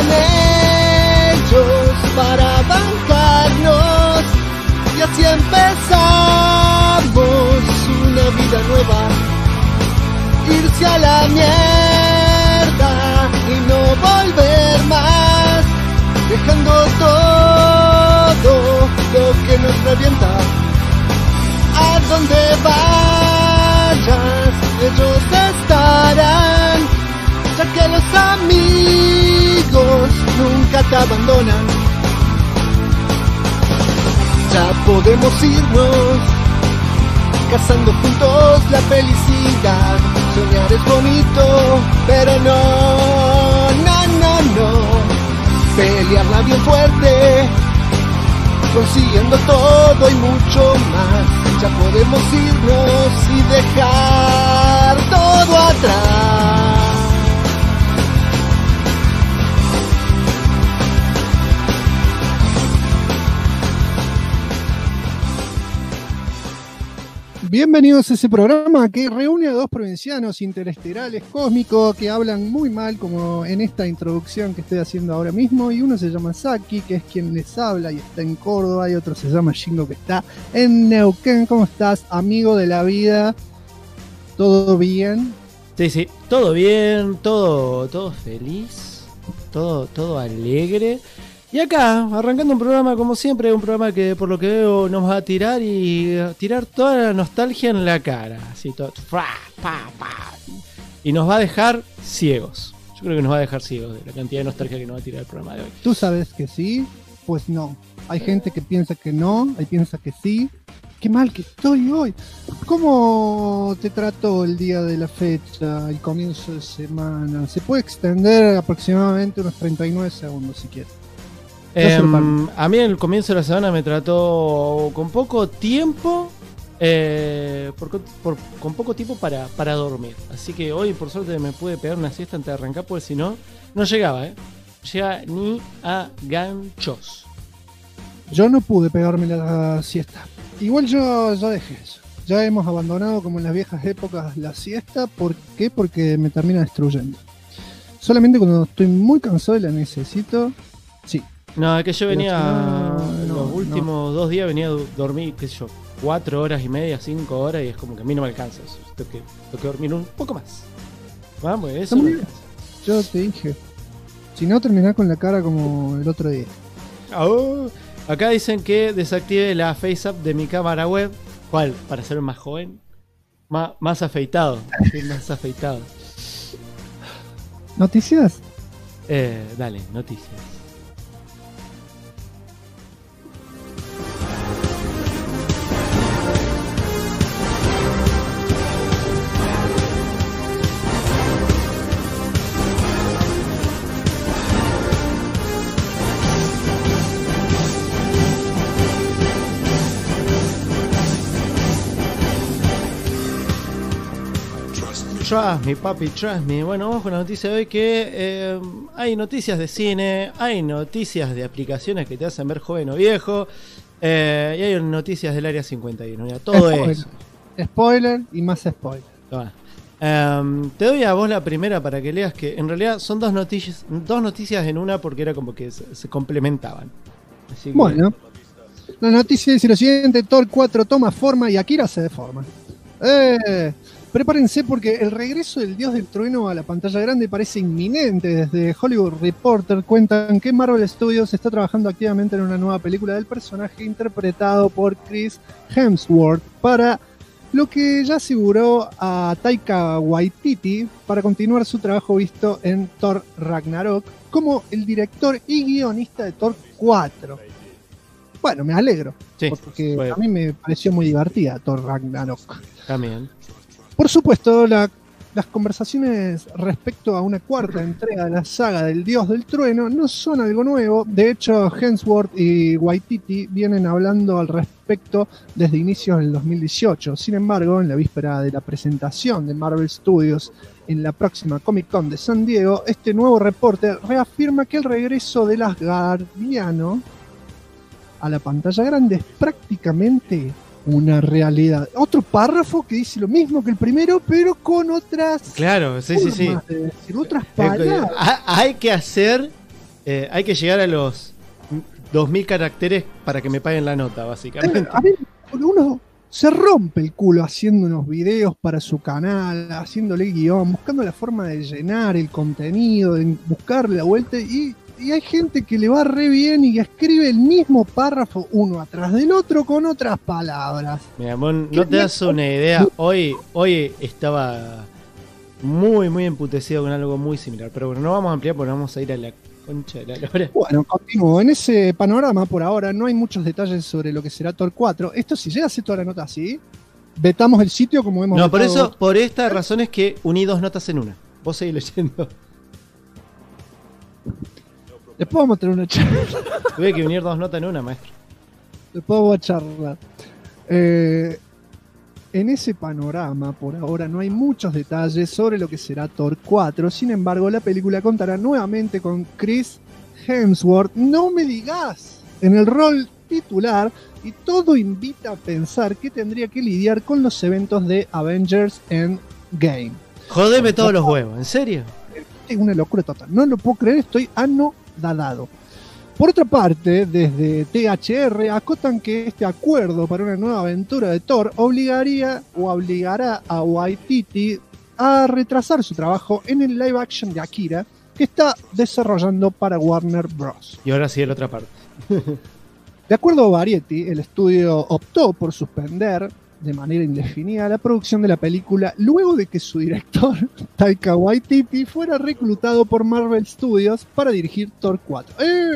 quedan ellos para bancarnos, y así empezamos una vida nueva. Irse a la mierda y no volver más, dejando todo lo que nos revienta. A donde vayas, ellos estarán, ya que los amigos nunca te abandonan. Ya podemos irnos, cazando juntos la felicidad. Soñar es bonito, pero no. Pelearla bien fuerte, consiguiendo todo y mucho más. Ya podemos irnos y dejar todo atrás. Bienvenidos a ese programa que reúne a dos provincianos interesterales cósmicos que hablan muy mal, como en esta introducción que estoy haciendo ahora mismo, y uno se llama Saki, que es quien les habla y está en Córdoba, y otro se llama Shingo, que está en Neuquén. ¿Cómo estás, amigo de la vida? ¿Todo bien? Sí, todo bien, todo feliz, todo alegre. Y acá, arrancando un programa como siempre, un programa que por lo que veo nos va a tirar toda la nostalgia en la cara. Así todo, y nos va a dejar ciegos. Yo creo que nos va a dejar ciegos de la cantidad de nostalgia que nos va a tirar el programa de hoy. ¿Tú sabes que sí? Pues no. Hay gente que piensa que no, hay piensa que sí. Qué mal que estoy hoy. ¿Cómo te trató el día de la fecha, el comienzo de semana? Se puede extender aproximadamente unos 39 segundos si quieres. A mí el comienzo de la semana me trató con poco tiempo, con poco tiempo para dormir. Así que hoy por suerte me pude pegar una siesta antes de arrancar, porque si no, no llegaba, llega ni a ganchos. Yo no pude pegarme la siesta. Igual yo ya dejé eso. Ya hemos abandonado, como en las viejas épocas, la siesta. ¿Por qué? Porque me termina destruyendo. Solamente cuando estoy muy cansado y la necesito, sí. No, es que yo venía, los últimos 2 días venía a dormir, qué sé yo, 4 horas y media, 5 horas, y es como que a mí no me alcanza eso. Tengo que dormir un poco más. Vamos, eso no. Yo te dije, si no, terminás con la cara como el otro día. Oh, acá dicen que desactive la FaceApp de mi cámara web. ¿Cuál? Para ser más joven, más afeitado. Sí, más afeitado. ¿Noticias? Dale, noticias. Trust me, papi, trust me. Bueno, vamos con la noticia de hoy, que hay noticias de cine, hay noticias de aplicaciones que te hacen ver joven o viejo, y hay noticias del Área 51. Mira, todo eso. Spoiler y más spoiler. Te doy a vos la primera para que leas, que en realidad son dos noticias en una, porque era como que se complementaban. Así que... Bueno, la noticia dice lo siguiente: Thor 4 toma forma y Akira se deforma. Prepárense, porque el regreso del Dios del Trueno a la pantalla grande parece inminente. Desde Hollywood Reporter cuentan que Marvel Studios está trabajando activamente en una nueva película del personaje interpretado por Chris Hemsworth, para lo que ya aseguró a Taika Waititi para continuar su trabajo visto en Thor Ragnarok como el director y guionista de Thor 4. Bueno, me alegro, sí, porque a mí me pareció muy divertida Thor Ragnarok. También. Por supuesto, las conversaciones respecto a una cuarta entrega de la saga del Dios del Trueno no son algo nuevo. De hecho, Hemsworth y Waititi vienen hablando al respecto desde inicios del 2018. Sin embargo, en la víspera de la presentación de Marvel Studios en la próxima Comic Con de San Diego, este nuevo reporte reafirma que el regreso del Asgardiano a la pantalla grande es prácticamente una realidad. Otro párrafo que dice lo mismo que el primero, pero con otras... Claro, sí. Decir, otras palabras. Hay que hacer Hay que llegar a los 2000 caracteres para que me paguen la nota, básicamente. A ver, uno se rompe el culo haciendo unos videos para su canal, haciéndole guión, buscando la forma de llenar el contenido, de buscarle la vuelta, y hay gente que le va re bien y escribe el mismo párrafo uno atrás del otro con otras palabras. Mira, vos no te das una idea. Hoy estaba muy, muy emputecido con algo muy similar. Pero bueno, no vamos a ampliar porque vamos a ir a la concha de la lora. Bueno, continúo. En ese panorama, por ahora, no hay muchos detalles sobre lo que será Thor 4. Esto, si llega a ser toda la nota así, vetamos el sitio como hemos No, por vetado. eso, por esta razón es que uní 2 notas en una. Vos seguís leyendo. Después vamos a tener una charla. Tuve que unir 2 notas en una, maestro. Después vamos a charlar. En ese panorama, por ahora, no hay muchos detalles sobre lo que será Thor 4. Sin embargo, la película contará nuevamente con Chris Hemsworth, no me digas, en el rol titular, y todo invita a pensar que tendría que lidiar con los eventos de Avengers Endgame. Jodeme todos los huevos, ¿en serio? Es una locura total, no lo puedo creer, estoy anodadado. Por otra parte, desde THR acotan que este acuerdo para una nueva aventura de Thor obligará a Waititi a retrasar su trabajo en el live action de Akira que está desarrollando para Warner Bros. Y ahora sí la otra parte. De acuerdo a Variety, el estudio optó por suspender de manera indefinida la producción de la película luego de que su director, Taika Waititi, fuera reclutado por Marvel Studios para dirigir Thor 4.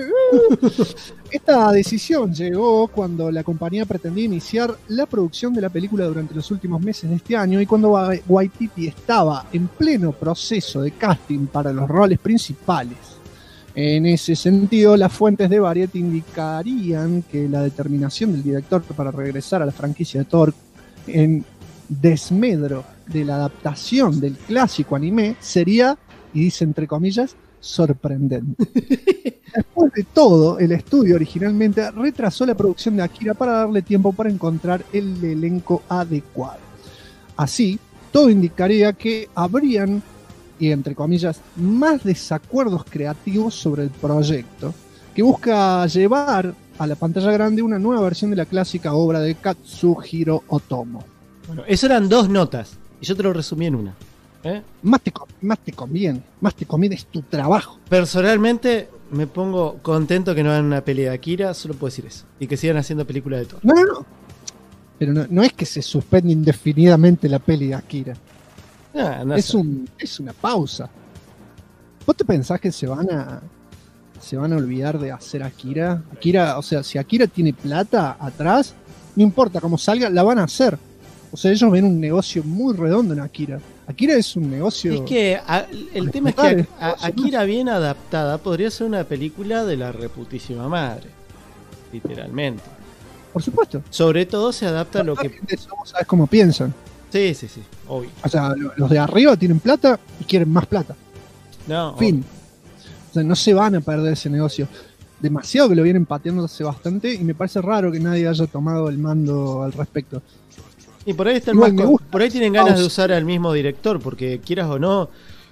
Esta decisión llegó cuando la compañía pretendía iniciar la producción de la película durante los últimos meses de este año y cuando Waititi estaba en pleno proceso de casting para los roles principales. En ese sentido, las fuentes de Variety indicarían que la determinación del director para regresar a la franquicia de Thor en desmedro de la adaptación del clásico anime sería, y dice entre comillas, sorprendente. Después de todo, el estudio originalmente retrasó la producción de Akira para darle tiempo para encontrar el elenco adecuado. Así, todo indicaría que habrían, y entre comillas, más desacuerdos creativos sobre el proyecto, que busca llevar a la pantalla grande una nueva versión de la clásica obra de Katsuhiro Otomo. Bueno, eso eran 2 notas, y yo te lo resumí en una. Más te conviene, es tu trabajo. Personalmente, me pongo contento que no hagan una peli de Akira, solo puedo decir eso. Y que sigan haciendo películas de Thor. No. Pero no es que se suspende indefinidamente la peli de Akira. Es una pausa. ¿Vos te pensás que se van a olvidar de hacer Akira? Akira, o sea, si Akira tiene plata atrás, no importa cómo salga, la van a hacer. O sea, ellos ven un negocio muy redondo en Akira. Akira es un negocio... Es que el tema es que Akira bien adaptada podría ser una película de la reputísima madre. Literalmente. Por supuesto. Sobre todo se adapta a lo que... Vos sabés cómo piensan. Sí, obvio. O sea, los de arriba tienen plata y quieren más plata. No, fin. O sea, no se van a perder ese negocio. Demasiado que lo vienen pateando hace bastante y me parece raro que nadie haya tomado el mando al respecto. Y por ahí está por ahí tienen ganas de usar al mismo director, porque quieras o no,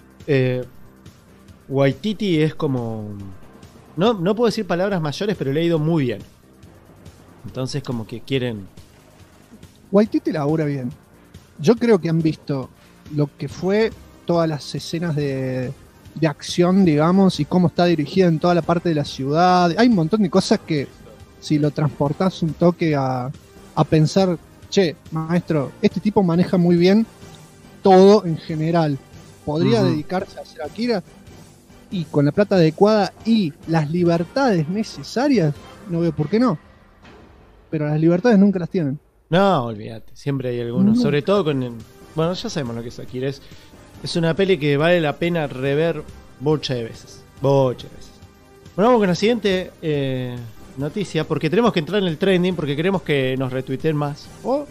Waititi es como... No puedo decir palabras mayores, pero le ha ido muy bien. Entonces como que quieren... Waititi labura bien. Yo creo que han visto lo que fue todas las escenas de acción, digamos, y cómo está dirigida en toda la parte de la ciudad. Hay un montón de cosas que si lo transportás un toque a pensar, che, maestro, este tipo maneja muy bien todo en general. ¿Podría dedicarse a hacer Akira? Y con la plata adecuada y las libertades necesarias, no veo por qué no. Pero las libertades nunca las tienen. No, olvídate, siempre hay algunos, sobre todo con... Bueno, ya sabemos lo que es Akira, es una peli que vale la pena rever muchas veces. Bueno, vamos con la siguiente noticia, porque tenemos que entrar en el trending, porque queremos que nos retuiteen más. ¿Vos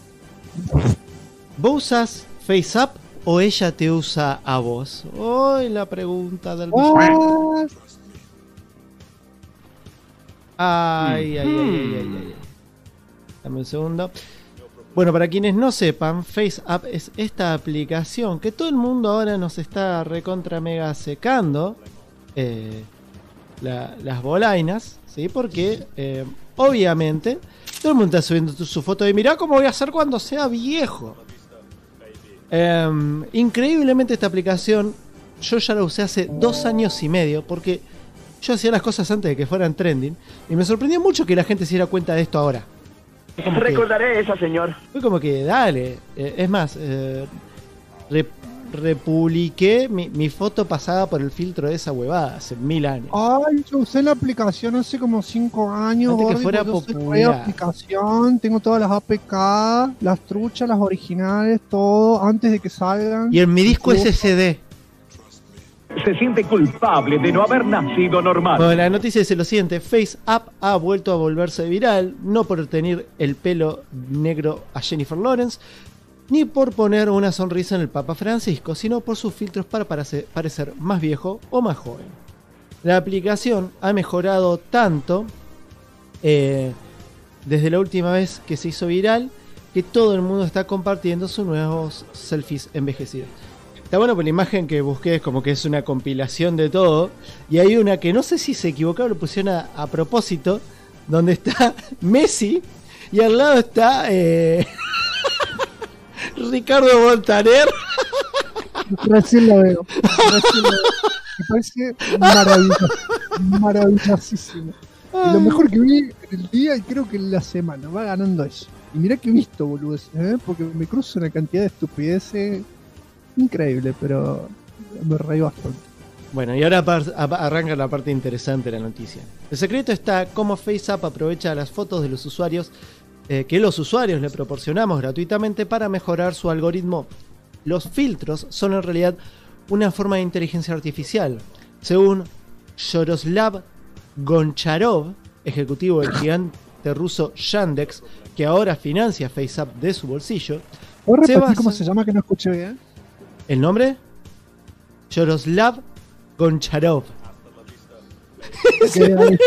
usas FaceApp o ella te usa a vos? Hoy la pregunta del... Ay. Dame un segundo. Bueno, para quienes no sepan, FaceApp es esta aplicación que todo el mundo ahora nos está recontra mega secando. las bolainas, ¿sí? Porque obviamente todo el mundo está subiendo su foto de mirá cómo voy a hacer cuando sea viejo. Increíblemente esta aplicación yo ya la usé hace 2 años y medio porque yo hacía las cosas antes de que fueran trending y me sorprendió mucho que la gente se diera cuenta de esto ahora. Recordaré esa, señor. Fue como que dale, es más, republiqué mi foto pasada por el filtro de esa huevada hace 1000 años. Ay, yo usé la aplicación hace como 5 años. Antes que Gordi, fuera porque yo soy popular. re aplicación, tengo todas las APK, las truchas, las originales, todo, antes de que salgan. Y en mi disco Sí. SSD. Se siente culpable de no haber nacido normal. Bueno, la noticia dice lo siguiente: FaceApp ha vuelto a volverse viral, no por tener el pelo negro a Jennifer Lawrence, ni por poner una sonrisa en el Papa Francisco, sino por sus filtros para parecer más viejo o más joven. La aplicación ha mejorado tanto desde la última vez que se hizo viral, que todo el mundo está compartiendo sus nuevos selfies envejecidos. Está bueno, porque la imagen que busqué es como que es una compilación de todo. Y hay una que no sé si se equivocaron, lo pusieron a propósito, donde está Messi y al lado está Ricardo Montaner. Recién lo veo. Me parece maravilloso. Maravillosísimo. Y lo mejor que vi en el día y creo que en la semana. Va ganando eso. Y mirá que he visto, boludo. Porque me cruzo una cantidad de estupideces increíble, pero me reí bastante. Bueno, y ahora arranca la parte interesante de la noticia. El secreto está cómo FaceApp aprovecha las fotos de los usuarios que los usuarios le proporcionamos gratuitamente para mejorar su algoritmo. Los filtros son en realidad una forma de inteligencia artificial. Según Yaroslav Goncharov, ejecutivo del gigante ruso Yandex, que ahora financia FaceApp de su bolsillo. ¿Puedes Se repetir basa- cómo se llama que no escuché bien? ¿El nombre? Yaroslav Goncharov. Ok, dale,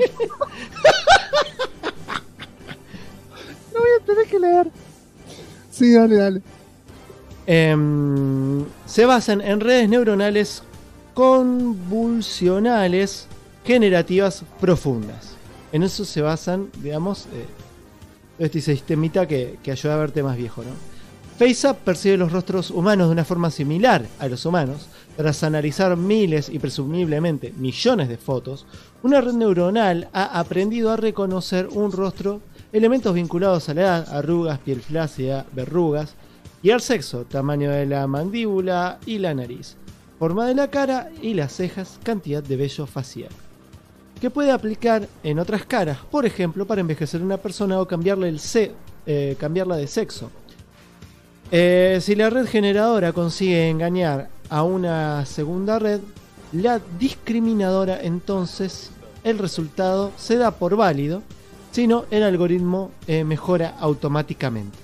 no voy a tener que leer. Sí, dale. Se basan en redes neuronales convolucionales generativas profundas. En eso se basan, digamos, este sistemita que ayuda a verte más viejo, ¿no? FaceApp percibe los rostros humanos de una forma similar a los humanos. Tras analizar miles y presumiblemente millones de fotos, una red neuronal ha aprendido a reconocer un rostro, elementos vinculados a la edad, arrugas, piel flácida, verrugas, y al sexo, tamaño de la mandíbula y la nariz, forma de la cara y las cejas, cantidad de vello facial, que puede aplicar en otras caras, por ejemplo, para envejecer una persona o cambiarla de sexo. Si la red generadora consigue engañar a una segunda red, la discriminadora, entonces el resultado se da por válido, si no, el algoritmo mejora automáticamente.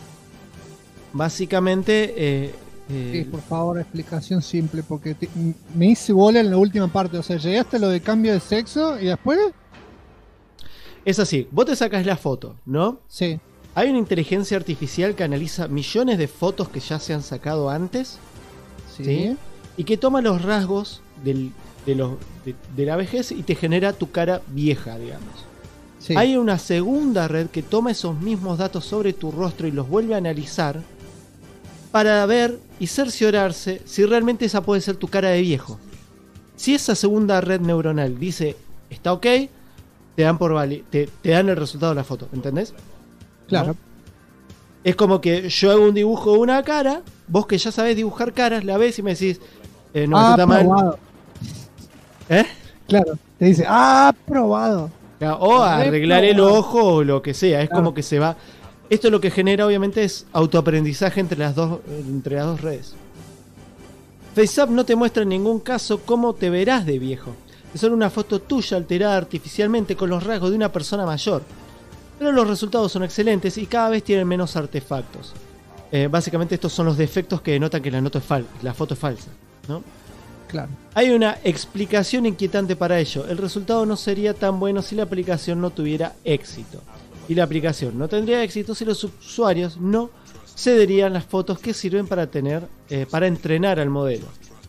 Básicamente, Sí, por favor, explicación simple, porque me hice bola en la última parte. O sea, llegué hasta lo de cambio de sexo y después. es así, vos te sacas la foto, ¿no? Sí. Hay una inteligencia artificial que analiza millones de fotos que ya se han sacado antes, ¿sí? Y que toma los rasgos de la vejez y te genera tu cara vieja, digamos. Sí. Hay una segunda red que toma esos mismos datos sobre tu rostro y los vuelve a analizar para ver y cerciorarse si realmente esa puede ser tu cara de viejo. Si esa segunda red neuronal dice está ok, te dan te dan el resultado de la foto, ¿entendés? Claro. ¿No? Es como que yo hago un dibujo de una cara, vos que ya sabés dibujar caras, la ves y me decís, no, esto está mal. Aprobado. ¿Eh? Claro. Te dice, aprobado. O arreglar el Reprobado. ojo o lo que sea. Es Claro. como que se va. Esto lo que genera obviamente es autoaprendizaje entre las dos redes. FaceApp no te muestra en ningún caso cómo te verás de viejo. Es solo una foto tuya alterada artificialmente con los rasgos de una persona mayor. Pero los resultados son excelentes y cada vez tienen menos artefactos. Básicamente estos son los defectos que denotan que la foto es falsa, ¿no? Claro. Hay una explicación inquietante para ello. El resultado no sería tan bueno si la aplicación no tuviera éxito. Y la aplicación no tendría éxito si los usuarios no cederían las fotos que sirven para entrenar al modelo.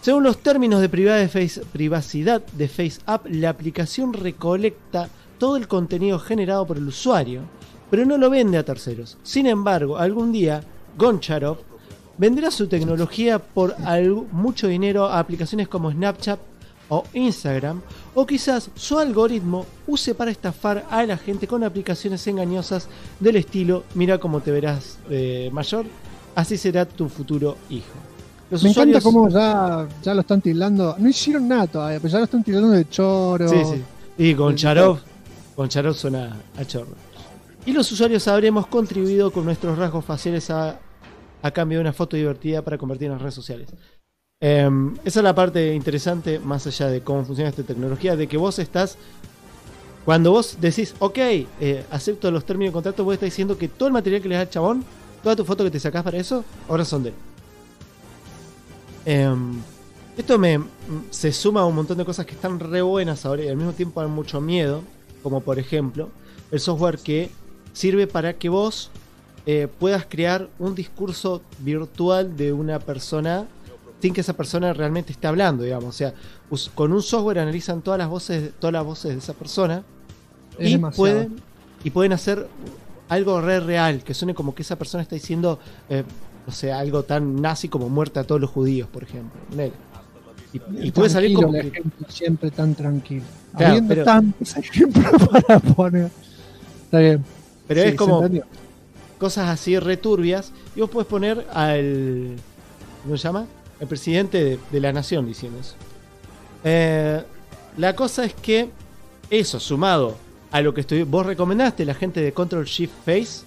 Según los términos de privacidad de FaceApp, la aplicación recolecta todo el contenido generado por el usuario, pero no lo vende a terceros. Sin embargo, algún día Goncharov venderá su tecnología por mucho dinero a aplicaciones como Snapchat o Instagram, o quizás su algoritmo use para estafar a la gente con aplicaciones engañosas del estilo: mira cómo te verás mayor, así será tu futuro hijo. Me encanta cómo ya lo están tildando. No hicieron nada todavía, pero ya lo están tildando de choro. Sí, sí. Y Goncharov suena a chorro. Y los usuarios habremos contribuido con nuestros rasgos faciales a cambio de una foto divertida para convertir en las redes sociales. Esa es la parte interesante, más allá de cómo funciona esta tecnología, de que vos estás... Cuando vos decís, ok, acepto los términos de contrato, vos estás diciendo que todo el material que le das al chabón, toda tu foto que te sacás para eso, ahora son de él. Esto se suma a un montón de cosas que están re buenas ahora y al mismo tiempo dan mucho miedo, como por ejemplo el software que sirve para que vos puedas crear un discurso virtual de una persona sin que esa persona realmente esté hablando, digamos. O sea, con un software analizan todas las voces de esa persona y pueden hacer algo re real, que suene como que esa persona está diciendo no sé, algo tan nazi como muerte a todos los judíos, por ejemplo. Y puede salir como que... siempre tan tranquilo. Claro, habiendo tantos ejemplos para poner. Está bien. Pero sí, es como cosas así returbias, y vos podés poner al... ¿cómo se llama? El presidente de la nación diciendo eso. La cosa es que eso, sumado a lo que vos recomendaste, la gente de Control Shift Face,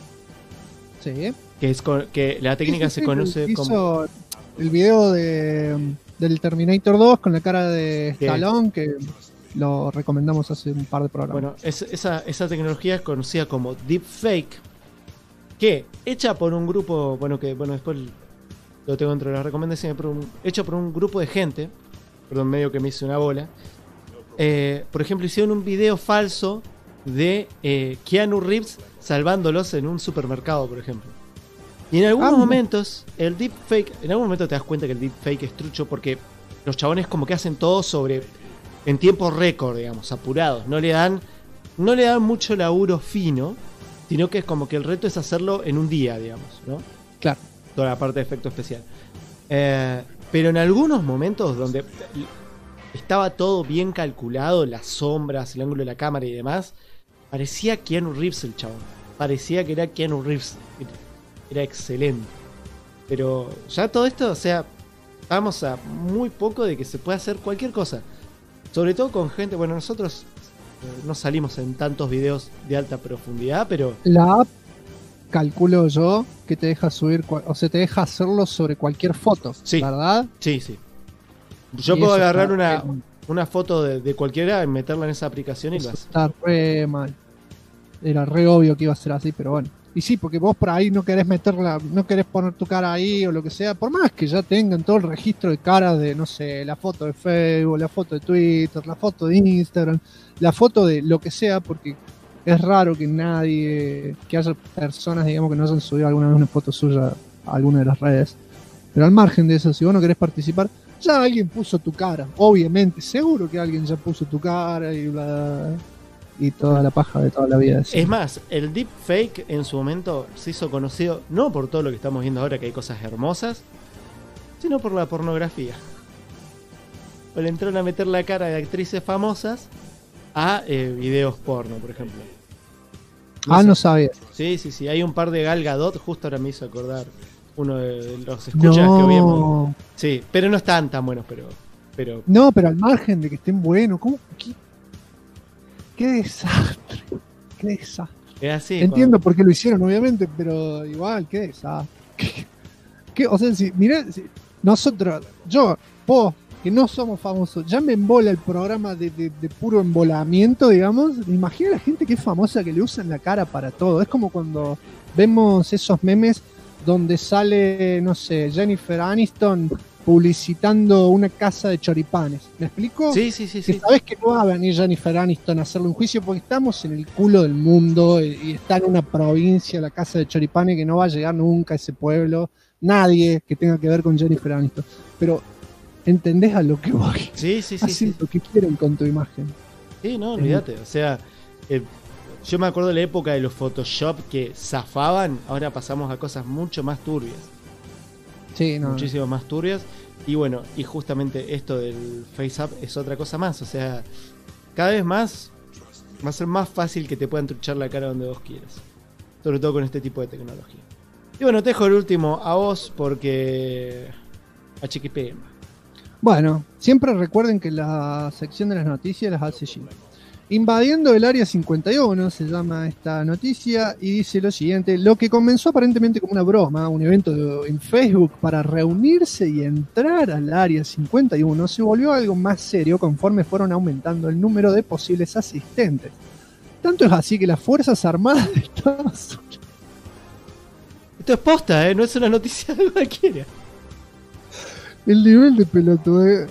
sí, que la técnica se conoce como... el video del Terminator 2 con la cara de Stallone, que lo recomendamos hace un par de programas. Bueno, esa tecnología es conocida como Deepfake, que hecha por un grupo, después lo tengo dentro de las recomendaciones, hecho por un grupo de gente, perdón, medio que me hice una bola. Por ejemplo, hicieron un video falso de Keanu Reeves salvándolos en un supermercado, por ejemplo. Y en algunos momentos, el deepfake, en algún momento te das cuenta que el deepfake es trucho porque los chabones como que hacen todo en tiempo récord, digamos, apurados. No le dan mucho laburo fino, sino que es como que el reto es hacerlo en un día, digamos, ¿no? Claro. Toda la parte de efecto especial. Pero en algunos momentos donde estaba todo bien calculado, las sombras, el ángulo de la cámara y demás, parecía Keanu Reeves el chabón. Parecía que era Keanu Reeves. Era excelente. Pero ya todo esto, o sea, vamos a muy poco de que se pueda hacer cualquier cosa. Sobre todo con gente, bueno, nosotros no salimos en tantos videos de alta profundidad, pero... La app, calculo yo, que te deja subir, o sea, te deja hacerlo sobre cualquier foto, sí, ¿verdad? Sí, sí. Yo puedo agarrar una foto de cualquiera y meterla en esa aplicación y lo hace. Está re mal. Era re obvio que iba a ser así, pero bueno. Y sí, porque vos por ahí no querés no querés poner tu cara ahí o lo que sea, por más que ya tengan todo el registro de caras de, no sé, la foto de Facebook, la foto de Twitter, la foto de Instagram, la foto de lo que sea, porque es raro que que haya personas, digamos, que no hayan subido alguna vez una foto suya a alguna de las redes. Pero al margen de eso, si vos no querés participar, ya alguien puso tu cara, obviamente, seguro que alguien ya puso tu cara y toda la paja de toda la vida. Sí. Es más, el deepfake en su momento se hizo conocido no por todo lo que estamos viendo ahora, que hay cosas hermosas, sino por la pornografía. O le entraron a meter la cara de actrices famosas a videos porno, por ejemplo. No sabía. Sí, hay un par de Gal Gadot, justo ahora me hizo acordar uno de los escuchas que habíamos. Sí, pero no están tan buenos, pero... No, pero al margen de que estén buenos, ¿cómo? ¡Qué desastre! ¡Qué desastre! Es así. Entiendo por qué lo hicieron, obviamente, pero igual, qué desastre. O sea, mirá, nosotros, vos, que no somos famosos, ya me embola el programa de puro embolamiento, digamos. Imagina la gente que es famosa que le usan la cara para todo. Es como cuando vemos esos memes donde sale, no sé, Jennifer Aniston publicitando una casa de choripanes. ¿Me explico? Sí. Que sabes que no va a venir Jennifer Aniston a hacerle un juicio porque estamos en el culo del mundo y está en una provincia, la casa de choripanes, que no va a llegar nunca a ese pueblo. Nadie que tenga que ver con Jennifer Aniston. Pero ¿Entendés a lo que voy? Sí, sí, sí. Hacen Sí, lo que quieren con tu imagen. sí, no, olvídate. O sea, yo me acuerdo de la época de los Photoshop que zafaban, ahora pasamos a cosas mucho más turbias. Sí, no. Muchísimo más turbias. Y bueno, y justamente esto del FaceApp es otra cosa más. O sea, cada vez más va a ser más fácil que te puedan truchar la cara donde vos quieras. Sobre todo con este tipo de tecnología. Y bueno, te dejo el último a vos porque... a Chiquipema. Bueno, siempre recuerden que la sección de las noticias las hace Jim. Invadiendo el área 51 se llama esta noticia y dice lo siguiente: lo que comenzó aparentemente como una broma, un evento en Facebook para reunirse y entrar al área 51, se volvió algo más serio conforme fueron aumentando el número de posibles asistentes. Tanto es así que las Fuerzas Armadas de Estados Unidos... Esto es posta, no es una noticia de cualquiera. El nivel de pelotudo.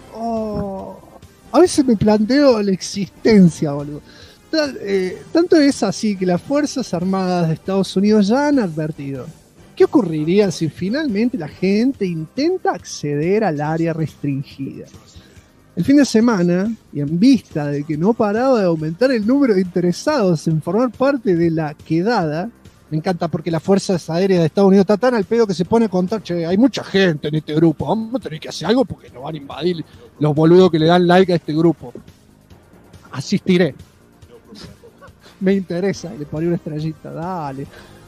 A veces me planteo la existencia, boludo. Tanto es así que las Fuerzas Armadas de Estados Unidos ya han advertido. ¿Qué ocurriría si finalmente la gente intenta acceder al área restringida? El fin de semana, y en vista de que no paraba de aumentar el número de interesados en formar parte de la quedada, me encanta porque las Fuerzas Aéreas de Estados Unidos está tan al pedo que se pone a contar: che, hay mucha gente en este grupo, vamos a tener que hacer algo porque nos van a invadir los boludos que le dan like a este grupo. Asistiré. Me interesa, le ponía una estrellita, dale.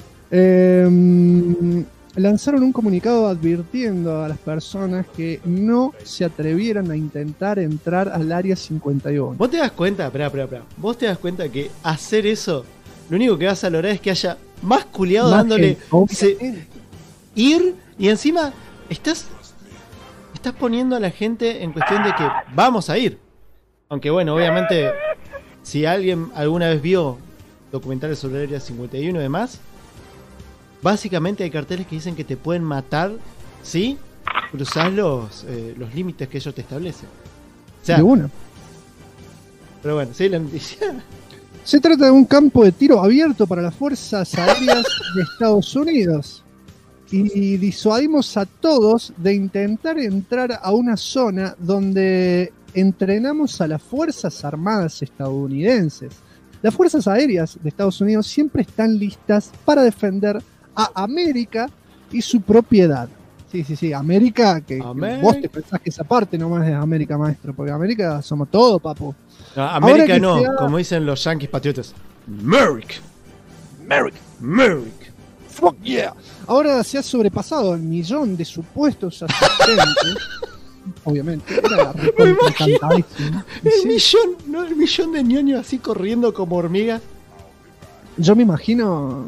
Lanzaron un comunicado advirtiendo a las personas que no se atrevieran a intentar entrar al área 51. ¿Vos te das cuenta? Esperá. ¿Vos te das cuenta que hacer eso, lo único que vas a lograr es que haya más culiado dándole ir, y encima estás poniendo a la gente en cuestión de que vamos a ir? Aunque bueno, obviamente, si alguien alguna vez vio documentales sobre el área 51 y demás, básicamente hay carteles que dicen que te pueden matar si cruzás los límites que ellos te establecen. O sea, de una. Pero bueno, sí, la noticia. Se trata de un campo de tiro abierto para las Fuerzas Aéreas de Estados Unidos. Y disuadimos a todos de intentar entrar a una zona donde entrenamos a las Fuerzas Armadas estadounidenses. Las Fuerzas Aéreas de Estados Unidos siempre están listas para defender a América y su propiedad. Sí, América, que vos te pensás que esa parte nomás es América, maestro, porque América somos todo, papu. No, América no, como dicen los yanquis patriotas. America. Fuck yeah. Ahora se ha sobrepasado el 1.000.000 de supuestos asistentes. Obviamente, era la recontra cantadísima. El millón de ñoños así corriendo como hormigas. Yo me imagino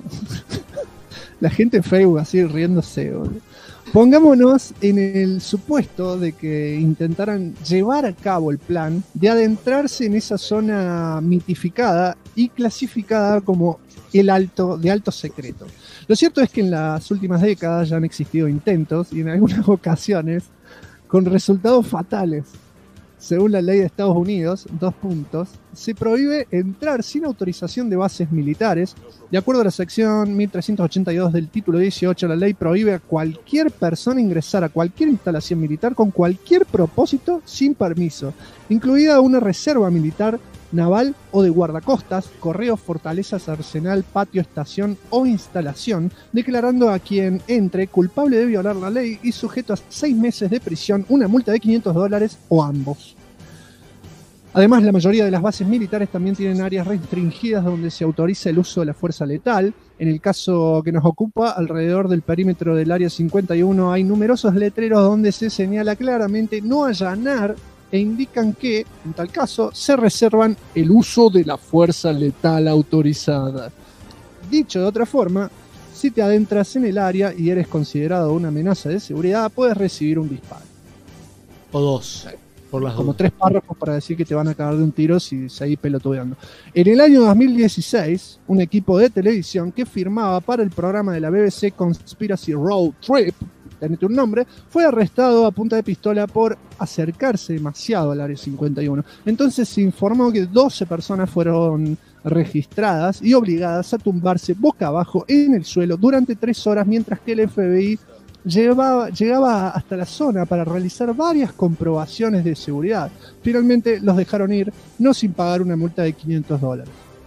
la gente en Facebook así riéndose, boludo. Pongámonos en el supuesto de que intentaran llevar a cabo el plan de adentrarse en esa zona mitificada y clasificada como de alto secreto. Lo cierto es que en las últimas décadas ya han existido intentos y en algunas ocasiones con resultados fatales. Según la ley de Estados Unidos, se prohíbe entrar sin autorización de bases militares. De acuerdo a la sección 1382 del título 18, la ley prohíbe a cualquier persona ingresar a cualquier instalación militar con cualquier propósito sin permiso, incluida una reserva militar, naval o de guardacostas, correos, fortalezas, arsenal, patio, estación o instalación, declarando a quien entre culpable de violar la ley y sujeto a 6 meses de prisión, una multa de $500 o ambos. Además, la mayoría de las bases militares también tienen áreas restringidas donde se autoriza el uso de la fuerza letal. En el caso que nos ocupa, alrededor del perímetro del área 51 hay numerosos letreros donde se señala claramente no allanar e indican que, en tal caso, se reservan el uso de la fuerza letal autorizada. Dicho de otra forma, si te adentras en el área y eres considerado una amenaza de seguridad, puedes recibir un disparo. O dos, por las como dudas. 3 párrafos para decir que te van a cagar de un tiro si seguís pelotudeando. En el año 2016, un equipo de televisión que firmaba para el programa de la BBC Conspiracy Road Trip, tenete un nombre, fue arrestado a punta de pistola por acercarse demasiado al área 51. Entonces se informó que 12 personas fueron registradas y obligadas a tumbarse boca abajo en el suelo durante 3 horas mientras que el FBI llegaba hasta la zona para realizar varias comprobaciones de seguridad. Finalmente los dejaron ir, no sin pagar una multa de $500.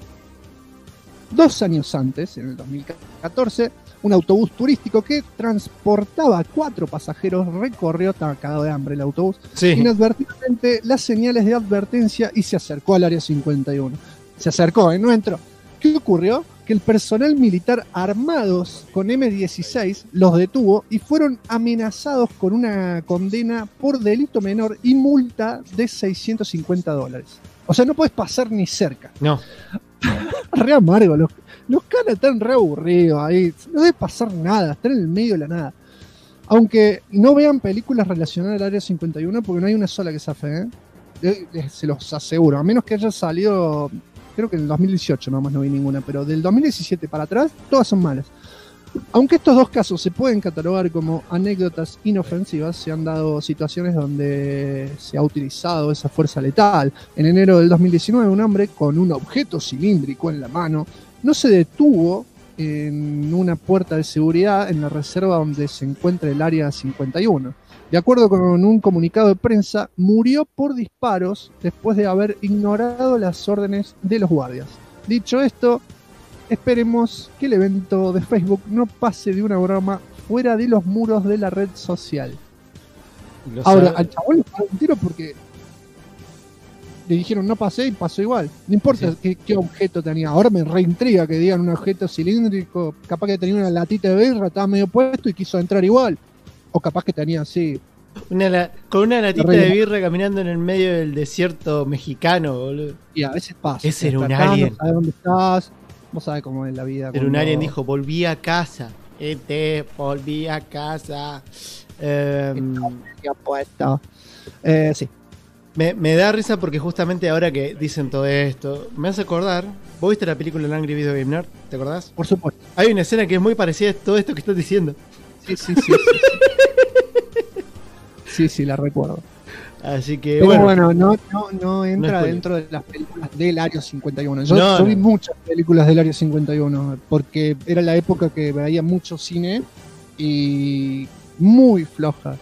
2 años antes, en el 2014, un autobús turístico que transportaba a 4 pasajeros recorrió, estaba cagado de hambre el autobús, inadvertidamente las señales de advertencia y se acercó al área 51. Se acercó, no entró. ¿Qué ocurrió? Que el personal militar armados con M16 los detuvo y fueron amenazados con una condena por delito menor y multa de $650. O sea, no puedes pasar ni cerca. No. Re amargo, los caras están re aburridos ahí, no debe pasar nada, están en el medio de la nada. Aunque no vean películas relacionadas al área 51 porque no hay una sola que zafe, se los aseguro, a menos que haya salido, creo que en el 2018 nomás no vi ninguna, pero del 2017 para atrás todas son malas. Aunque estos 2 casos se pueden catalogar como anécdotas inofensivas, se han dado situaciones donde se ha utilizado esa fuerza letal. En enero del 2019, un hombre con un objeto cilíndrico en la mano no se detuvo en una puerta de seguridad en la reserva donde se encuentra el área 51. De acuerdo con un comunicado de prensa, murió por disparos después de haber ignorado las órdenes de los guardias. Dicho esto, esperemos que el evento de Facebook no pase de una broma fuera de los muros de la red social. Ahora, al chabón le pagaron un tiro porque le dijeron no pasé y pasó igual. No importa qué objeto tenía. Ahora me reintriga que digan un objeto cilíndrico. Capaz que tenía una latita de birra, estaba medio puesto y quiso entrar igual. O capaz que tenía así. Con una latita de birra caminando en el medio del desierto mexicano, boludo. Y a veces pasa. Ese era un alien. No sabes dónde estás. Vos sabés cómo es la vida. Pero un alien dijo, volví a casa. Volví a casa. Sí. Me da risa porque justamente ahora que dicen todo esto, me hace acordar. ¿Vos viste la película Angry Video Game Nerd? ¿Te acordás? Por supuesto. Hay una escena que es muy parecida a todo esto que estás diciendo. Sí, la recuerdo. Así que pero bueno, no entra dentro de las películas del Área 51. Yo vi muchas películas del Área 51 porque era la época que veía mucho cine y muy floja.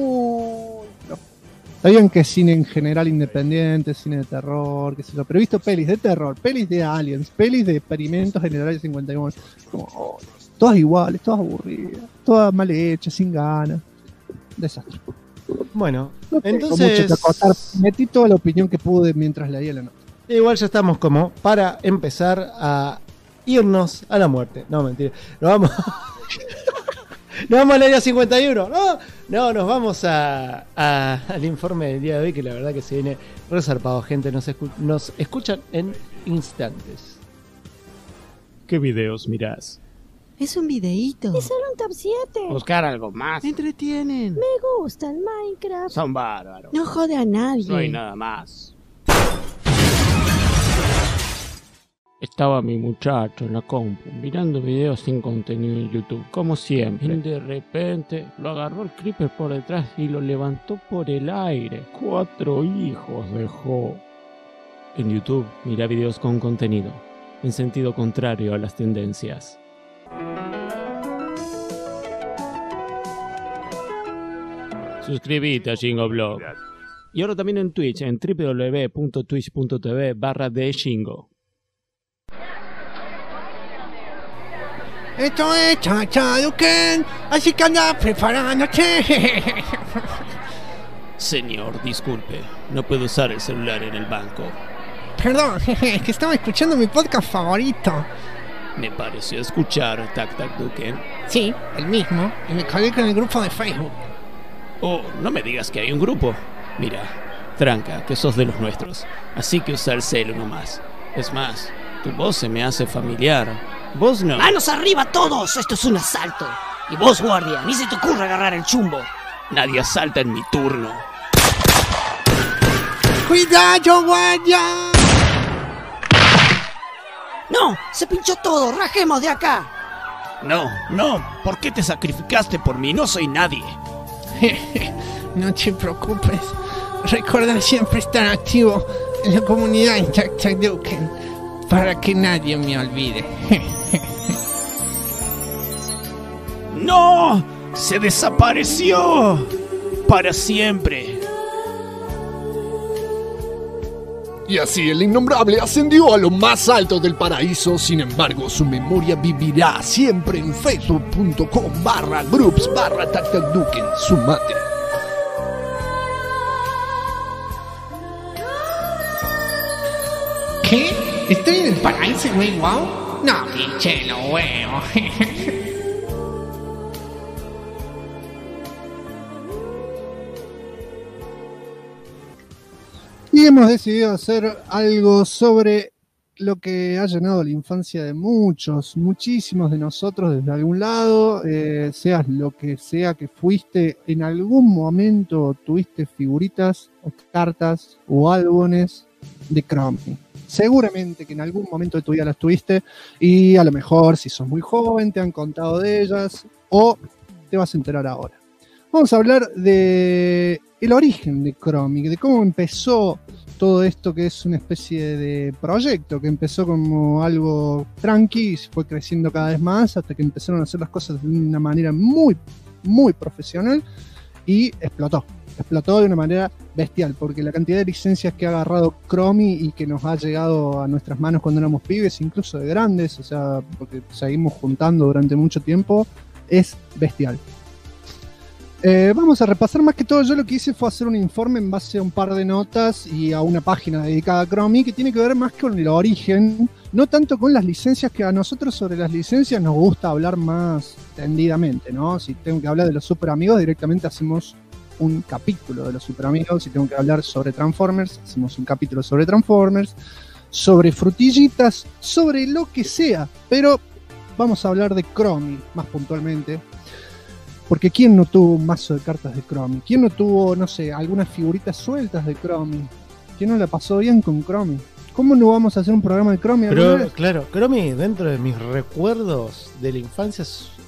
Sabían que es cine en general independiente, cine de terror, qué sé yo, pero he visto pelis de terror, pelis de aliens, pelis de experimentos en el Área 51. Como, todas iguales, todas aburridas, todas mal hechas, sin ganas. Desastre. Bueno, no entonces metí toda la opinión que pude mientras leía la nota. Igual ya estamos como para empezar a irnos a la muerte. No, mentira. Nos vamos al área 51. No, nos vamos al informe del día de hoy, que la verdad que se viene resarpado, gente. Nos escuchan en instantes. ¿Qué videos mirás? Es un videíto. Es solo un top 7. Buscar algo más. Me entretienen. Me gusta el Minecraft. Son bárbaros. No jode a nadie. No hay nada más. Estaba mi muchacho en la compu mirando videos sin contenido en YouTube, como siempre. Y de repente lo agarró el creeper por detrás y lo levantó por el aire. 4 hijos dejó. En YouTube mira videos con contenido, en sentido contrario a las tendencias. Suscríbete a Shingo y ahora también en Twitch, en www.twitch.tv/theshingo. Esto es Chachaduken, así que anda preparándote. Señor, disculpe, no puedo usar el celular en el banco. Perdón, es que estaba escuchando mi podcast favorito. Me pareció escuchar Tac Tac Duken. Sí, el mismo, y me colgué con el grupo de Facebook. Oh, no me digas que hay un grupo. Mira, tranca, que sos de los nuestros, así que usa el celu nomás. Es más, tu voz se me hace familiar. Vos no. ¡Manos arriba todos! Esto es un asalto. Y vos, guardia, ni se te ocurra agarrar el chumbo. Nadie asalta en mi turno. ¡Cuidado, guardia! ¡No! ¡Se pinchó todo! ¡Rajemos de acá! No, ¿por qué te sacrificaste por mí? No soy nadie. No te preocupes. Recuerda siempre estar activo en la comunidad en Tac Tac Duken para que nadie me olvide. ¡No! se desapareció para siempre. Y así el innombrable ascendió a lo más alto del paraíso. Sin embargo, su memoria vivirá siempre en facebook.com/groups/tactacduken. Sumate. ¿Qué? ¿Estoy en el paraíso, güey? ¿Wow? No, pinche lo huevo. Y hemos decidido hacer algo sobre lo que ha llenado la infancia de muchísimos de nosotros desde algún lado, seas lo que sea que fuiste, en algún momento tuviste figuritas o cartas o álbumes de Cromy. Seguramente que en algún momento de tu vida las tuviste y a lo mejor si sos muy joven te han contado de ellas o te vas a enterar ahora. Vamos a hablar de el origen de Cromy, de cómo empezó todo esto, que es una especie de proyecto que empezó como algo tranqui y se fue creciendo cada vez más hasta que empezaron a hacer las cosas de una manera muy profesional y explotó de una manera bestial, porque la cantidad de licencias que ha agarrado Cromy y que nos ha llegado a nuestras manos cuando éramos pibes, incluso de grandes, o sea, porque seguimos juntando durante mucho tiempo, es bestial. Vamos a repasar más que todo. Yo lo que hice fue hacer un informe en base a un par de notas y a una página dedicada a Cromy que tiene que ver más con el origen, no tanto con las licencias, que a nosotros sobre las licencias nos gusta hablar más tendidamente, ¿no? Si tengo que hablar de los Super Amigos, directamente hacemos un capítulo de los Super Amigos. Si tengo que hablar sobre Transformers, hacemos un capítulo sobre Transformers, sobre frutillitas, sobre lo que sea, pero vamos a hablar de Cromy más puntualmente. Porque ¿quién no tuvo un mazo de cartas de Cromy? ¿Quién no tuvo, no sé, algunas figuritas sueltas de Cromy? ¿Quién no la pasó bien con Cromy? ¿Cómo no vamos a hacer un programa de Cromy? Pero claro, Cromy dentro de mis recuerdos de la infancia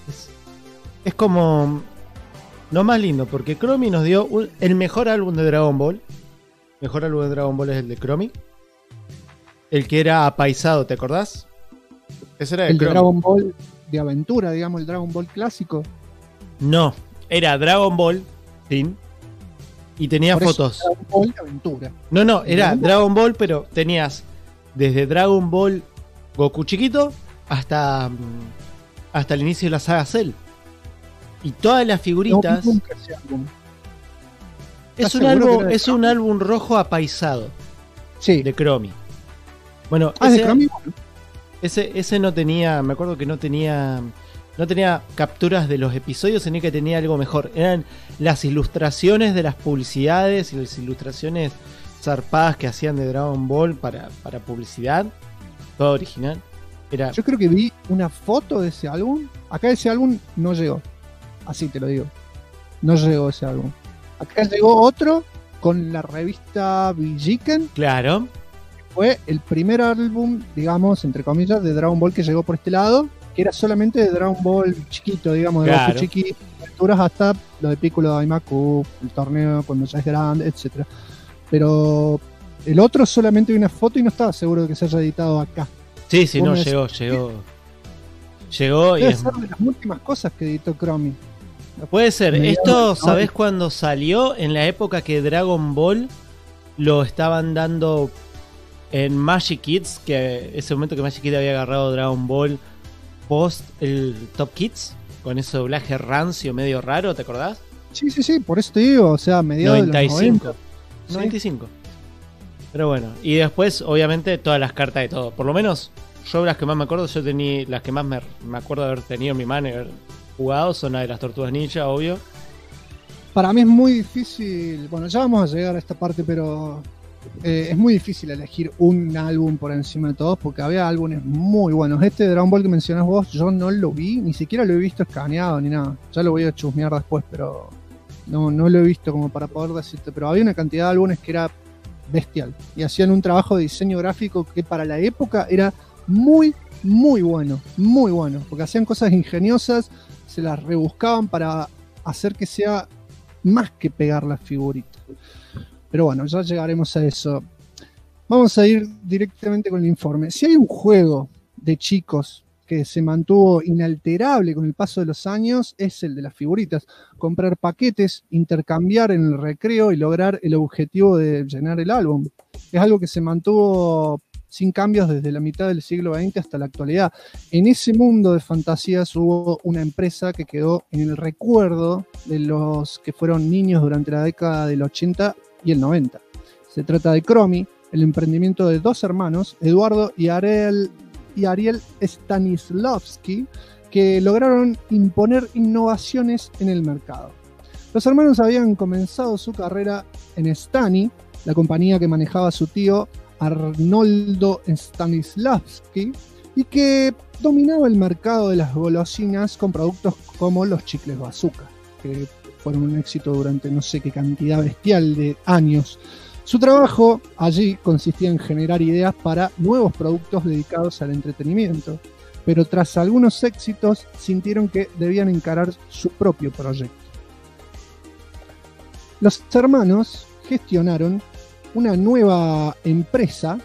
es como lo más lindo, porque Cromy nos dio el mejor álbum de Dragon Ball. El mejor álbum de Dragon Ball es el de Cromy. El que era apaisado, ¿te acordás? Ese era el de Dragon Ball de aventura, digamos, el Dragon Ball clásico. No, era Dragon Ball, ¿sí? Y tenía por fotos. Dragon Ball de aventura. No, era Dragon Ball, pero tenías desde Dragon Ball Goku chiquito hasta el inicio de la saga Cell. Y todas las figuritas. No, nunca ese álbum. Es un álbum rojo apaisado. Sí. De Cromy. Bueno, de Cromy. Ese no tenía, me acuerdo que no tenía capturas de los episodios, sino que tenía algo mejor. Eran las ilustraciones de las publicidades y las ilustraciones zarpadas que hacían de Dragon Ball para publicidad. Todo original. Yo creo que vi una foto de ese álbum. Acá ese álbum no llegó. Así te lo digo. No llegó ese álbum. Acá llegó otro con la revista Villiquen. Claro. Fue el primer álbum, digamos, entre comillas, de Dragon Ball que llegó por este lado, que era solamente de Dragon Ball chiquito, digamos, de Goku chiquito, aventuras hasta lo de Piccolo Daimaku, el torneo cuando ya es grande, etc. Pero el otro solamente vi una foto y no estaba seguro de que se haya editado acá. Sí, no, llegó. Llegó y es de las últimas cosas que editó Cromy. Puede ser. Esto, ¿sabés cuándo salió? En la época que Dragon Ball lo estaban dando en Magic Kids, que ese momento que Magic Kids había agarrado Dragon Ball post el Top Kids, con ese doblaje rancio medio raro, ¿te acordás? Sí, por eso te digo, o sea, mediados 95. de los 90. 95. Sí. Pero bueno, y después, obviamente, todas las cartas de todo. Por lo menos, yo las que más me acuerdo, yo tenía las que más me acuerdo de haber tenido en mi mano y haber jugado, son las de las Tortugas Ninja, obvio. Para mí es muy difícil, bueno, ya vamos a llegar a esta parte, pero es muy difícil elegir un álbum por encima de todos, porque había álbumes muy buenos. Este de Dragon Ball que mencionás vos, yo no lo vi, ni siquiera lo he visto escaneado ni nada. Ya lo voy a chusmear después, pero no lo he visto como para poder decirte. Pero había una cantidad de álbumes que era bestial, y hacían un trabajo de diseño gráfico que para la época era muy bueno, porque hacían cosas ingeniosas, se las rebuscaban para hacer que sea más que pegar las figuritas. Pero bueno, ya llegaremos a eso. Vamos a ir directamente con el informe. Si hay un juego de chicos que se mantuvo inalterable con el paso de los años es el de las figuritas. Comprar paquetes, intercambiar en el recreo y lograr el objetivo de llenar el álbum. Es algo que se mantuvo sin cambios desde la mitad del siglo XX hasta la actualidad. En ese mundo de fantasías hubo una empresa que quedó en el recuerdo de los que fueron niños durante la década del 80 y el 90. Se trata de Cromi, el emprendimiento de dos hermanos, Eduardo y Ariel Stanislavski, que lograron imponer innovaciones en el mercado. Los hermanos habían comenzado su carrera en Stani, la compañía que manejaba su tío Arnoldo Stanislavski, y que dominaba el mercado de las golosinas con productos como los chicles bazooka, que fueron un éxito durante no sé qué cantidad bestial de años. Su trabajo allí consistía en generar ideas para nuevos productos dedicados al entretenimiento, pero tras algunos éxitos sintieron que debían encarar su propio proyecto. Los hermanos gestionaron una nueva empresa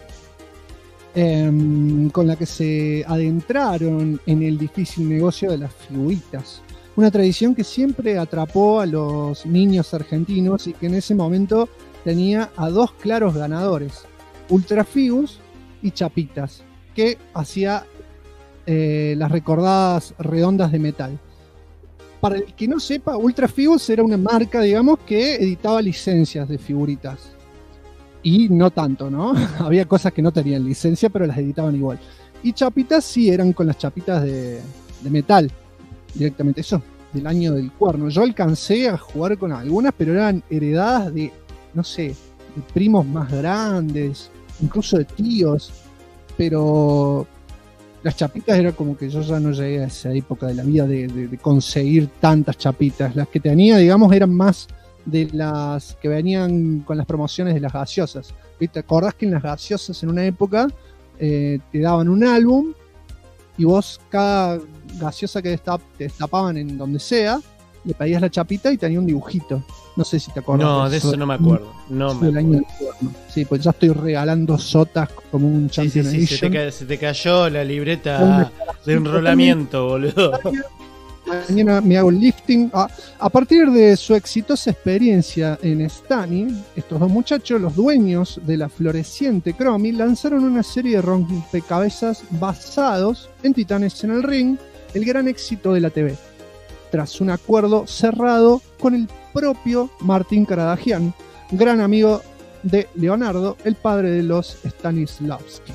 con la que se adentraron en el difícil negocio de las figuritas, una tradición que siempre atrapó a los niños argentinos y que en ese momento tenía a dos claros ganadores, Ultrafigus y Chapitas, que hacía las recordadas redondas de metal. Para el que no sepa, Ultrafigus era una marca, digamos, que editaba licencias de figuritas. Y no tanto, ¿no? Había cosas que no tenían licencia, pero las editaban igual. Y Chapitas sí eran con las chapitas de metal, directamente. Eso, del año del cuerno. Yo alcancé a jugar con algunas, pero eran heredadas de, no sé, de primos más grandes, incluso de tíos, pero las chapitas era como que yo ya no llegué a esa época de la vida de conseguir tantas chapitas. Las que tenía, digamos, eran más de las que venían con las promociones de las gaseosas. ¿Te acordás que en las gaseosas en una época te daban un álbum y vos cada gaseosa que te destapaban en donde sea, le pedías la chapita y tenía un dibujito? No sé si te acordás. No, de eso no me acuerdo. No me acuerdo. Sí, pues ya estoy regalando sotas como un Champion Edition. Se te cayó la libreta de enrolamiento, boludo. Mañana me hago el lifting. A partir de su exitosa experiencia en Stani, estos dos muchachos, los dueños de la floreciente Cromi, lanzaron una serie de rompecabezas basados en Titanes en el Ring, el gran éxito de la TV, tras un acuerdo cerrado con el propio Martín Karadagian, gran amigo de Leonardo, el padre de los Stanislavski.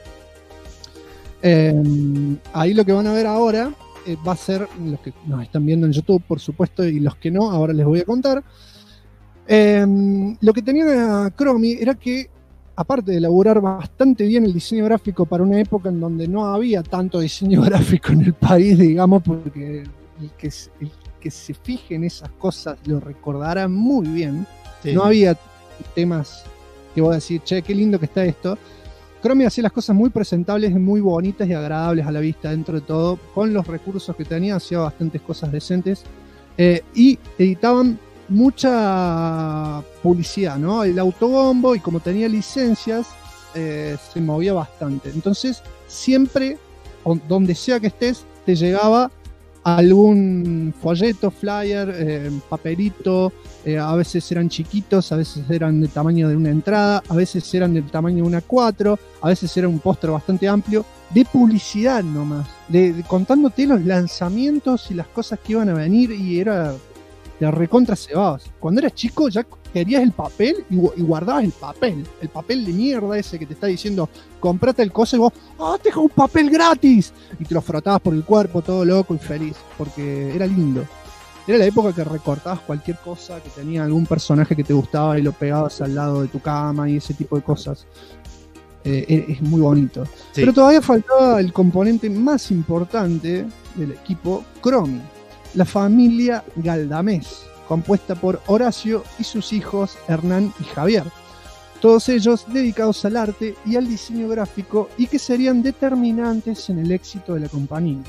Ahí lo que van a ver ahora va a ser, los que nos están viendo en YouTube, por supuesto, y los que no, ahora les voy a contar. Lo que tenía Cromi era que, aparte de elaborar bastante bien el diseño gráfico para una época en donde no había tanto diseño gráfico en el país, digamos, porque el que se fije en esas cosas lo recordará muy bien. Sí. No había temas que voy a decir, che, qué lindo que está esto. Cromi hacía las cosas muy presentables, muy bonitas y agradables a la vista dentro de todo. Con los recursos que tenía, hacía bastantes cosas decentes. Y editaban mucha publicidad, ¿no? El autobombo, y como tenía licencias, se movía bastante. Entonces, siempre, donde sea que estés, te llegaba algún folleto, flyer, papelito. A veces eran chiquitos, a veces eran del tamaño de una entrada, a veces eran del tamaño de una 4, a veces era un póster bastante amplio, de publicidad nomás, contándote los lanzamientos y las cosas que iban a venir, y era de recontra cebabas. Cuando eras chico ya querías el papel y guardabas el papel de mierda ese que te está diciendo comprate el coso, y vos, te dejo un papel gratis, y te lo frotabas por el cuerpo todo loco y feliz, porque era lindo. Era la época que recortabas cualquier cosa que tenía algún personaje que te gustaba y lo pegabas al lado de tu cama y ese tipo de cosas. Es muy bonito. Sí. Pero todavía faltaba el componente más importante del equipo Cromi, la familia Galdamés, compuesta por Horacio y sus hijos Hernán y Javier. Todos ellos dedicados al arte y al diseño gráfico, y que serían determinantes en el éxito de la compañía.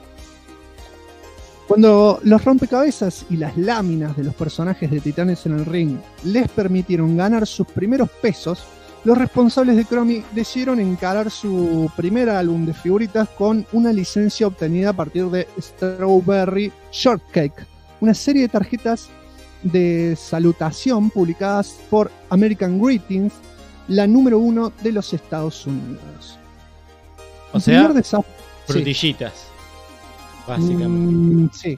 Cuando los rompecabezas y las láminas de los personajes de Titanes en el Ring les permitieron ganar sus primeros pesos, los responsables de Chromie decidieron encarar su primer álbum de figuritas con una licencia obtenida a partir de Strawberry Shortcake, una serie de tarjetas de salutación publicadas por American Greetings, la número 1 de los Estados Unidos. O sea, frutillitas, básicamente. Sí.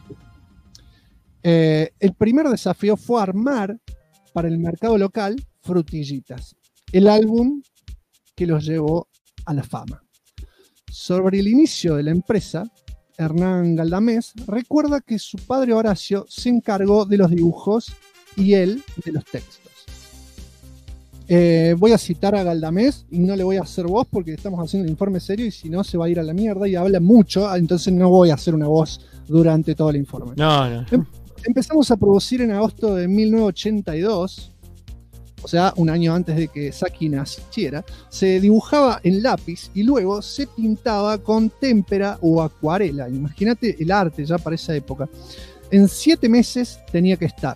El primer desafío fue armar para el mercado local Frutillitas, el álbum que los llevó a la fama. Sobre el inicio de la empresa, Hernán Galdamés recuerda que su padre Horacio se encargó de los dibujos y él de los textos. Voy a citar a Galdamés y no le voy a hacer voz porque estamos haciendo un informe serio y si no se va a ir a la mierda y habla mucho, entonces no voy a hacer una voz durante todo el informe. No. Empezamos a producir en agosto de 1982, o sea, un año antes de que Saki naciera. Se dibujaba en lápiz y luego se pintaba con témpera o acuarela. Imagínate el arte ya para esa época. En 7 meses tenía que estar.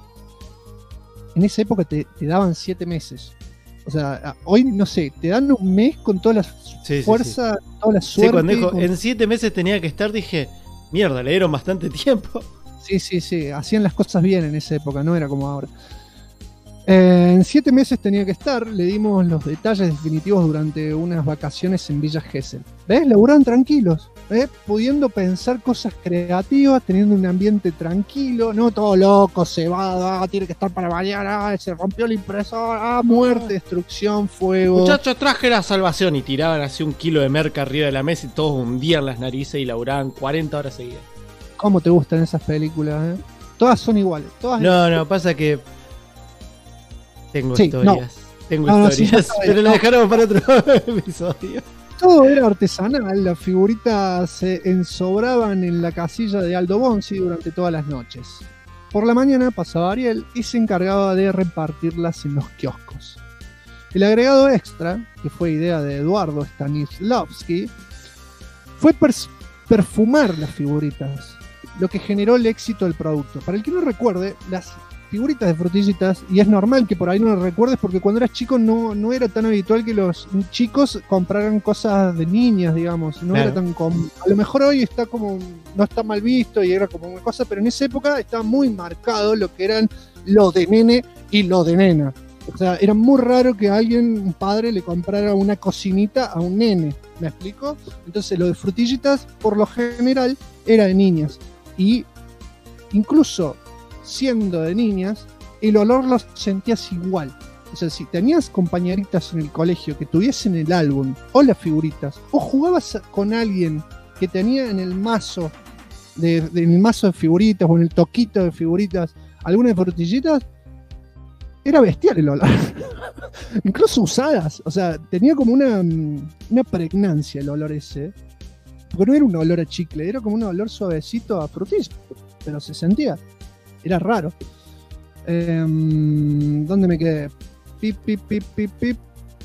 En esa época te daban 7 meses. O sea, hoy no sé, te dan un mes con toda la fuerza, toda la suerte. Sí, cuando dijo en 7 meses tenía que estar, dije, mierda, le dieron bastante tiempo. Sí, hacían las cosas bien en esa época, no era como ahora. En 7 meses tenía que estar, le dimos los detalles definitivos durante unas vacaciones en Villa Gesell. ¿Ves? Laburaban tranquilos, ¿ves? Pudiendo pensar cosas creativas, teniendo un ambiente tranquilo, no todo loco, cebado, tiene que estar para mañana, se rompió la impresora, muerte, destrucción, fuego. Muchachos, traje la salvación y tiraban así 1 kilo de merca arriba de la mesa y todos hundían las narices y laburaban 40 horas seguidas. ¿Cómo te gustan esas películas? Todas son iguales. Todas no, pasa que tengo historias. Sí, pero las dejaron para otro episodio. Todo era artesanal, las figuritas se ensobraban en la casilla de Aldo Bonzi durante todas las noches. Por la mañana pasaba Ariel y se encargaba de repartirlas en los kioscos. El agregado extra, que fue idea de Eduardo Stanislavski, fue perfumar las figuritas, lo que generó el éxito del producto. Para el que no recuerde, las figuritas de Frutillitas, y es normal que por ahí no lo recuerdes porque cuando eras chico no era tan habitual que los chicos compraran cosas de niñas, digamos, no era tan común. A lo mejor hoy está como, no está mal visto y era como una cosa, pero en esa época estaba muy marcado lo que eran lo de nene y lo de nena. O sea, era muy raro que un padre le comprara una cocinita a un nene, ¿me explico? Entonces lo de Frutillitas por lo general era de niñas y incluso siendo de niñas, el olor lo sentías igual. O sea, si tenías compañeritas en el colegio que tuviesen el álbum o las figuritas, o jugabas con alguien que tenía en el mazo de figuritas o en el toquito de figuritas algunas Frutillitas, era bestial el olor. Incluso usadas. O sea, tenía como una pregnancia el olor ese. Porque no era un olor a chicle, era como un olor suavecito a frutillas, pero se sentía. Era raro. ¿Dónde me quedé? Pip.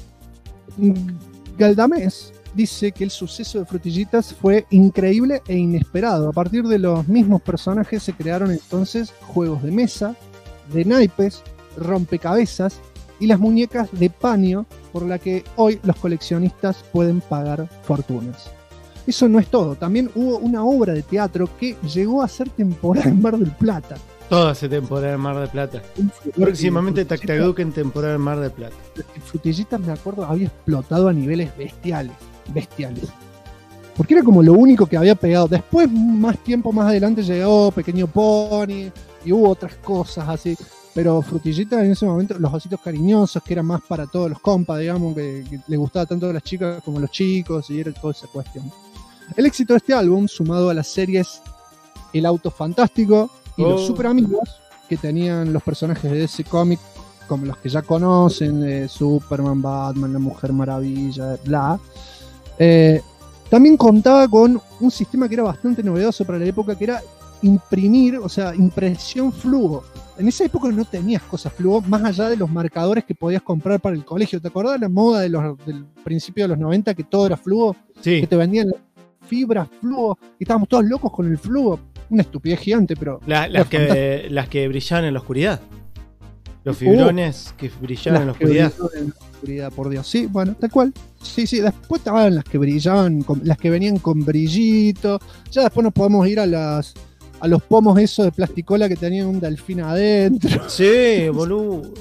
Galdamés dice que el suceso de Frutillitas fue increíble e inesperado. A partir de los mismos personajes se crearon entonces juegos de mesa, de naipes, rompecabezas y las muñecas de paño por la que hoy los coleccionistas pueden pagar fortunas. Eso no es todo. También hubo una obra de teatro que llegó a ser temporada en Mar del Plata. Toda esa temporada en Mar del Plata. Próximamente Tactaduque en temporada en Mar del Plata. Frutillitas, me acuerdo, había explotado a niveles bestiales. Porque era como lo único que había pegado. Después, más tiempo más adelante, llegó Pequeño Pony y hubo otras cosas así. Pero Frutillitas en ese momento, los ositos cariñosos, que eran más para todos los compas, digamos, que les gustaba tanto a las chicas como a los chicos, y era toda esa cuestión. El éxito de este álbum, sumado a las series El Auto Fantástico y Los Super Amigos, que tenían los personajes de ese cómic, como los que ya conocen, Superman, Batman, La Mujer Maravilla, bla. También contaba con un sistema que era bastante novedoso para la época, que era imprimir, o sea, impresión fluo. En esa época no tenías cosas fluo, más allá de los marcadores que podías comprar para el colegio. ¿Te acordás de la moda del principio de los 90 que todo era fluo? Sí. Que te vendían fibras fluo y estábamos todos locos con el fluo. Una estupidez gigante, pero... Las que brillaban en la oscuridad. Los fibrones que brillaban en la oscuridad. En la oscuridad, por Dios. Sí, bueno, tal cual. Sí, después estaban las que brillaban, las que venían con brillito. Ya después nos podemos ir a los pomos esos de plasticola que tenían un delfín adentro. Sí, boludo.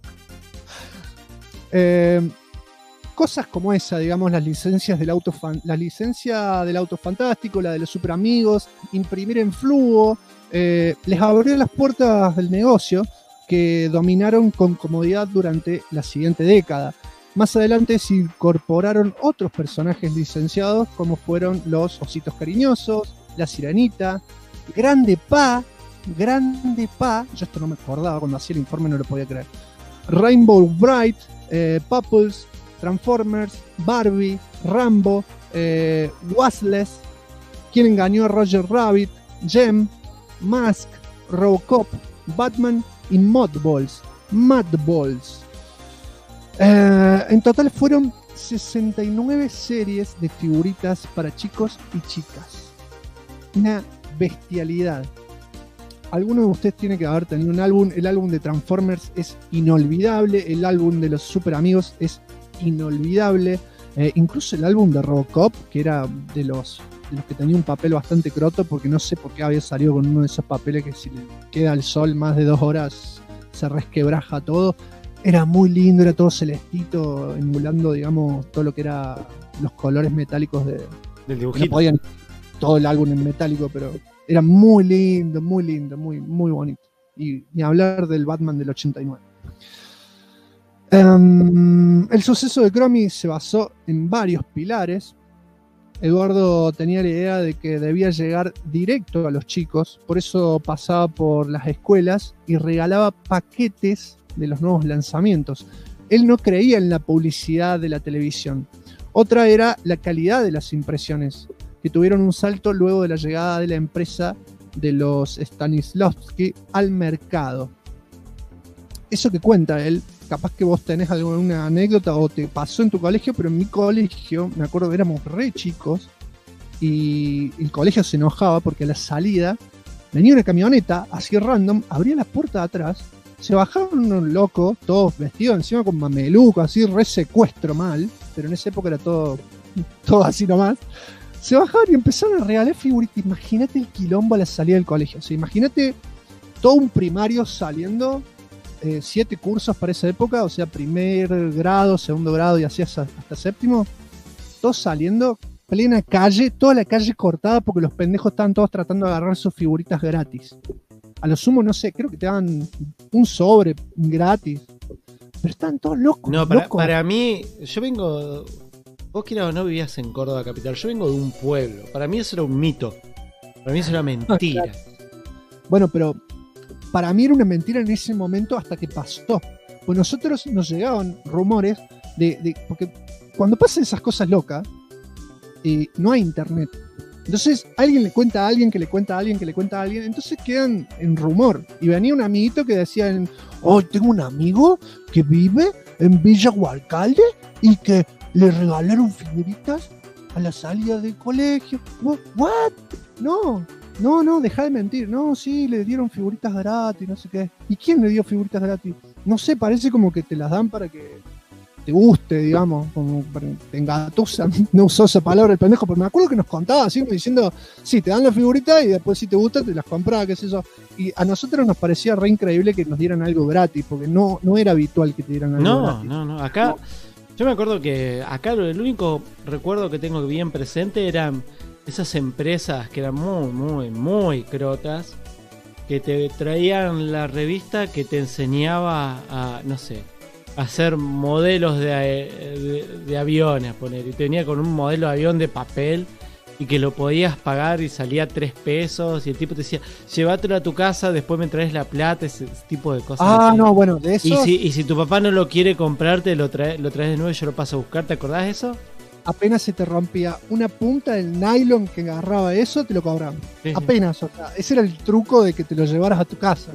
Cosas como esa, digamos, las licencias del auto la licencia del auto fantástico, la de los super amigos, imprimir en flujo, les abrió las puertas del negocio que dominaron con comodidad durante la siguiente década. Más adelante se incorporaron otros personajes licenciados como fueron los Ositos Cariñosos, La Sirenita, Grande Pa, yo esto no me acordaba, cuando hacía el informe no lo podía creer, Rainbow Bright, Pupples, Transformers, Barbie, Rambo, Washless, Quien engañó a Roger Rabbit, Gem, Mask, Robocop, Batman y Mudballs. En total fueron 69 series de figuritas para chicos y chicas. Una bestialidad. Alguno de ustedes tiene que haber tenido un álbum. El álbum de Transformers es inolvidable. El álbum de los Super Amigos es inolvidable. Incluso el álbum de Robocop, que era de los que tenía un papel bastante croto, porque no sé por qué había salido con uno de esos papeles que si le queda al sol más de 2 horas se resquebraja todo. Era muy lindo, era todo celestito, emulando, digamos, todo lo que era los colores metálicos del dibujito. No podían todo el álbum en metálico, pero era muy lindo, muy bonito. Y ni hablar del Batman del 89. El suceso de Chromie se basó en varios pilares. Eduardo tenía la idea de que debía llegar directo a los chicos, por eso pasaba por las escuelas y regalaba paquetes de los nuevos lanzamientos. Él no creía en la publicidad de la televisión. Otra era la calidad de las impresiones, que tuvieron un salto luego de la llegada de la empresa de los Stanislavski al mercado. Eso que cuenta él, capaz que vos tenés alguna anécdota o te pasó en tu colegio, pero en mi colegio, me acuerdo que éramos re chicos y el colegio se enojaba porque a la salida venía una camioneta así random, abría la puerta de atrás, se bajaron unos locos, todos vestidos encima con mameluco, así re secuestro mal, pero en esa época era todo así nomás. Se bajaron y empezaron a regalar figuritas. Imagínate el quilombo a la salida del colegio. O sea, imagínate todo un primario saliendo, 7 cursos para esa época, o sea, primer grado, segundo grado y así hasta séptimo, todos saliendo, plena calle, toda la calle cortada porque los pendejos estaban todos tratando de agarrar sus figuritas gratis. A lo sumo, no sé, creo que te daban un sobre gratis. Pero estaban todos locos. No, para mí, yo vengo... Vos quieras o no vivías en Córdoba capital. Yo vengo de un pueblo. Para mí eso era un mito. Para mí eso era mentira. Claro. Bueno, pero para mí era una mentira en ese momento hasta que pasó. Pues nosotros nos llegaban rumores porque cuando pasan esas cosas locas, no hay internet. Entonces alguien le cuenta a alguien, que le cuenta a alguien, que le cuenta a alguien. Entonces quedan en rumor. Y venía un amiguito que decía, tengo un amigo que vive en Villa Hualcalde y que le regalaron figuritas a la salida del colegio. ¿What? No, deja de mentir. No, sí, le dieron figuritas gratis, no sé qué. ¿Y quién le dio figuritas gratis? No sé, parece como que te las dan para que te guste, digamos, como para que te engatusan. No usó esa palabra el pendejo, pero me acuerdo que nos contaba así, diciendo, sí, te dan la figurita y después si te gusta te las compras, qué sé yo. Y a nosotros nos parecía re increíble que nos dieran algo gratis, porque no era habitual que te dieran algo gratis. No, acá... Yo me acuerdo que acá el único recuerdo que tengo bien presente eran esas empresas que eran muy crotas, que te traían la revista que te enseñaba a, no sé, a hacer modelos de aviones, poner, y te venía con un modelo de avión de papel y que lo podías pagar y salía 3 pesos y el tipo te decía, llévatelo a tu casa, después me traes la plata, ese tipo de cosas. Ah, así. No, bueno, de eso... Y si tu papá no lo quiere comprarte, lo traes de nuevo y yo lo paso a buscar, ¿te acordás de eso? Apenas se te rompía una punta del nylon que agarraba eso, te lo cobraban. Sí. Apenas, o sea, ese era el truco de que te lo llevaras a tu casa.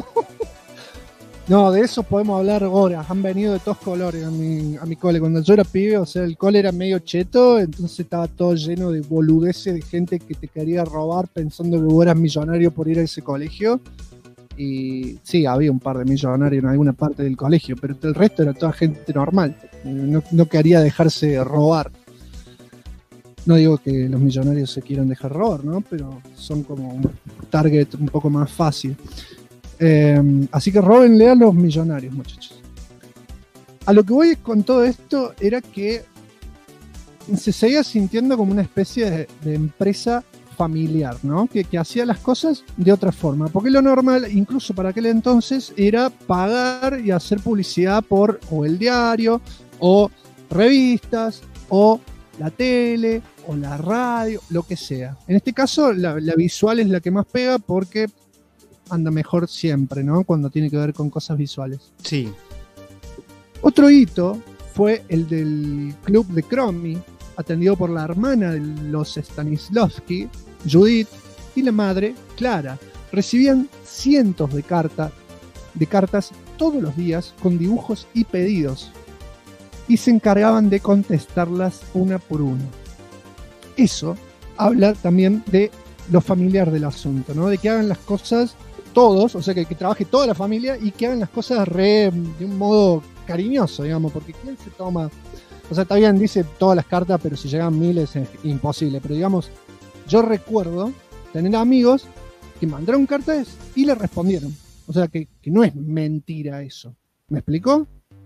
No, de eso podemos hablar horas. Han venido de todos colores a mi cole. Cuando yo era pibe, o sea, el cole era medio cheto, entonces estaba todo lleno de boludeces de gente que te quería robar pensando que vos eras millonario por ir a ese colegio. Y sí, había un par de millonarios en alguna parte del colegio, pero el resto era toda gente normal. No quería dejarse robar. No digo que los millonarios se quieran dejar robar, ¿no? Pero son como un target un poco más fácil. Así que róbenle a los millonarios, muchachos. A lo que voy con todo esto era que se seguía sintiendo como una especie de empresa familiar, ¿no? Que hacía las cosas de otra forma. Porque lo normal, incluso para aquel entonces, era pagar y hacer publicidad por o el diario, o revistas, o la tele, o la radio, lo que sea. En este caso, la visual es la que más pega porque anda mejor siempre, ¿no? Cuando tiene que ver con cosas visuales. Sí. Otro hito fue el del club de Cromi, atendido por la hermana de los Stanislavski, Judith, y la madre, Clara. Recibían cientos de cartas todos los días con dibujos y pedidos, y se encargaban de contestarlas una por una. Eso habla también de lo familiar del asunto, ¿no? De que hagan las cosas todos, o sea, que trabaje toda la familia y que hagan las cosas de un modo cariñoso, digamos, porque ¿quién se toma? O sea, está bien, dice todas las cartas, pero si llegan miles es imposible. Pero digamos, yo recuerdo tener amigos que mandaron cartas y le respondieron. O sea, que no es mentira eso. ¿Me explicó?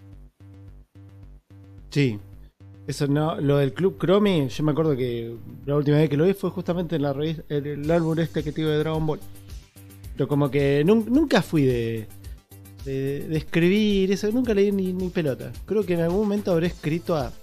Sí. Eso no, lo del Club Cromi, yo me acuerdo que la última vez que lo vi fue justamente en la revista, el álbum este que tengo de Dragon Ball. Pero como que nunca fui de escribir eso, nunca leí ni pelota. Creo que en algún momento habré escrito a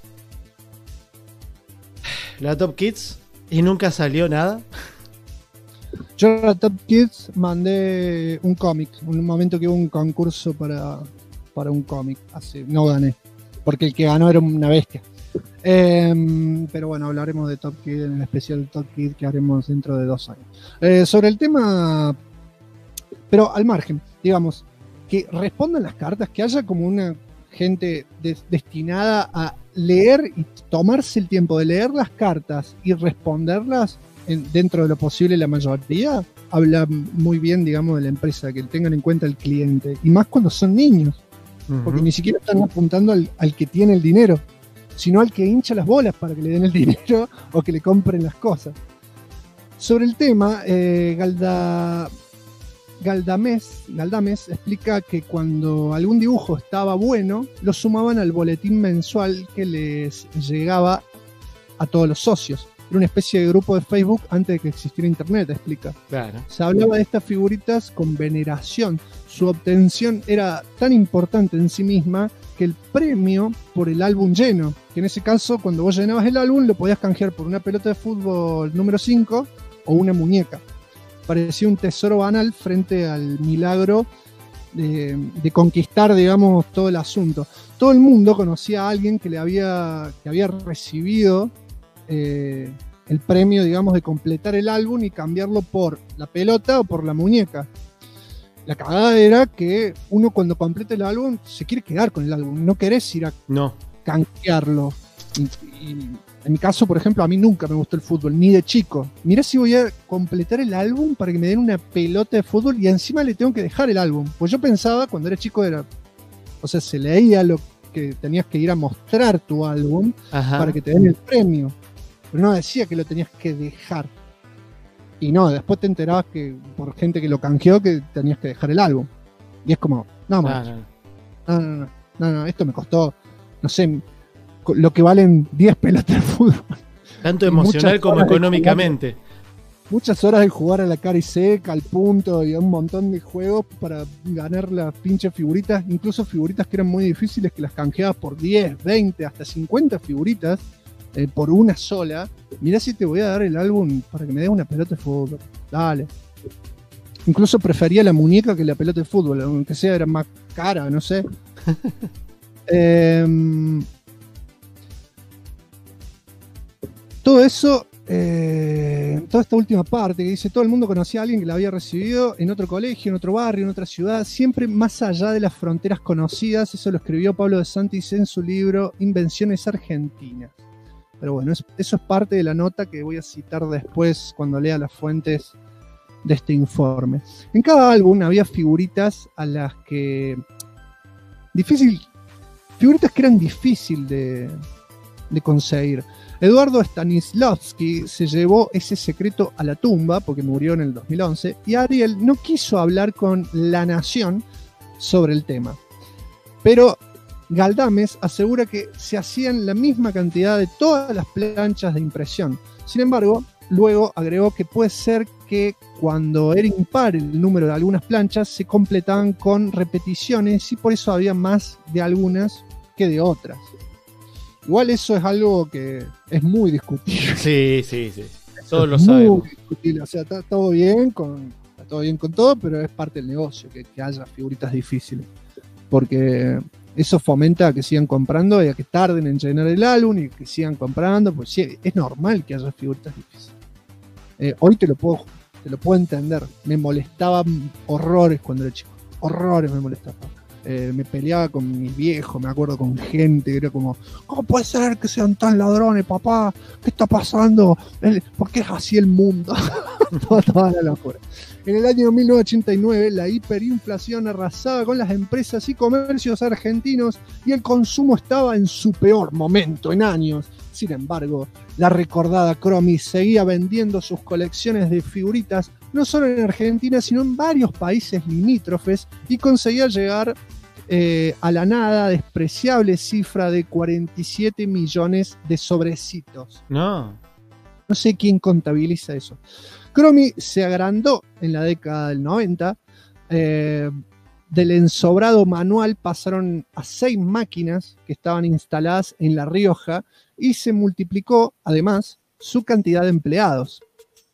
la Top Kids y nunca salió nada. Yo a la Top Kids mandé un cómic, un momento que hubo un concurso para un cómic, no gané, porque el que ganó era una bestia. Pero bueno, hablaremos de Top Kids en el especial Top Kids que haremos dentro de 2 años. Sobre el tema, pero al margen, digamos, que respondan las cartas, que haya como una gente destinada a leer y tomarse el tiempo de leer las cartas y responderlas dentro de lo posible la mayoría, habla muy bien, digamos, de la empresa, que tengan en cuenta el cliente, y más cuando son niños, porque ni siquiera están apuntando al que tiene el dinero, sino al que hincha las bolas para que le den el dinero o que le compren las cosas. Sobre el tema, Galdames explica que cuando algún dibujo estaba bueno, lo sumaban al boletín mensual que les llegaba a todos los socios. Era una especie de grupo de Facebook antes de que existiera internet, explica. Claro. Se hablaba de estas figuritas con veneración. Su obtención era tan importante en sí misma que el premio por el álbum lleno, que en ese caso cuando vos llenabas el álbum lo podías canjear por una pelota de fútbol número 5 o una muñeca. Parecía un tesoro banal frente al milagro de conquistar, digamos, todo el asunto. Todo el mundo conocía a alguien que había recibido el premio, digamos, de completar el álbum y cambiarlo por la pelota o por la muñeca. La cagada era que uno cuando completa el álbum se quiere quedar con el álbum, no querés ir a canjearlo. Y en mi caso, por ejemplo, a mí nunca me gustó el fútbol, ni de chico. Mirá si voy a completar el álbum para que me den una pelota de fútbol y encima le tengo que dejar el álbum. Pues yo pensaba, cuando era chico, o sea, se leía lo que tenías que ir a mostrar tu álbum para que te den el premio. Pero no decía que lo tenías que dejar. Y no, después te enterabas que por gente que lo canjeó que tenías que dejar el álbum. Y es como, no, esto me costó, no sé, lo que valen 10 pelotas de fútbol. Tanto emocional como económicamente. Muchas horas de jugar a la cara y seca, al punto, y un montón de juegos para ganar las pinches figuritas, incluso figuritas que eran muy difíciles, que las canjeabas por 10, 20, hasta 50 figuritas por una sola. Mirá si te voy a dar el álbum para que me des una pelota de fútbol. Dale. Incluso prefería la muñeca que la pelota de fútbol, aunque sea era más cara, no sé. Todo eso, toda esta última parte que dice, todo el mundo conocía a alguien que la había recibido en otro colegio, en otro barrio, en otra ciudad, siempre más allá de las fronteras conocidas. Eso lo escribió Pablo de Santis en su libro Invenciones Argentinas. Pero bueno, eso es parte de la nota que voy a citar después cuando lea las fuentes de este informe. En cada álbum había figuritas a las que... figuritas que eran difíciles de conseguir. Eduardo Stanislavski se llevó ese secreto a la tumba porque murió en el 2011 y Ariel no quiso hablar con La Nación sobre el tema. Pero Galdames asegura que se hacían la misma cantidad de todas las planchas de impresión. Sin embargo, luego agregó que puede ser que cuando era impar el número de algunas planchas se completaban con repeticiones y por eso había más de algunas que de otras. Igual eso es algo que es muy discutible. Sí. Todos lo sabemos. Muy discutible. O sea, está todo bien con todo, pero es parte del negocio que haya figuritas difíciles. Porque eso fomenta a que sigan comprando y a que tarden en llenar el álbum y que sigan comprando. Pues sí, es normal que haya figuritas difíciles. Hoy te lo puedo entender. Me molestaban horrores cuando era chico. Horrores me molestaban. Me peleaba con mis viejos, me acuerdo, con gente, era como, ¿cómo puede ser que sean tan ladrones, papá? ¿Qué está pasando? ¿Por qué es así el mundo? Toda la locura. En el año 1989, la hiperinflación arrasaba con las empresas y comercios argentinos y el consumo estaba en su peor momento en años. Sin embargo, la recordada Cromi seguía vendiendo sus colecciones de figuritas no solo en Argentina, sino en varios países limítrofes y conseguía llegar a la nada despreciable cifra de 47 millones de sobrecitos. No sé quién contabiliza eso. Cromi se agrandó en la década del 90. Del ensobrado manual pasaron a 6 máquinas que estaban instaladas en La Rioja y se multiplicó, además, su cantidad de empleados.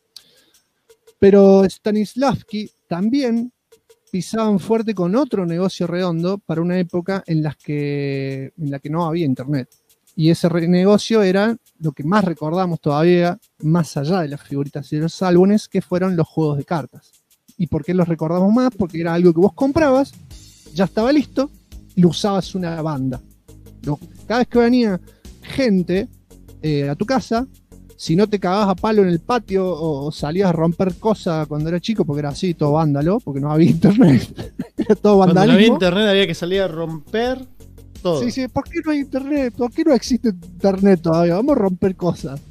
Pero Stanislavski también pisaban fuerte con otro negocio redondo para una época en la que no había internet. Y ese negocio era lo que más recordamos todavía, más allá de las figuritas y de los álbumes, que fueron los juegos de cartas. ¿Y por qué los recordamos más? Porque era algo que vos comprabas, ya estaba listo, y lo usabas una banda. Cada vez que venía gente a tu casa, si no te cagabas a palo en el patio o salías a romper cosas cuando era chico, porque era así, todo vándalo, porque no había internet, era todo vandalismo. Cuando no había internet había que salir a romper todo. Sí, ¿por qué no hay internet? ¿Por qué no existe internet todavía? Vamos a romper cosas.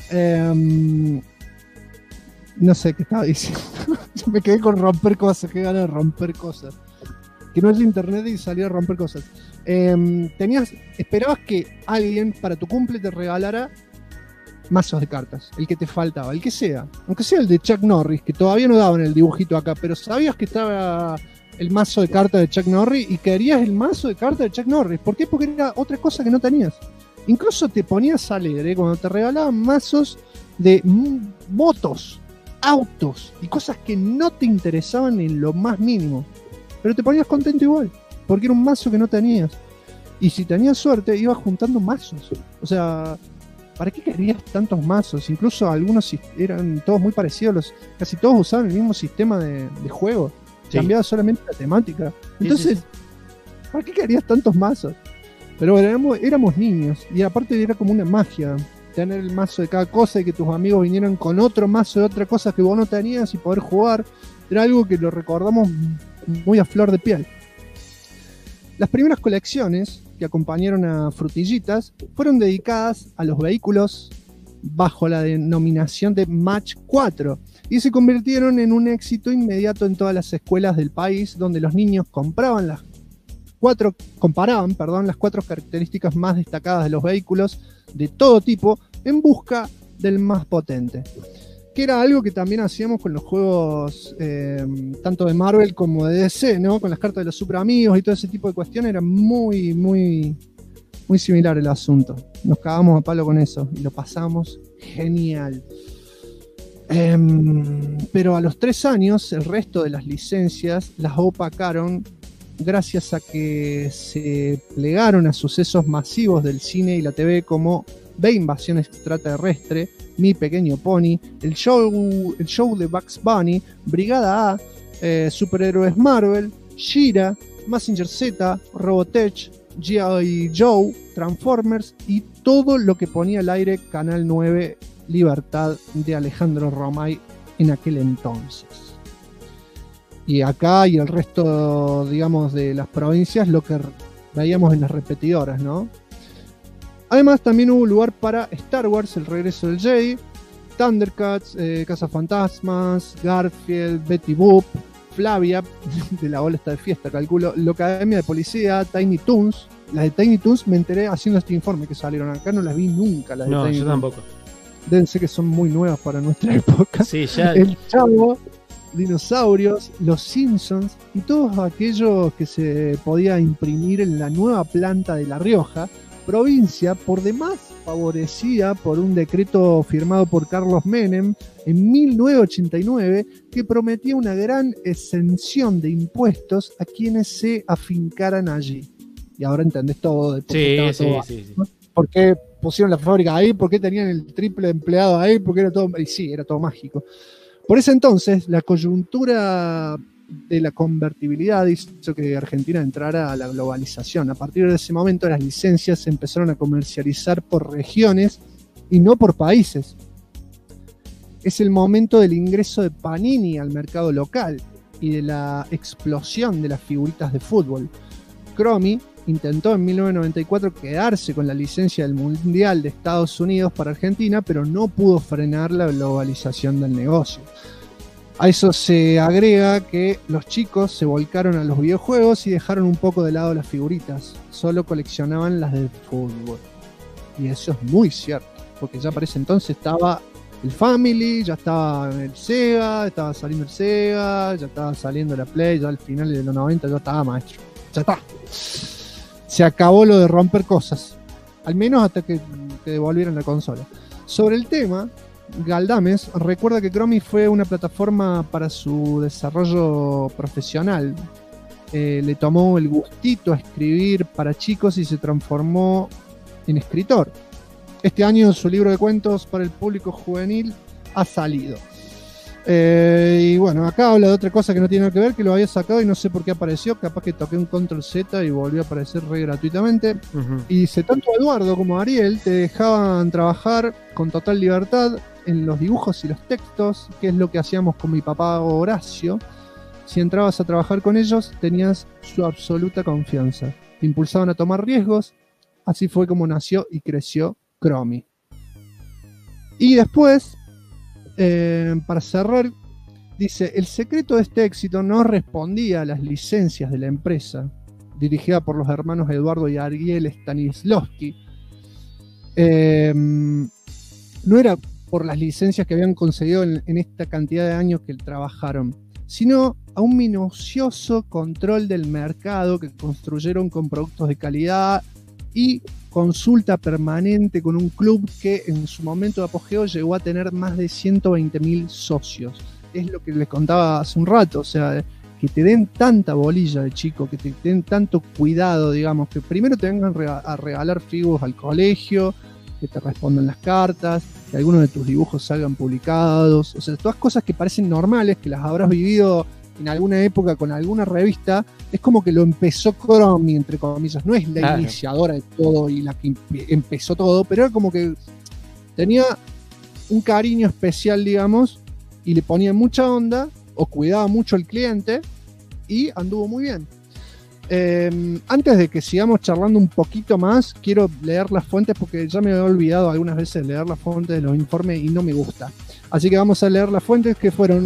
No sé qué estaba diciendo. Me quedé con romper cosas, qué ganas de romper cosas. Que no es internet y salir a romper cosas. Esperabas que alguien para tu cumple te regalara mazos de cartas, el que te faltaba, el que sea, aunque sea el de Chuck Norris, que todavía no daban el dibujito acá, pero sabías que estaba el mazo de cartas de Chuck Norris y querías el mazo de cartas de Chuck Norris. ¿Por qué? Porque era otra cosa que no tenías. Incluso te ponías alegre cuando te regalaban mazos de motos, autos y cosas que no te interesaban en lo más mínimo, pero te ponías contento igual, porque era un mazo que no tenías. Y si tenías suerte, ibas juntando mazos. O sea, ¿para qué querías tantos mazos? Incluso algunos eran todos muy parecidos, casi todos usaban el mismo sistema de juego. Sí. Cambiaba solamente la temática. Entonces, sí. ¿Para qué querías tantos mazos? Pero bueno, éramos niños, y aparte era como una magia tener el mazo de cada cosa y que tus amigos vinieran con otro mazo de otra cosa que vos no tenías y poder jugar. Era algo que lo recordamos muy a flor de piel. Las primeras colecciones que acompañaron a Frutillitas fueron dedicadas a los vehículos bajo la denominación de Match 4 y se convirtieron en un éxito inmediato en todas las escuelas del país, donde los niños comparaban las 4 características más destacadas de los vehículos de todo tipo en busca del más potente, que era algo que también hacíamos con los juegos tanto de Marvel como de DC, ¿no? Con las cartas de los super amigos y todo ese tipo de cuestiones. Era muy, muy, muy similar el asunto. Nos cagamos a palo con eso y lo pasamos genial. Pero a los 3 años el resto de las licencias las opacaron gracias a que se plegaron a sucesos masivos del cine y la TV como B Invasión Extraterrestre, Mi Pequeño Pony, el show de Bugs Bunny, Brigada A, Superhéroes Marvel, She-Ra, Mazinger Z, Robotech, G.I. Joe, Transformers y todo lo que ponía al aire Canal 9 Libertad de Alejandro Romay en aquel entonces. Y acá y el resto, digamos, de las provincias, lo que veíamos en las repetidoras, ¿no? Además, también hubo lugar para Star Wars, El Regreso del Jedi, Thundercats, Cazafantasmas, Garfield, Betty Boop, Flavia, de la ola está de fiesta, calculo, La Academia de Policía, Tiny Toons. Las de Tiny Toons me enteré haciendo este informe que salieron acá, no las vi nunca. Las de No, Tiny yo Toons. tampoco. Deben ser que son muy nuevas para nuestra época. Sí, ya. El Chavo, Dinosaurios, Los Simpsons y todos aquellos que se podía imprimir en la nueva planta de La Rioja, provincia por demás favorecida por un decreto firmado por Carlos Menem en 1989 que prometía una gran exención de impuestos a quienes se afincaran allí. Y ahora entendés todo de por qué estaba todo sí. ¿no? ¿Por qué pusieron la fábrica ahí? ¿Por qué tenían el triple de empleado ahí? Porque era todo, y sí, era todo mágico. Por ese entonces, la coyuntura de la convertibilidad hizo que Argentina entrara a la globalización. A partir de ese momento, las licencias se empezaron a comercializar por regiones y no por países. Es el momento del ingreso de Panini al mercado local y de la explosión de las figuritas de fútbol. Cromi intentó en 1994 quedarse con la licencia del Mundial de Estados Unidos para Argentina, pero no pudo frenar la globalización del negocio. A eso se agrega que los chicos se volcaron a los videojuegos y dejaron un poco de lado las figuritas. Solo coleccionaban las del fútbol. Y eso es muy cierto, porque ya para ese entonces estaba el Family, ya estaba el Sega, estaba saliendo el Sega, ya estaba saliendo la Play, ya al final de los 90 ya estaba, maestro. Ya está. Se acabó lo de romper cosas. Al menos hasta que devolvieran la consola. Sobre el tema, Galdames recuerda que Cromi fue una plataforma para su desarrollo profesional. Le tomó el gustito a escribir para chicos y se transformó en escritor. Este año su libro de cuentos para el público juvenil ha salido. Y bueno, acá habla de otra cosa que no tiene nada que ver, que lo había sacado y no sé por qué apareció. Capaz que toqué un control Z y volvió a aparecer re gratuitamente. Y dice, tanto Eduardo como Ariel te dejaban trabajar con total libertad en los dibujos y los textos, que es lo que hacíamos con mi papá Horacio. Si entrabas a trabajar con ellos, tenías su absoluta confianza. Te impulsaban a tomar riesgos. Así fue como nació y creció Cromi. Y después, para cerrar, dice, el secreto de este éxito no respondía a las licencias de la empresa, dirigida por los hermanos Eduardo y Ariel Stanislavski. No era por las licencias que habían conseguido en esta cantidad de años que trabajaron, sino a un minucioso control del mercado que construyeron con productos de calidad y consulta permanente con un club que en su momento de apogeo llegó a tener más de 120.000 socios. Es lo que les contaba hace un rato, o sea, que te den tanta bolilla de chico, que te den tanto cuidado, digamos, que primero te vengan a regalar figos al colegio, que te respondan las cartas, que algunos de tus dibujos salgan publicados, o sea, todas cosas que parecen normales, que las habrás vivido en alguna época con alguna revista. Es como que lo empezó Cromi, entre comillas, no es la iniciadora de todo y la que empezó todo, pero era como que tenía un cariño especial, digamos, y le ponía mucha onda, o cuidaba mucho al cliente, y anduvo muy bien. Antes de que sigamos charlando un poquito más, quiero leer las fuentes porque ya me he olvidado algunas veces leer las fuentes de los informes y no me gusta. Así que vamos a leer las fuentes que fueron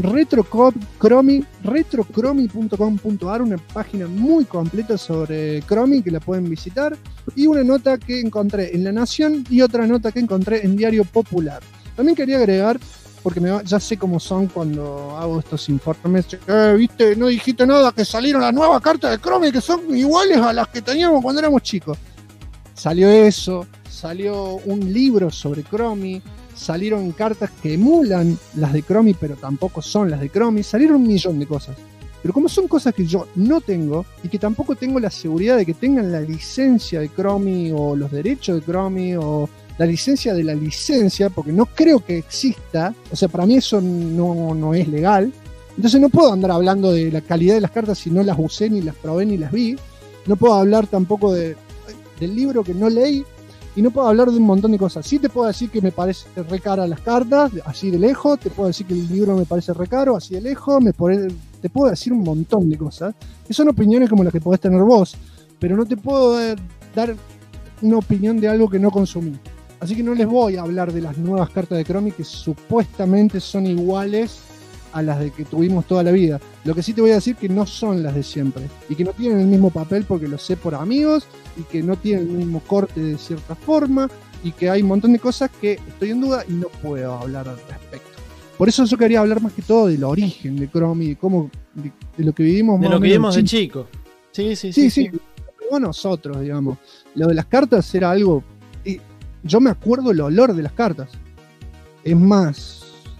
retrocromi.com.ar, una página muy completa sobre Cromi que la pueden visitar, y una nota que encontré en La Nación y otra nota que encontré en Diario Popular. También quería agregar, porque ya sé cómo son cuando hago estos informes, viste, no dijiste nada, que salieron las nuevas cartas de Cromi que son iguales a las que teníamos cuando éramos chicos. Salió eso, salió un libro sobre Cromi, salieron cartas que emulan las de Cromi, pero tampoco son las de Cromi, salieron un millón de cosas. Pero como son cosas que yo no tengo y que tampoco tengo la seguridad de que tengan la licencia de Cromi o los derechos de Cromi o la licencia de la licencia, porque no creo que exista, o sea, para mí eso no es legal, entonces no puedo andar hablando de la calidad de las cartas si no las usé, ni las probé, ni las vi. No puedo hablar tampoco del libro que no leí. y no puedo hablar de un montón de cosas. Sí te puedo decir que me parece re cara las cartas, así de lejos, te puedo decir que el libro me parece re caro, así de lejos, te puedo decir un montón de cosas, que son opiniones como las que podés tener vos, pero no te puedo dar una opinión de algo que no consumí. Así que no les voy a hablar de las nuevas cartas de Chromie que supuestamente son iguales a las de que tuvimos toda la vida. Lo que sí te voy a decir que no son las de siempre y que no tienen el mismo papel porque lo sé por amigos y que no tienen el mismo corte de cierta forma y que hay un montón de cosas que estoy en duda y no puedo hablar al respecto. Por eso yo quería hablar más que todo del origen de Chromie, de cómo de lo que vivimos de más lo o que menos vimos de chico. Sí. Pero nosotros, digamos. Lo de las cartas era algo... yo me acuerdo el olor de las cartas. Es más...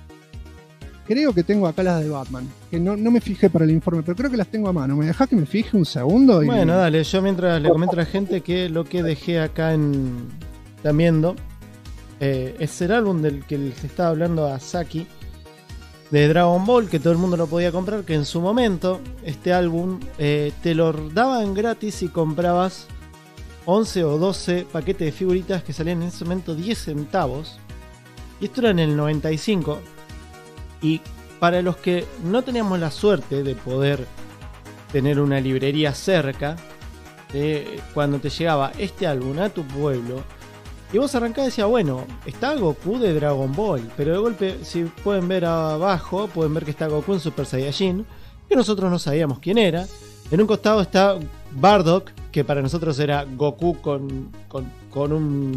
Creo que tengo acá las de Batman, que no me fijé para el informe, pero creo que las tengo a mano. ¿Me dejás que me fije un segundo? Bueno, dale, yo mientras le comento a la gente que lo que dejé acá están viendo es el álbum del que les estaba hablando a Saki, de Dragon Ball, que todo el mundo lo podía comprar, que en su momento este álbum te lo daban gratis si comprabas 11 o 12 paquetes de figuritas que salían en ese momento 10 centavos. Y esto era en el 95. Y para los que no teníamos la suerte de poder tener una librería cerca, cuando te llegaba este álbum a tu pueblo, y vos arrancás y decías, bueno, está Goku de Dragon Ball, pero de golpe, si pueden ver abajo, pueden ver que está Goku en Super Saiyajin, que nosotros no sabíamos quién era. En un costado está Bardock, que para nosotros era Goku con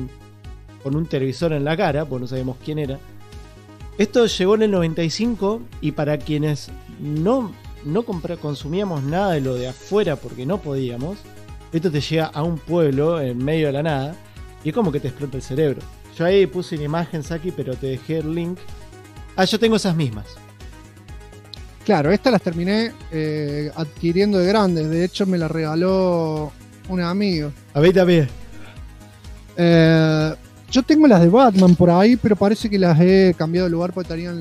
un televisor en la cara, pues no sabíamos quién era. Esto llegó en el 95 y para quienes no consumíamos nada de lo de afuera porque no podíamos, esto te llega a un pueblo en medio de la nada y es como que te explota el cerebro. Yo ahí puse una imagen, Saki, pero te dejé el link. Yo tengo esas mismas. Claro, estas las terminé adquiriendo de grandes. De hecho, me las regaló un amigo. A ver, también. Yo tengo las de Batman por ahí, pero parece que las he cambiado de lugar porque tenían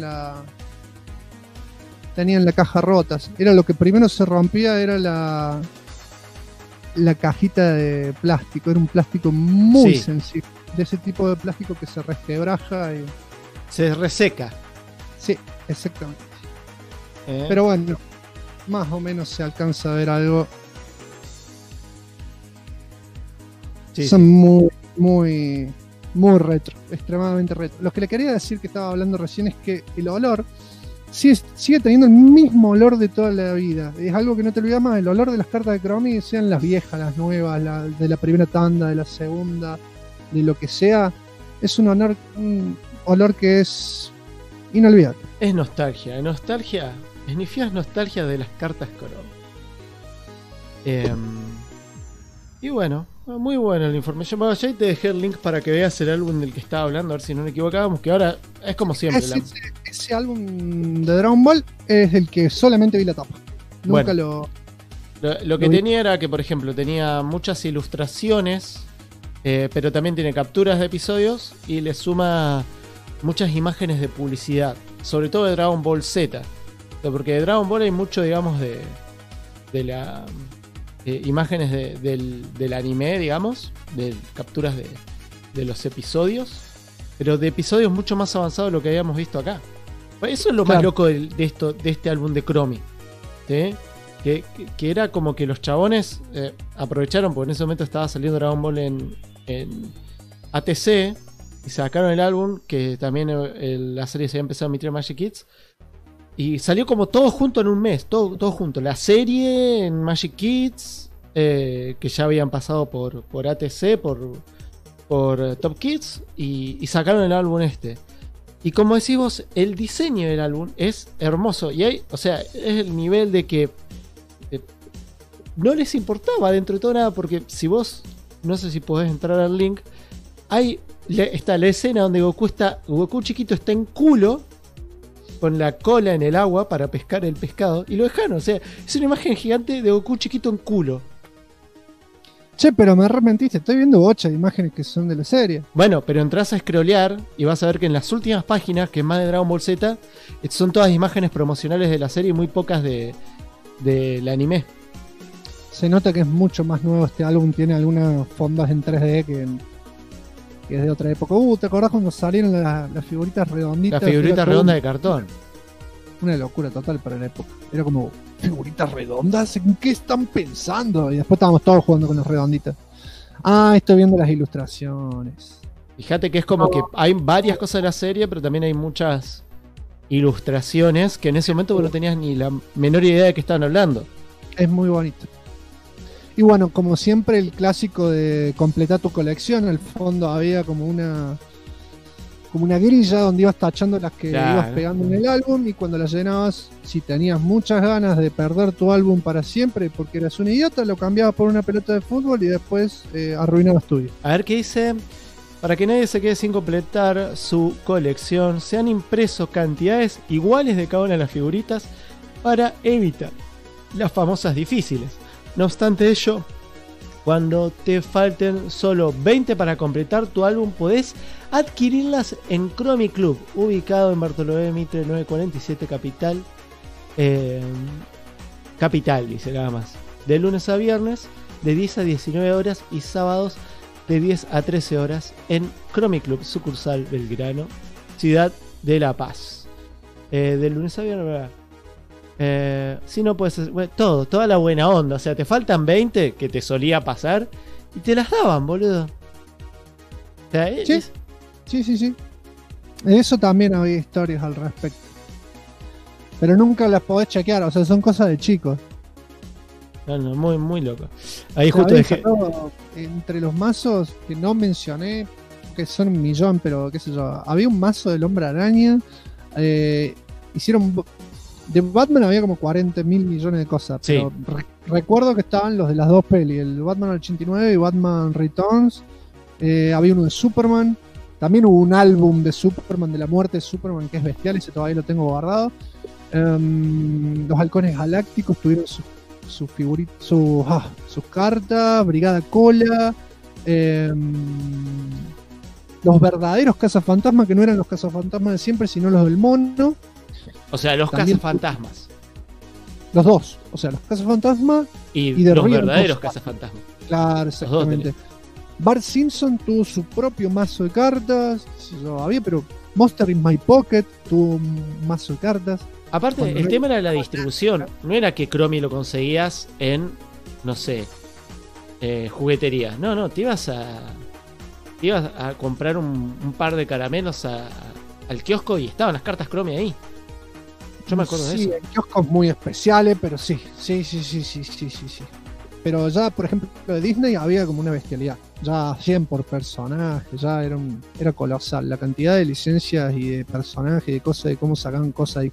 la caja rotas. Era lo que primero se rompía, era la cajita de plástico. Era un plástico muy sensible. De ese tipo de plástico que se resquebraja y se reseca. Sí, exactamente. Pero bueno, más o menos se alcanza a ver algo. Son muy retro, extremadamente retro. Lo que le quería decir que estaba hablando recién es que el olor sigue teniendo el mismo olor de toda la vida. Es algo que no te olvidas más. El olor de las cartas de Chromie, sean las viejas, las nuevas, de la primera tanda, de la segunda, de lo que sea, es un olor que es inolvidable. Es nostalgia, esnifías nostalgia de las cartas Chromie. Y bueno, muy bueno el informe. Yo ya te dejé el link para que veas el álbum del que estaba hablando, a ver si no nos equivocábamos, que ahora es como siempre. Ese álbum de Dragon Ball es el que solamente vi la tapa. Nunca lo que tenía era que, por ejemplo, tenía muchas ilustraciones, pero también tiene capturas de episodios y le suma muchas imágenes de publicidad, sobre todo de Dragon Ball Z. Porque de Dragon Ball hay mucho, digamos, de la... imágenes del anime, digamos, de capturas de los episodios, pero de episodios mucho más avanzados de lo que habíamos visto acá. Eso es lo más loco de este álbum de Chromie, ¿sí? Que era como que los chabones aprovecharon, porque en ese momento estaba saliendo Dragon Ball en ATC y sacaron el álbum, que también la serie se había empezado a emitir en Magic Kids. Y salió como todo junto en un mes, todo junto. La serie en Magic Kids, que ya habían pasado por ATC, por Top Kids, y sacaron el álbum este. Y como decís vos, el diseño del álbum es hermoso. Y es el nivel de que no les importaba dentro de todo nada, porque si vos, no sé si podés entrar al link, está la escena donde Goku chiquito está en culo, con la cola en el agua para pescar el pescado, y lo dejaron, es una imagen gigante de Goku chiquito en culo. Che, pero me arrepentiste, estoy viendo 8 imágenes que son de la serie. Bueno, pero entras a scrollear y vas a ver que en las últimas páginas, que es más de Dragon Ball Z, son todas imágenes promocionales de la serie y muy pocas del anime. Se nota que es mucho más nuevo este álbum, tiene algunas fondas en 3D que es de otra época. ¿Te acordás cuando salieron las figuritas redonditas? La figurita redonda de cartón. Una locura total para la época. Era como, ¿figuritas redondas? ¿En qué están pensando? Y después estábamos todos jugando con las redonditas. Estoy viendo las ilustraciones. Fíjate que es como que hay varias cosas de la serie, pero también hay muchas ilustraciones que en ese momento vos no tenías ni la menor idea de qué estaban hablando. Es muy bonito. Y bueno, como siempre, el clásico de completar tu colección. Al fondo había como una grilla donde ibas tachando las que ibas pegando en el álbum, y cuando las llenabas, si tenías muchas ganas de perder tu álbum para siempre porque eras un idiota, lo cambiabas por una pelota de fútbol y después arruinabas tu vida. A ver qué dice. Para que nadie se quede sin completar su colección, se han impreso cantidades iguales de cada una de las figuritas para evitar las famosas difíciles. No obstante ello, cuando te falten solo 20 para completar tu álbum, podés adquirirlas en Chromie Club, ubicado en Bartolomé Mitre 947 Capital. Capital, dice nada más. De lunes a viernes, de 10 a 19 horas y sábados de 10 a 13 horas en Chromie Club, sucursal Belgrano, Ciudad de La Paz. De lunes a viernes, ¿verdad? Si no puedes, bueno, toda la buena onda. O sea, te faltan 20 que te solía pasar y te las daban, boludo. O sea, Sí. Eso también había historias al respecto. Pero nunca las podés chequear, o sea, son cosas de chicos. No, muy, muy loco. Ahí justo dejé. Entre los mazos que no mencioné, que son 1 millón, pero qué sé yo, había un mazo del Hombre Araña. Hicieron. De Batman había como 40 mil millones de cosas, sí. Pero recuerdo que estaban los de las dos pelis, el Batman 89 y Batman Returns. Había uno de Superman. También hubo un álbum de Superman, de la muerte de Superman, que es bestial, ese todavía lo tengo guardado. Los Halcones Galácticos tuvieron sus figuritas, sus cartas, Brigada Cola. Los verdaderos cazafantasmas, que no eran los cazafantasmas de siempre, sino los del mono. O sea, los cazafantasmas. Los dos. O sea, los cazafantasmas y de los Río verdaderos cazafantasmas. Claro, exactamente. Bart Simpson tuvo su propio mazo de cartas. Había, pero Monster in My Pocket tuvo un mazo de cartas. Aparte, el tema era la distribución. No era que Chromie lo conseguías en, no sé, jugueterías. No, te ibas a comprar un par de caramelos al kiosco y estaban las cartas Chromie ahí. Yo me acuerdo de eso. Sí, en kioscos muy especiales, pero sí. Pero ya, por ejemplo, de Disney había como una bestialidad. Ya 100 por personaje, ya era colosal. La cantidad de licencias y de personajes, de cosas, de cómo sacaban cosas.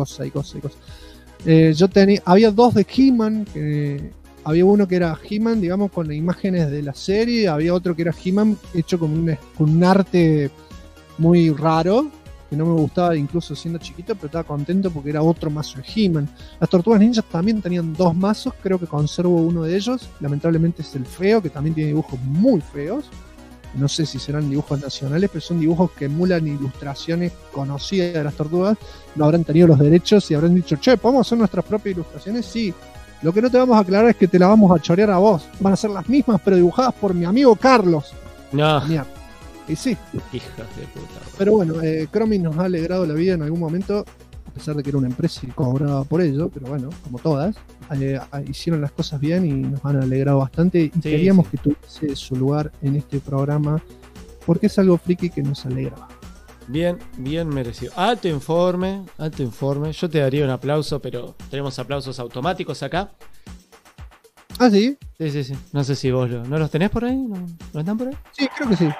Había dos de He-Man, había uno que era He-Man, digamos, con imágenes de la serie. Había otro que era He-Man hecho con un arte muy raro, que no me gustaba incluso siendo chiquito, pero estaba contento porque era otro mazo de He-Man. Las Tortugas Ninjas también tenían 2 mazos, creo que conservo uno de ellos. Lamentablemente es el feo, que también tiene dibujos muy feos. No sé si serán dibujos nacionales, pero son dibujos que emulan ilustraciones conocidas de las tortugas. No habrán tenido los derechos y habrán dicho, che, ¿podemos hacer nuestras propias ilustraciones? Sí. Lo que no te vamos a aclarar es que te la vamos a chorear a vos. Van a ser las mismas, pero dibujadas por mi amigo Carlos. No. Mierda. Y sí. Hijas de puta. Pero bueno, Chromie nos ha alegrado la vida en algún momento, a pesar de que era una empresa y cobraba por ello, pero bueno, como todas, hicieron las cosas bien y nos han alegrado bastante. Y queríamos que tuviese su lugar en este programa, porque es algo friki que nos alegra. Bien merecido. Alto informe. Yo te daría un aplauso, pero tenemos aplausos automáticos acá. ¿Ah, sí? Sí. No sé si vos ¿no los tenés por ahí? ¿No están por ahí? Sí, creo que sí.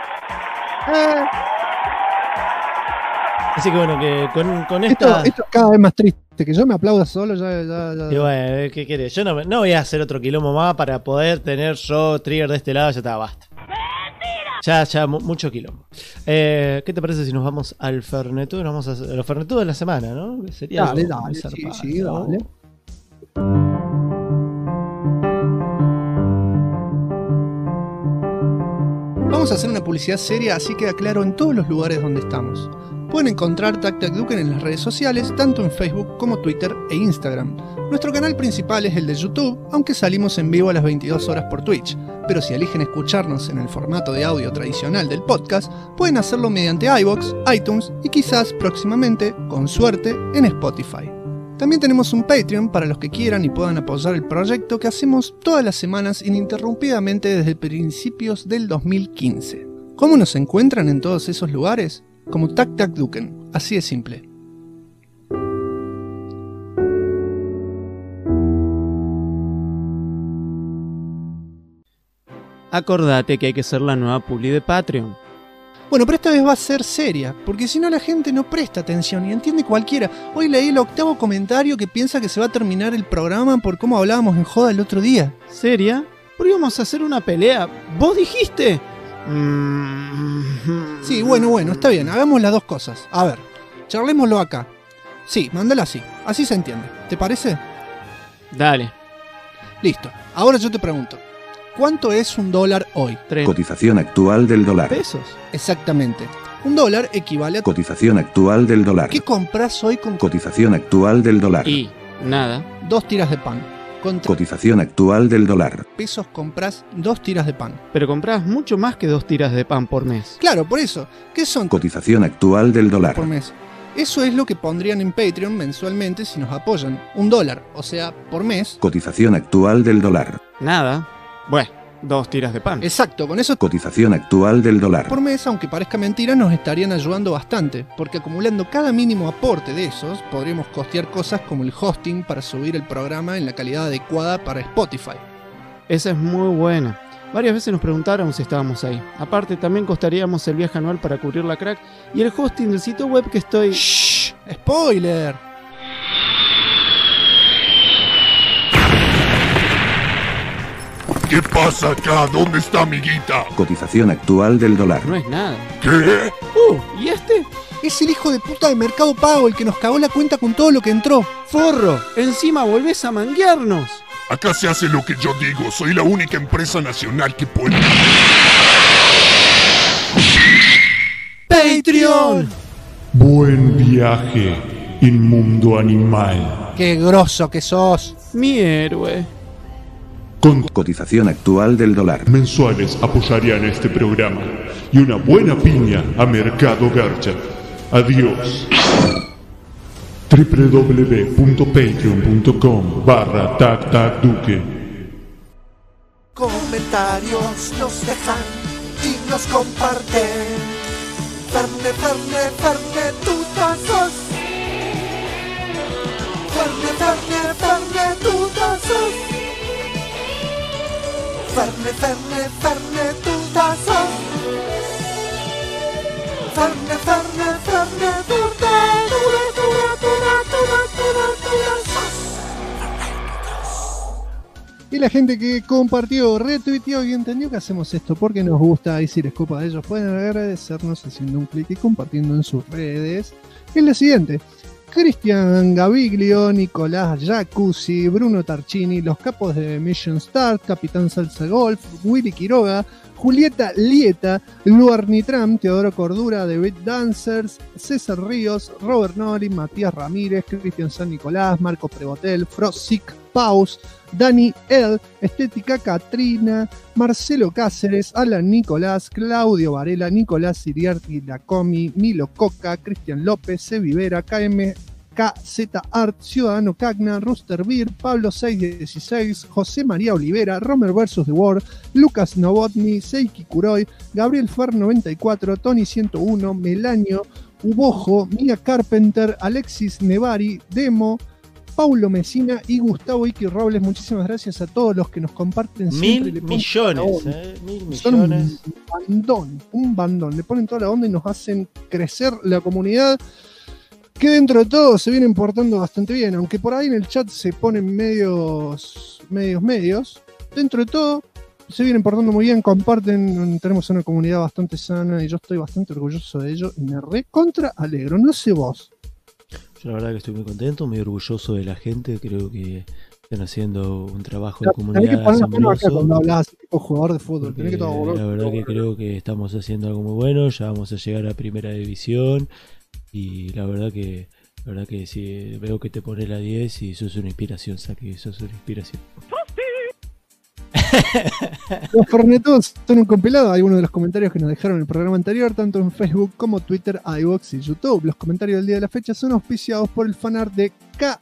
Así que bueno, que con esto es cada vez más triste, que yo me aplauda solo, ya. Y bueno, ¿qué querés? Yo no voy a hacer otro quilombo más para poder tener yo trigger de este lado, ya está, basta. Ya, mucho quilombo. ¿Qué te parece si nos vamos al Fernetudo? Nos vamos a los Fernetudos de la semana, ¿no? Sería dale, sí, dale. Vamos a hacer una publicidad seria, así queda claro en todos los lugares donde estamos. Pueden encontrar Tac Tac Duken en las redes sociales, tanto en Facebook como Twitter e Instagram. Nuestro canal principal es el de YouTube, aunque salimos en vivo a las 22 horas por Twitch. Pero si eligen escucharnos en el formato de audio tradicional del podcast, pueden hacerlo mediante iVoox, iTunes y quizás próximamente, con suerte, en Spotify. También tenemos un Patreon para los que quieran y puedan apoyar el proyecto que hacemos todas las semanas ininterrumpidamente desde principios del 2015. ¿Cómo nos encuentran en todos esos lugares? Como Tac Tac Duken, así de simple. Acordate que hay que ser la nueva publi de Patreon. Bueno, pero esta vez va a ser seria, porque si no la gente no presta atención y entiende cualquiera. Hoy leí el 8º comentario que piensa que se va a terminar el programa por cómo hablábamos en joda el otro día. ¿Seria? ¿Por qué íbamos a hacer una pelea? ¿Vos dijiste? Sí, bueno, está bien, hagamos las dos cosas. A ver, charlémoslo acá. Sí, mándala así se entiende. ¿Te parece? Dale. Listo, ahora yo te pregunto. ¿Cuánto es $1 hoy? Cotización actual del dólar. ¿Pesos? Exactamente. $1 equivale a... Cotización actual del dólar. ¿Qué compras hoy con... Cotización actual del dólar. Y nada. 2 tiras de pan. Contra cotización actual del dólar. Pesos compras 2 tiras de pan. Pero compras mucho más que 2 tiras de pan por mes. Claro, por eso. ¿Qué son? Cotización actual del dólar. Por mes. Eso es lo que pondrían en Patreon mensualmente si nos apoyan. $1, o sea, por mes. Cotización actual del dólar. Nada. Bueno, 2 tiras de pan. Exacto, con eso... Cotización actual del dólar. Por mes, aunque parezca mentira, nos estarían ayudando bastante, porque acumulando cada mínimo aporte de esos, podríamos costear cosas como el hosting para subir el programa en la calidad adecuada para Spotify. Esa es muy buena. Varias veces nos preguntaron si estábamos ahí. Aparte, también costaríamos el viaje anual para cubrir la crack y el hosting del sitio web que estoy... ¡Shh! ¡Spoiler! ¿Qué pasa acá? ¿Dónde está mi guita? Cotización actual del dólar. No es nada. ¿Qué? ¿Y este? Es el hijo de puta de Mercado Pago, el que nos cagó la cuenta con todo lo que entró. ¡Forro! Encima volvés a manguearnos. Acá se hace lo que yo digo. Soy la única empresa nacional que puede... ¡Patreon! Buen viaje, inmundo animal. ¡Qué grosso que sos! Mi héroe. Con cotización actual del dólar. Mensuales apoyarían este programa y una buena piña a Mercado Garcha. Adiós. www.patreon.com/tactacduque. Comentarios nos dejan y nos comparten. Ferne, tutazos. Ferne, tutazos. Ferne, tutazos. Ferne, Y la gente que compartió, retuiteó y entendió que hacemos esto porque nos gusta y si les copa de ellos pueden agradecernos haciendo un clic y compartiendo en sus redes. Es la siguiente: Cristian Gaviglio, Nicolás Jacuzzi, Bruno Tarchini, los capos de Mission Start, Capitán Salsa Golf, Willy Quiroga, Julieta Lieta, Luar Nitram, Teodoro Cordura, The Beat Dancers, César Ríos, Robert Nori, Matías Ramírez, Cristian San Nicolás, Marco Prevotel, Frosic Paus, Dani L, Estética Catrina, Marcelo Cáceres, Alan Nicolás, Claudio Varela, Nicolás Siriarti, Lacomi, Milo Coca, Cristian López, C. Vivera, KZ Art, Ciudadano Cagna, Rooster Beer, Pablo 616, José María Olivera, Romer vs. The World, Lucas Novotny, Seiki Kuroy, Gabriel Fer 94, Tony 101, Melanio, Ubojo, Mia Carpenter, Alexis Nevari, Demo, Paulo Mesina y Gustavo Iki Robles. Muchísimas gracias a todos los que nos comparten siempre. 1.000 millones, 1.000 Son millones. un bandón. Le ponen toda la onda y nos hacen crecer la comunidad, que dentro de todo se vienen portando bastante bien, aunque por ahí en el chat se ponen medios. Dentro de todo se vienen portando muy bien, comparten, tenemos una comunidad bastante sana y yo estoy bastante orgulloso de ello y me recontra alegro. No sé vos. Yo la verdad que estoy muy contento, muy orgulloso de la gente, creo que están haciendo un trabajo de comunidad Tenés que poner la mano acá asombroso. cuando hablas tipo jugador de fútbol. Tenés que La verdad que creo que estamos haciendo algo muy bueno, ya vamos a llegar a primera división y la verdad que La verdad que si veo que te pone la 10 y sos una inspiración, Saki, sos una inspiración. Los Fernetos son un compilado. Algunos de los comentarios que nos dejaron en el programa anterior, tanto en Facebook como Twitter, iVoox y YouTube. Los comentarios del día de la fecha son auspiciados por el fanart de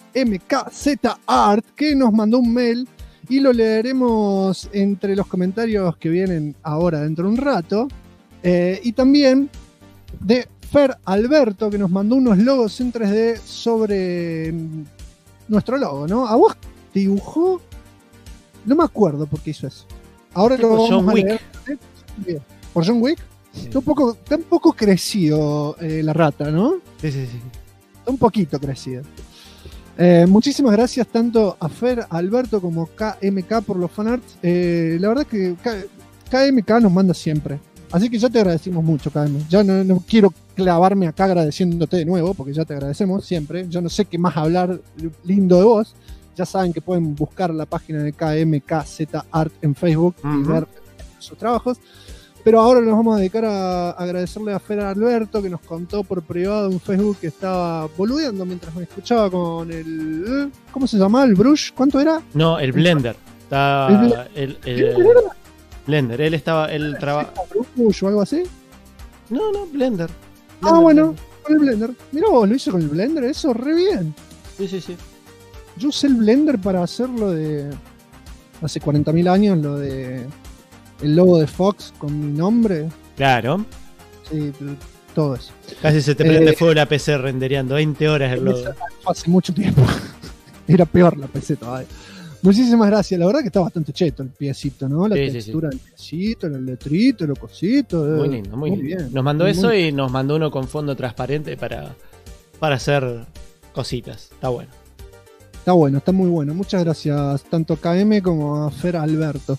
KMKZArt, que nos mandó un mail y lo leeremos entre los comentarios que vienen ahora dentro de un rato. Y también de Fer Alberto, que nos mandó unos logos en 3D sobre nuestro logo, ¿no? ¿A vos te dibujó? No me acuerdo por qué hizo eso. Ahora lo vamos John a Wick. leer. ¿Por John Wick? Sí. Está un poco crecido la rata, ¿no? Sí. Está un poquito crecido. Muchísimas gracias tanto a Fer Alberto como KMK por los fanarts. La verdad que KMK nos manda siempre. Así que ya te agradecimos mucho, KM. Ya no quiero clavarme acá agradeciéndote de nuevo, porque ya te agradecemos siempre. Yo no sé qué más hablar lindo de vos. Ya saben que pueden buscar la página de KMKZArt en Facebook y ver sus trabajos. Pero ahora nos vamos a dedicar a agradecerle a Fer Alberto, que nos contó por privado en Facebook que estaba boludeando mientras me escuchaba con el... ¿Cómo se llamaba? ¿El Brush? ¿Cuánto era? No, el Blender. El Blender. Él trabaja... ¿Brush o algo así? No, Blender. Bueno, con el Blender. Mirá vos, lo hizo con el Blender, eso re bien. Sí. Yo usé el Blender para hacer lo de... Hace 40.000 años, lo de... El logo de Fox con mi nombre. Claro. Sí, todo eso. Casi se te prende fuego la PC rendereando 20 horas el logo. Hace mucho tiempo. Era peor la PC todavía. Muchísimas gracias. La verdad que está bastante cheto el piecito, ¿no? La textura del piecito, el letrito, los cositos. Muy lindo, muy bien. Nos mandó eso y nos mandó uno con fondo transparente para hacer cositas. Está bueno. Está bueno, está muy bueno. Muchas gracias tanto a KM como a Fer Alberto.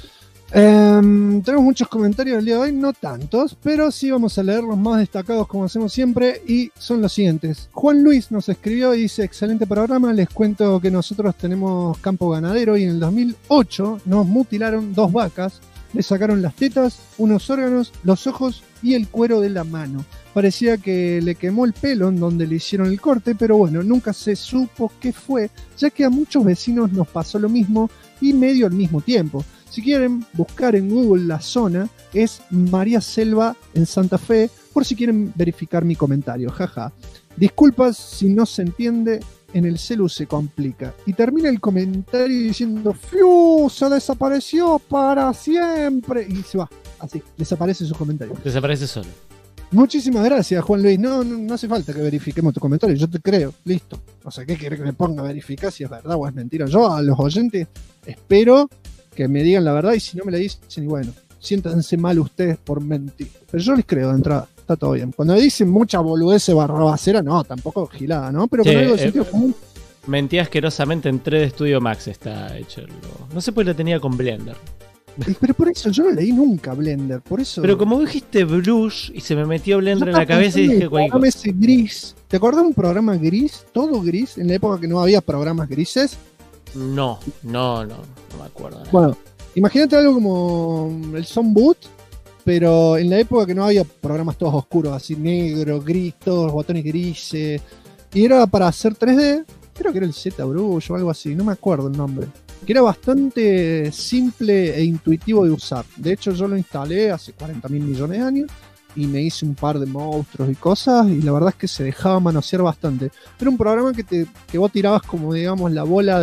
Tenemos muchos comentarios el día de hoy, no tantos, pero sí vamos a leer los más destacados como hacemos siempre y son los siguientes. Juan Luis nos escribió y dice: excelente programa, les cuento que nosotros tenemos campo ganadero y en el 2008 nos mutilaron 2 vacas, le sacaron las tetas, unos órganos, los ojos y el cuero de la mano. Parecía que le quemó el pelo en donde le hicieron el corte, pero bueno, nunca se supo qué fue, ya que a muchos vecinos nos pasó lo mismo y medio al mismo tiempo. Si quieren buscar en Google la zona, es María Selva en Santa Fe, por si quieren verificar mi comentario, jaja. Disculpas si no se entiende, en el celu se complica. Y termina el comentario diciendo: ¡Fiu! Se desapareció para siempre. Y se va, así, desaparece su comentario. Desaparece solo. Muchísimas gracias, Juan Luis. No hace falta que verifiquemos tu comentario, yo te creo, listo. O sea, ¿qué quiere que me ponga a verificar si es verdad o es mentira? Yo a los oyentes espero que me digan la verdad y si no me la dicen, y bueno, siéntanse mal ustedes por mentir. Pero yo les creo de entrada, está todo bien. Cuando me dicen mucha boludez barrabacera, no, tampoco gilada, ¿no? Pero con algo de sentido común. Mentí asquerosamente en 3D Studio Max está hecho el logo. No sé por qué lo tenía con Blender. Pero por eso yo no leí nunca Blender, por eso. Pero como dijiste Blush y se me metió Blender en la cabeza y dije cualquier cosa. Ese gris. ¿Te acordás de un programa gris? Todo gris, en la época que no había programas grises. No me acuerdo nada. Bueno, imagínate algo como el Soundboot, pero en la época que no había programas todos oscuros, así negro, gris, todos los botones grises. Y era para hacer 3D, creo que era el ZBrush o algo así, no me acuerdo el nombre. Que era bastante simple e intuitivo de usar. De hecho, yo lo instalé hace 40.000 millones de años y me hice un par de monstruos y cosas, y la verdad es que se dejaba manosear bastante. Era un programa que vos tirabas como, digamos, la bola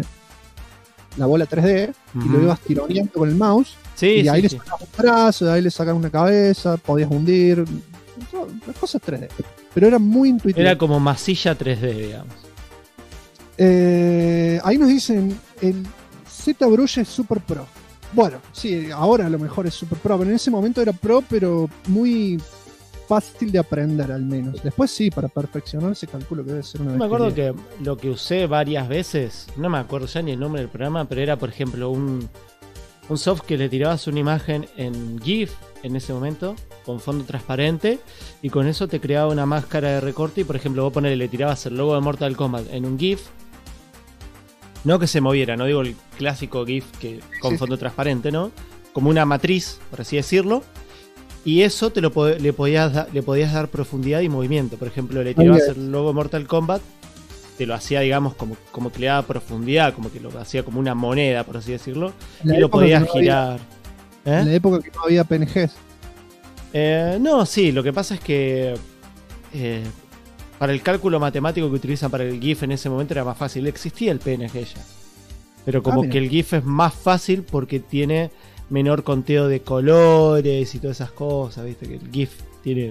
3D y lo ibas tironeando con el mouse. Sí, y ahí sí, le sacabas un brazo, de ahí le sacabas una cabeza, podías hundir, cosas 3D. Pero era muy intuitivo. Era como masilla 3D, digamos. Ahí nos dicen el ZBrush es Super Pro. Bueno, sí, ahora a lo mejor es Super Pro, pero en ese momento era Pro, pero muy fácil de aprender al menos. Después sí, para perfeccionarse calculo que debe ser una... Me acuerdo que lo que usé varias veces, no me acuerdo ya ni el nombre del programa, pero era por ejemplo un soft que le tirabas una imagen en GIF en ese momento, con fondo transparente, y con eso te creaba una máscara de recorte y por ejemplo vos le tirabas el logo de Mortal Kombat en un GIF. No que se moviera, no digo el clásico GIF que con fondo transparente, ¿no? Como una matriz, por así decirlo. Y eso le podías dar profundidad y movimiento. Por ejemplo, le tirabas el logo Mortal Kombat, te lo hacía, digamos, como que le daba profundidad, como que lo hacía como una moneda, por así decirlo, y lo podías girar. En la época que no había PNGs. No, sí, lo que pasa es que para el cálculo matemático que utilizan para el GIF en ese momento era más fácil. Existía el PNG ya, pero como que el GIF es más fácil porque tiene menor conteo de colores y todas esas cosas, viste que el GIF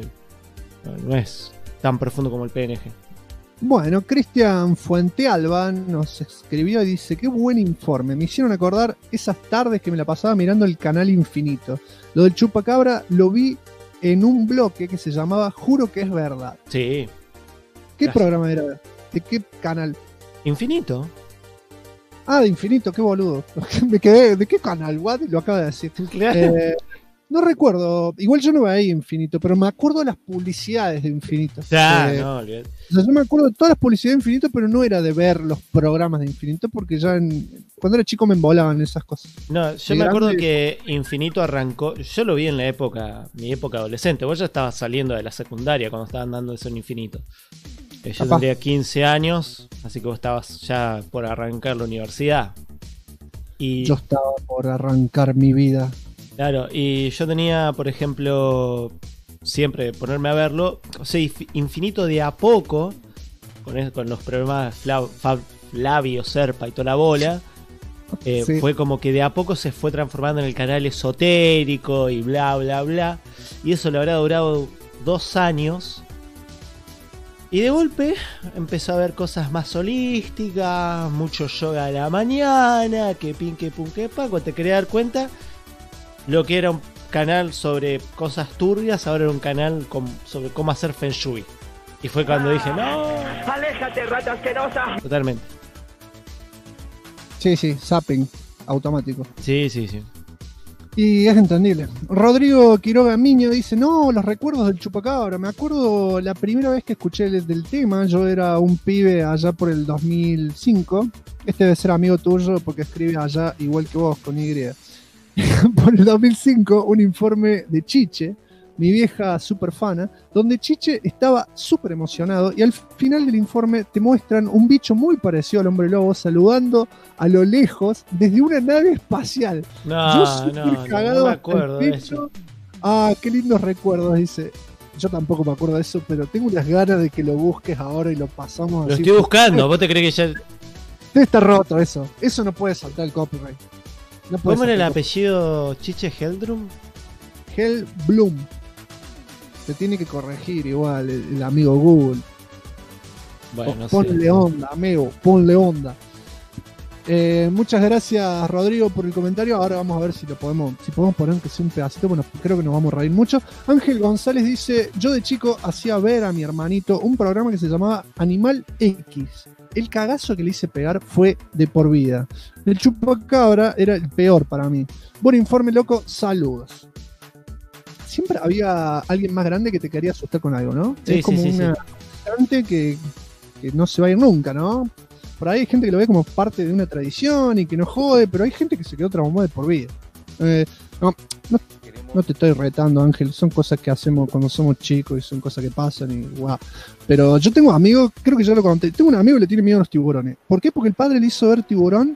no es tan profundo como el PNG. Bueno, Cristian Fuentealba nos escribió y dice: qué buen informe, me hicieron acordar esas tardes que me la pasaba mirando el canal Infinito. Lo del chupacabra lo vi en un bloque que se llamaba Juro que es verdad. Sí. ¿Qué programa era? ¿De qué canal? Infinito. Ah, de Infinito, qué boludo. Me quedé, ¿de qué canal? What? Lo acaba de decir. Claro. No recuerdo, igual yo no veía Infinito, pero me acuerdo de las publicidades de Infinito. No, o sea, yo me acuerdo de todas las publicidades de Infinito, pero no era de ver los programas de Infinito, porque ya cuando era chico me embolaban esas cosas. No, yo me acuerdo que Infinito arrancó, yo lo vi en mi época adolescente. Vos ya estabas saliendo de la secundaria cuando estaban dando eso en Infinito. Yo tendría 15 años, así que vos estabas ya por arrancar la universidad. Y yo estaba por arrancar mi vida. Claro, y yo tenía, por ejemplo, siempre ponerme a verlo, o sea, Infinito de a poco, con los problemas Flavio, Serpa y toda la bola, sí. Fue como que de a poco se fue transformando en el canal esotérico y bla, bla, bla, y eso le habrá durado 2 años, y de golpe empezó a ver cosas más holísticas, mucho yoga a la mañana, que pin, que pum, que pa, cuando te quería dar cuenta... Lo que era un canal sobre cosas turbias, ahora era un canal sobre cómo hacer Feng Shui. Y fue cuando dije, no. ¡Aléjate, rata asquerosa! Totalmente. Sí, zapping automático. Sí. Y es entendible. Rodrigo Quiroga Miño dice: no, los recuerdos del chupacabra. Me acuerdo la primera vez que escuché del tema. Yo era un pibe allá por el 2005. Este debe ser amigo tuyo porque escribe allá igual que vos, con Y. Por el 2005, un informe de Chiche, mi vieja super fana, donde Chiche estaba súper emocionado y al final del informe te muestran un bicho muy parecido al hombre lobo saludando a lo lejos desde una nave espacial. Yo cagado, no me acuerdo de eso. Ah, qué lindos recuerdos, dice. Yo tampoco me acuerdo de eso, pero tengo unas ganas de que lo busques ahora y lo pasamos lo así. Lo estoy buscando, ¿vos te crees que ya...? Debe estar roto eso. Eso no puede saltar el copyright. No ¿cómo era el apellido Chiche Heldrum? Hellblum. Te tiene que corregir igual el amigo Google. Bueno, ponle onda, amigo, ponle onda. Muchas gracias, Rodrigo, por el comentario. Ahora vamos a ver si podemos poner que sea un pedacito. Bueno, creo que nos vamos a reír mucho. Ángel González dice: yo de chico hacía ver a mi hermanito un programa que se llamaba Animal X. El cagazo que le hice pegar fue de por vida. El chupacabra era el peor para mí. Buen informe, loco, saludos. Siempre había alguien más grande que te quería asustar con algo, ¿no? Sí, es como una constante que no se va a ir nunca, ¿no? Por ahí hay gente que lo ve como parte de una tradición y que no jode, pero hay gente que se quedó traumada de por vida. No te estoy retando, Ángel, son cosas que hacemos cuando somos chicos y son cosas que pasan y guau. Pero yo tengo amigos, creo que ya lo conté, tengo un amigo que le tiene miedo a los tiburones. ¿Por qué? Porque el padre le hizo ver Tiburón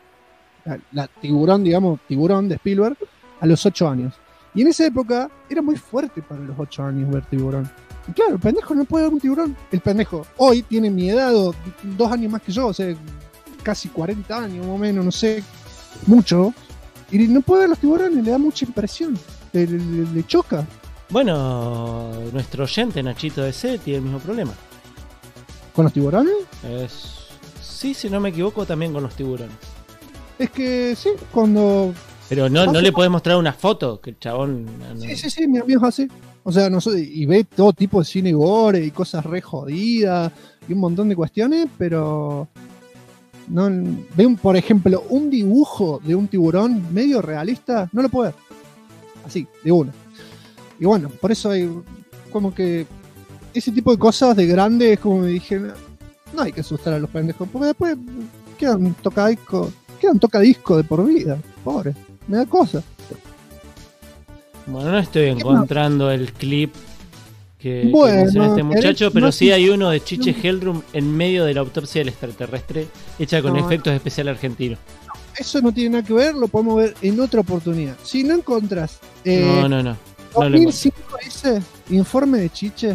de Spielberg, a los 8 años. Y en esa época era muy fuerte para los 8 años ver Tiburón. Y claro, el pendejo no puede ver un tiburón. El pendejo hoy tiene mi edad, 2 años más que yo, o sea, casi 40 años más o menos, no sé, mucho. Y no puede ver los tiburones, le da mucha impresión. Le choca. Bueno, nuestro oyente Nachito DC tiene el mismo problema. ¿Con los tiburones? Sí, si no me equivoco, también con los tiburones. Es que sí, cuando... Pero no le podés mostrar una foto, que el chabón... No... Sí, mi amigo es así. O sea, y ve todo tipo de cine gore y cosas re jodidas y un montón de cuestiones, pero... no ve, por ejemplo, un dibujo de un tiburón medio realista, no lo puede ver. Así, de una. Y bueno, por eso hay como que ese tipo de cosas de grande es como me dije, no hay que asustar a los pendejos, porque después quedan tocadisco de por vida, pobre, me da cosa. Bueno, no estoy encontrando el clip que Bueno, menciona este muchacho, ¿querés? pero No sí sé. hay uno de Chiche Hellroom en medio de la autopsia del extraterrestre, hecha con No, efectos especiales argentinos. Eso no tiene nada que ver, lo podemos ver en otra oportunidad. Si no encontrás No lo encuentro. 2005 ese informe de Chiche,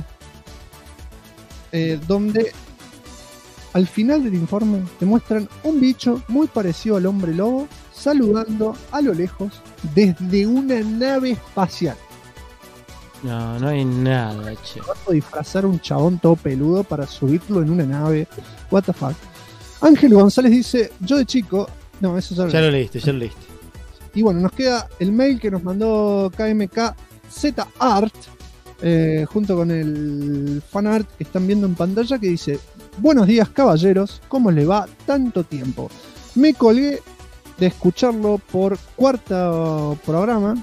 donde al final del informe te muestran un bicho muy parecido al hombre lobo saludando a lo lejos desde una nave espacial. No hay nada, che. Vas a disfrazar un chabón todo peludo para subirlo en una nave. What the fuck. Ángel González dice, yo de chico... No, eso Ya lo leíste. Y bueno, nos queda el mail que nos mandó KMKZArt, junto con el fanart que están viendo en pantalla, que dice: buenos días, caballeros, ¿cómo les va? Tanto tiempo. Me colgué de escucharlo por cuatro programas,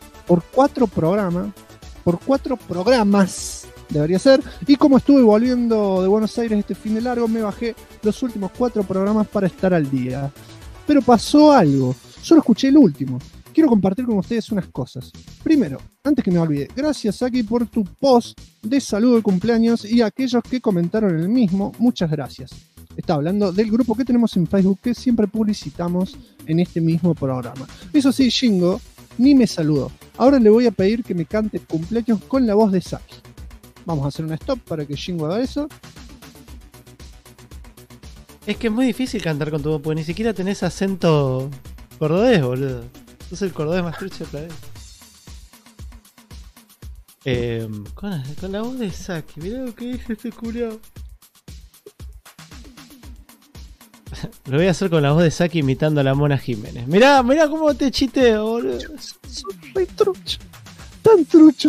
debería ser, y como estuve volviendo de Buenos Aires este fin de largo, me bajé los últimos 4 programas para estar al día. Pero pasó algo, solo escuché el último. Quiero compartir con ustedes unas cosas. Primero, antes que me olvide, gracias Aki por tu post de saludo de cumpleaños y a aquellos que comentaron el mismo, muchas gracias. Está hablando del grupo que tenemos en Facebook que siempre publicitamos en este mismo programa. Eso sí, Shingo ni me saludó. Ahora le voy a pedir que me cante cumpleaños con la voz de Saki. Vamos a hacer un stop para que Shingo haga eso. Es que es muy difícil cantar con tu voz, porque ni siquiera tenés acento cordobés, boludo. Sos el cordobés más trucho del planeta. Con la voz de Saki, mirá lo que dice este culiao. Lo voy a hacer con la voz de Saki imitando a la Mona Jiménez. Mirá cómo te chiteo, boludo. Soy re trucho. Tan trucho.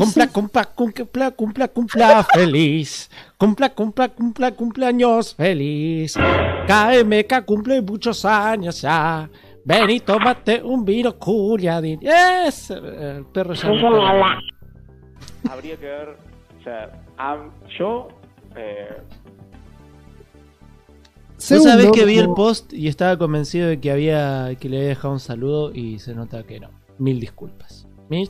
Cumpla feliz. Cumpleaños feliz. KMK cumple muchos años ya. Ven y tómate un vino culiadín. ¡Yes! El perro ya no. Habría que ver, o sea, yo... Vos sabés que vi el post y estaba convencido de que le había dejado un saludo y se nota que no. Mil disculpas.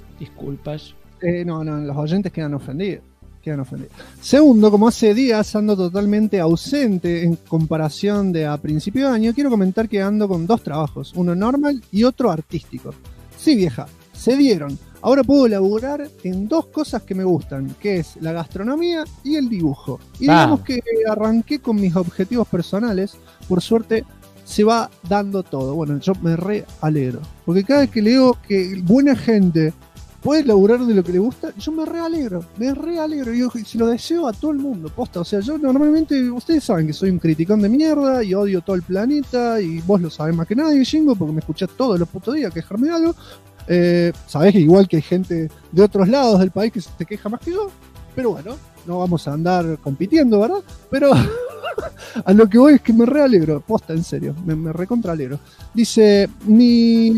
No, los oyentes quedan ofendidos. Segundo, como hace días ando totalmente ausente en comparación de a principio de año, quiero comentar que ando con 2 trabajos, uno normal y otro artístico. Sí, vieja, se dieron. Ahora puedo laburar en 2 cosas que me gustan, que es la gastronomía y el dibujo. Y digamos que arranqué con mis objetivos personales, por suerte se va dando todo. Bueno, yo me re alegro, porque cada vez que leo que buena gente puede laburar de lo que le gusta, yo me re alegro. Yo se lo deseo a todo el mundo, posta. O sea, yo normalmente, ustedes saben que soy un criticón de mierda y odio todo el planeta, y vos lo sabés más que nadie, Jingo, porque me escuchás todos los putos días quejarme de algo. Sabés que igual que hay gente de otros lados del país que se queja más que yo, pero bueno, no vamos a andar compitiendo, ¿verdad? Pero a lo que voy es que me re alegro, posta, en serio, me recontra alegro. Dice, mi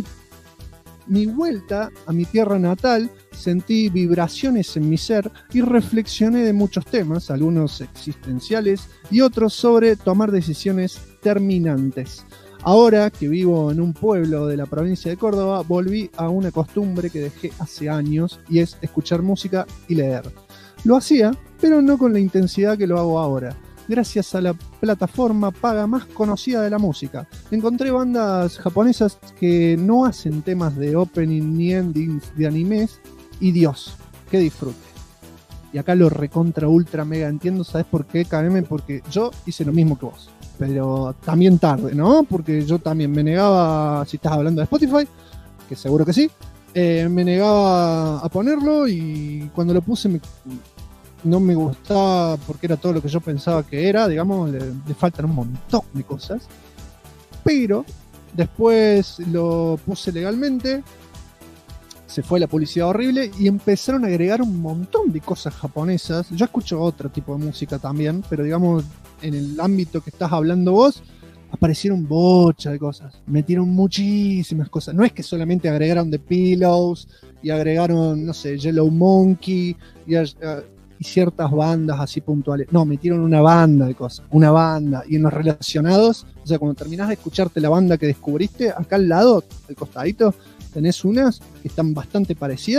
vuelta a mi tierra natal, sentí vibraciones en mi ser y reflexioné de muchos temas, algunos existenciales y otros sobre tomar decisiones terminantes. Ahora que vivo en un pueblo de la provincia de Córdoba, volví a una costumbre que dejé hace años y es escuchar música y leer. Lo hacía, pero no con la intensidad que lo hago ahora. Gracias a la plataforma paga más conocida de la música, encontré bandas japonesas que no hacen temas de opening ni endings de animes, y Dios, que disfrute. Y acá lo recontra ultra mega entiendo, ¿sabes por qué, KM? Porque yo hice lo mismo que vos, pero también tarde, ¿no? Porque yo también me negaba, si estás hablando de Spotify, que seguro que sí, me negaba a ponerlo, y cuando lo puse no me gustaba porque era todo lo que yo pensaba que era, digamos, le faltan un montón de cosas. Pero después lo puse legalmente, se fue la publicidad horrible y empezaron a agregar un montón de cosas japonesas. Yo escucho otro tipo de música también, pero digamos, en el ámbito que estás hablando vos, aparecieron bocha de cosas, metieron muchísimas cosas. No es que solamente agregaron The Pillows y agregaron, no sé, Yellow Monkey y ciertas bandas así puntuales. No, metieron una banda de cosas, una banda. Y en los relacionados, o sea, cuando terminás de escucharte la banda que descubriste, acá al lado, al costadito, tenés unas que están bastante parecidas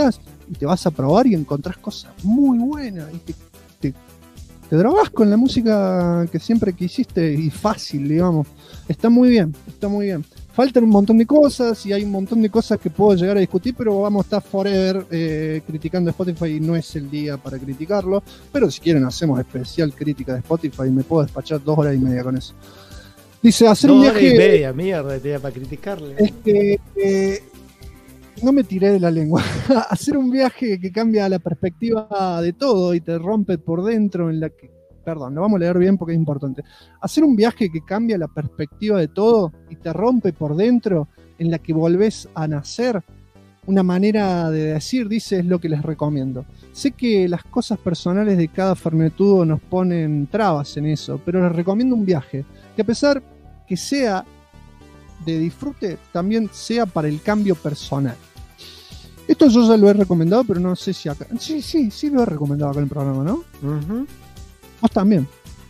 y te vas a probar y encontrás cosas muy buenas y te drogás con la música que siempre quisiste y fácil, digamos. Está muy bien, está muy bien. Faltan un montón de cosas y hay un montón de cosas que puedo llegar a discutir, pero vamos a estar forever criticando Spotify y no es el día para criticarlo. Pero si quieren hacemos especial crítica de Spotify y me puedo despachar 2 horas y media con eso. Dice, hacer un viaje... 2 horas y media, mierda, tenía para criticarle. Es que no me tiré de la lengua. Hacer un viaje que cambia la perspectiva de todo y te rompe por dentro en la que... Perdón, lo vamos a leer bien porque es importante. Hacer un viaje que cambia la perspectiva de todo y te rompe por dentro, en la que volvés a nacer, una manera de decir, dice, es lo que les recomiendo. Sé que las cosas personales de cada fernetudo nos ponen trabas en eso, pero les recomiendo un viaje que, a pesar que sea de disfrute, también sea para el cambio personal. Esto yo ya lo he recomendado, pero no sé si acá... Sí lo he recomendado acá en el programa, ¿no? Uh-huh. Vos también.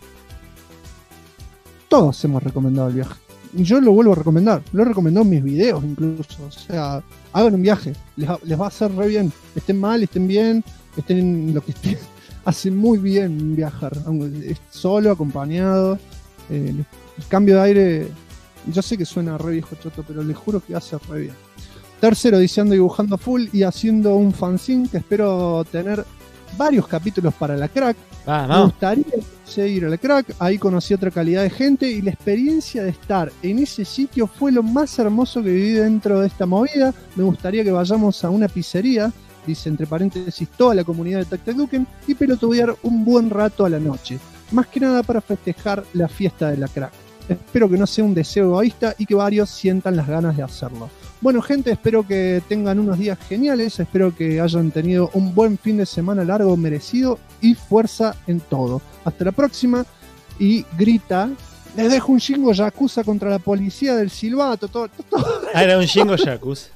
Todos hemos recomendado el viaje. Y yo lo vuelvo a recomendar. Lo he recomendado en mis videos incluso. O sea, hagan un viaje. Les va a hacer re bien. Estén mal, estén bien, estén lo que estén. Hace muy bien viajar. Solo, acompañado. El cambio de aire. Yo sé que suena re viejo choto, pero les juro que hace re bien. Tercero, diciendo dibujando a full y haciendo un fanzine que espero tener varios capítulos para la Crack. Me gustaría seguir a la Crack. Ahí conocí otra calidad de gente y la experiencia de estar en ese sitio fue lo más hermoso que viví dentro de esta movida. Me gustaría que vayamos a una pizzería, dice entre paréntesis toda la comunidad de Tac Tac Duken, y pelotudear un buen rato a la noche, más que nada para festejar la fiesta de la Crack. Espero que no sea un deseo egoísta y que varios sientan las ganas de hacerlo. Bueno, gente, espero que tengan unos días geniales, espero que hayan tenido un buen fin de semana largo, merecido, y fuerza en todo. Hasta la próxima, y grita, les dejo un Shingo Yakuza contra la policía del silbato, todo. Era un Shingo Yakuza.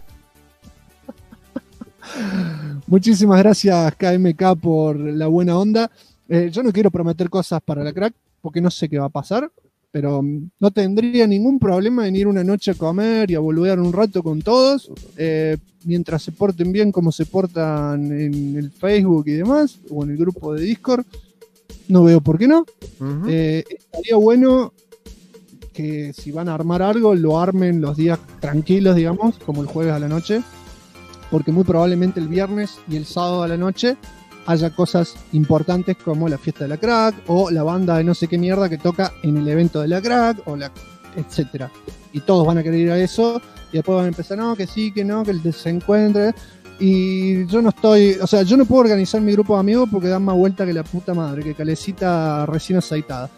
Muchísimas gracias, KMK, por la buena onda. Yo no quiero prometer cosas para la Crack, porque no sé qué va a pasar. Pero no tendría ningún problema en ir una noche a comer y a boludear un rato con todos, mientras se porten bien como se portan en el Facebook y demás, o en el grupo de Discord. No veo por qué no. Uh-huh. Estaría bueno que si van a armar algo, lo armen los días tranquilos, digamos, como el jueves a la noche, porque muy probablemente el viernes y el sábado a la noche haya cosas importantes como la fiesta de la Crack o la banda de no sé qué mierda que toca en el evento de la Crack o etcétera. Y todos van a querer ir a eso y después van a empezar, no, que sí, que no, que el desencuentre. Y yo no estoy, o sea, yo no puedo organizar mi grupo de amigos porque dan más vuelta que la puta madre, que calecita recién aceitada.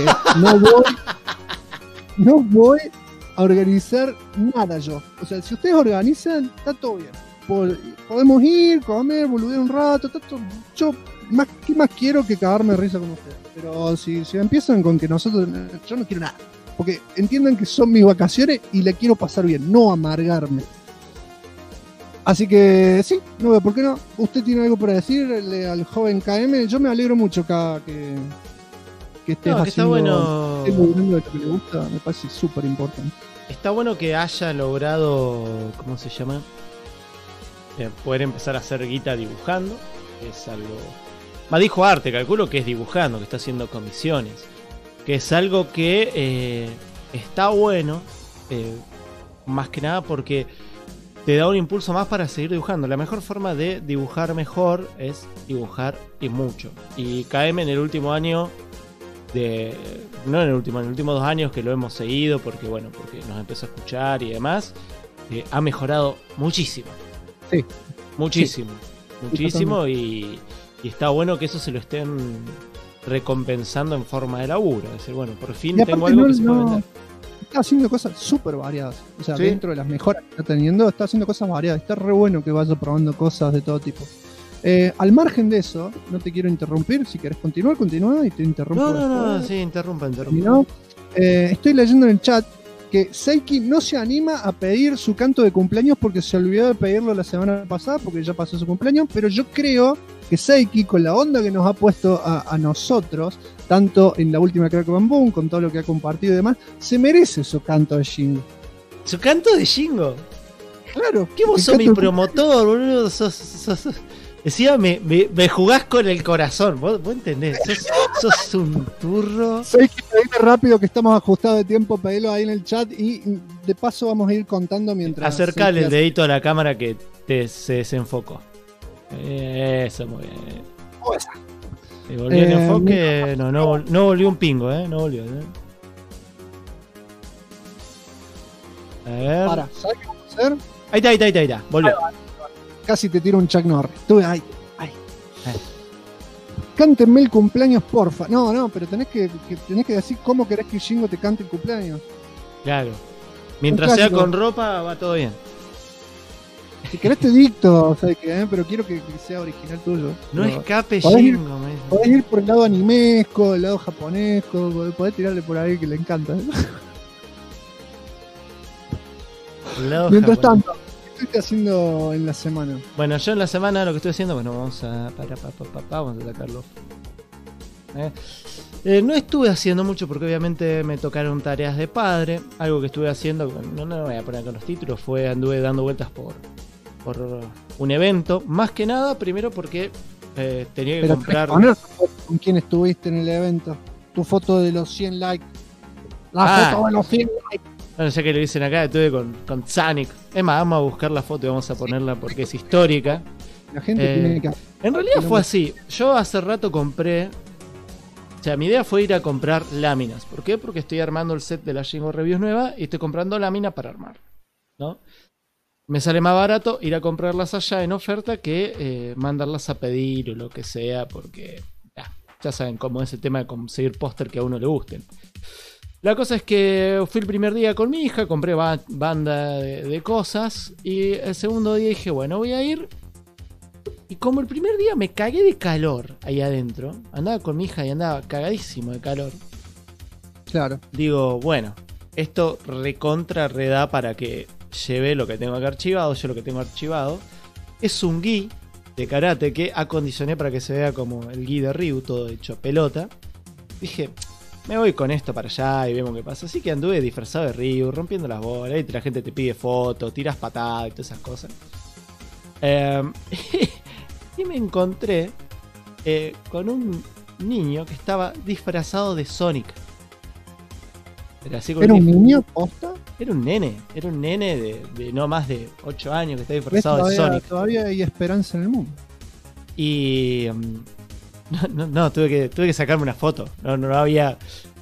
No voy a organizar nada yo. O sea, si ustedes organizan, está todo bien. Podemos ir, comer, boludear un rato. Yo ¿qué más quiero que cagarme de risa con ustedes? Pero si empiezan con que nosotros, yo no quiero nada. Porque entiendan que son mis vacaciones y la quiero pasar bien, no amargarme. Así que sí, no veo por qué no. ¿Usted tiene algo para decirle al joven KM? Yo me alegro mucho que estés haciendo, está bueno, estés logrando lo que le gusta, me parece súper importante. Está bueno que haya logrado, ¿cómo se llama? Poder empezar a hacer guita dibujando, que es algo... Más dijo arte, calculo que es dibujando, que está haciendo comisiones, que es algo que está bueno, más que nada porque te da un impulso más para seguir dibujando. La mejor forma de dibujar mejor es dibujar y mucho. Y KM en el último año, no en el último, en los últimos 2 años que lo hemos seguido, porque nos empezó a escuchar y demás, ha mejorado muchísimo. Sí. Muchísimo. Y está bueno que eso se lo estén recompensando en forma de laburo. Es decir, bueno, por fin tengo algo que se puede vender. Está haciendo cosas súper variadas. O sea, ¿sí? Dentro de las mejoras que está teniendo, está haciendo cosas variadas. Está re bueno que vaya probando cosas de todo tipo. Al margen de eso, no te quiero interrumpir. Si querés continúa y te interrumpo. No, sí, interrumpa. ¿No? Estoy leyendo en el chat que Seiki no se anima a pedir su canto de cumpleaños porque se olvidó de pedirlo la semana pasada, porque ya pasó su cumpleaños, pero yo creo que Seiki, con la onda que nos ha puesto a nosotros, tanto en la última Crack Bam Boom, con todo lo que ha compartido y demás, se merece su canto de Shingo. ¿Su canto de Shingo? Claro. ¿Qué vos sos mi promotor, boludo? Decía, me jugás con el corazón. ¿Vos entendés? Sos un turro. Sé que pedile rápido que estamos ajustados de tiempo, pedilo ahí en el chat y de paso vamos a ir contando mientras... Acercale el dedito a la cámara que se desenfocó. Eso, muy bien. ¿Se volvió el enfoque? No volvió un pingo, no volvió. A ver. ¿Sabes qué vamos a hacer? Ahí está, volvió. Casi te tiro un Chuck Norris. Tú, ahí. Cántenme el cumpleaños, porfa. No, pero tenés que decir cómo querés que Shingo te cante el cumpleaños. Claro. Mientras sea con ropa, va todo bien. Si querés te dicto, ¿sabes qué? Pero quiero que sea original tuyo. No pero escape Shingo, podés ir por el lado animesco, el lado japonesco, podés tirarle por ahí que le encanta. Mientras tanto, ¿qué estuviste haciendo en la semana? Bueno, yo en la semana lo que estoy haciendo, bueno, vamos a sacarlo. No estuve haciendo mucho porque obviamente me tocaron tareas de padre. Algo que estuve haciendo, no me voy a poner con los títulos, anduve dando vueltas por un evento. Más que nada, primero porque tenía que comprar... ¿Con quién estuviste en el evento? Tu foto de los 100 likes. La foto de los 100 likes. No sé qué le dicen acá, estuve con Sonic. Es más, vamos a buscar la foto y vamos a ponerla porque es histórica. La gente tiene que... En realidad fue así. Yo hace rato compré... O sea, mi idea fue ir a comprar láminas. ¿Por qué? Porque estoy armando el set de la Shingo Reviews nueva y estoy comprando láminas para armar, ¿no? Me sale más barato ir a comprarlas allá en oferta que mandarlas a pedir o lo que sea, porque ya saben cómo es el tema de conseguir póster que a uno le gusten. La cosa es que fui el primer día con mi hija, compré banda de cosas y el segundo día dije, bueno, voy a ir. Y como el primer día me cagué de calor ahí adentro, andaba con mi hija y andaba cagadísimo de calor. Claro. Digo, bueno, esto reda para que lleve lo que tengo acá archivado, yo lo que tengo archivado. Es un gi de karate que acondicioné para que se vea como el gi de Ryu, todo hecho pelota. Dije... me voy con esto para allá y vemos qué pasa. Así que anduve disfrazado de Ryu, rompiendo las bolas. Y la gente te pide fotos, tiras patadas y todas esas cosas. Y me encontré con un niño que estaba disfrazado de Sonic. ¿Era un niño posta? Era un nene de no más de 8 años que está disfrazado de Sonic. Todavía hay esperanza en el mundo. Y... No, tuve que sacarme una foto. No había.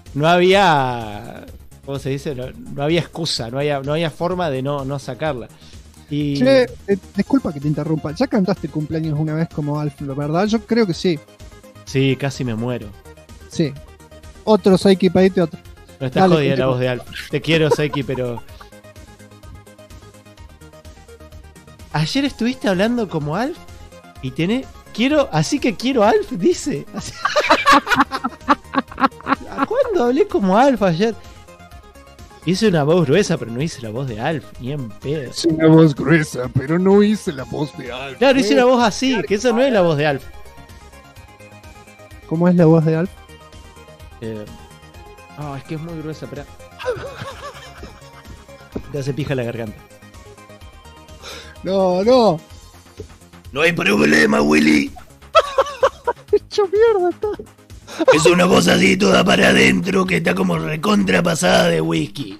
¿Cómo se dice? No había excusa, no había forma de no sacarla. Y... Che, disculpa que te interrumpa. ¿Ya cantaste cumpleaños una vez como Alf, verdad? Yo creo que sí. Sí, casi me muero. Sí. Otro, Saiki, pedite otro. No está jodida la voz de Alf. Te quiero, Saiki, pero. Ayer estuviste hablando como Alf y así que quiero Alf, dice. ¿Cuándo hablé como Alf ayer? Hice una voz gruesa, pero no hice la voz de Alf, ni en pedo. Hice una voz gruesa, pero no hice la voz de Alf. Claro, hice una voz así, que esa no es la voz de Alf. ¿Cómo es la voz de Alf? Es que es muy gruesa, espera. Te hace pija la garganta. No. No hay problema, Willy. Hecho mierda está. Es una voz así toda para adentro que está como recontra pasada de whisky.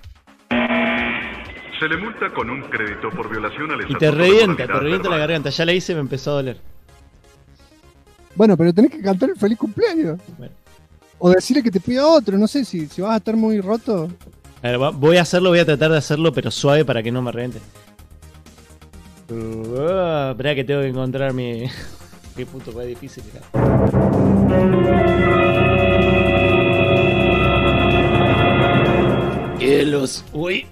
Se le multa con un crédito por violación al estatuto. Y te revienta la garganta. Ya la hice y me empezó a doler. Bueno, pero tenés que cantar el feliz cumpleaños. Bueno. O decirle que te pida otro. No sé si vas a estar muy roto. A ver, voy a tratar de hacerlo, pero suave para que no me reviente. Espera que tengo que encontrar mi... Qué puto fue difícil. Que los... Uy.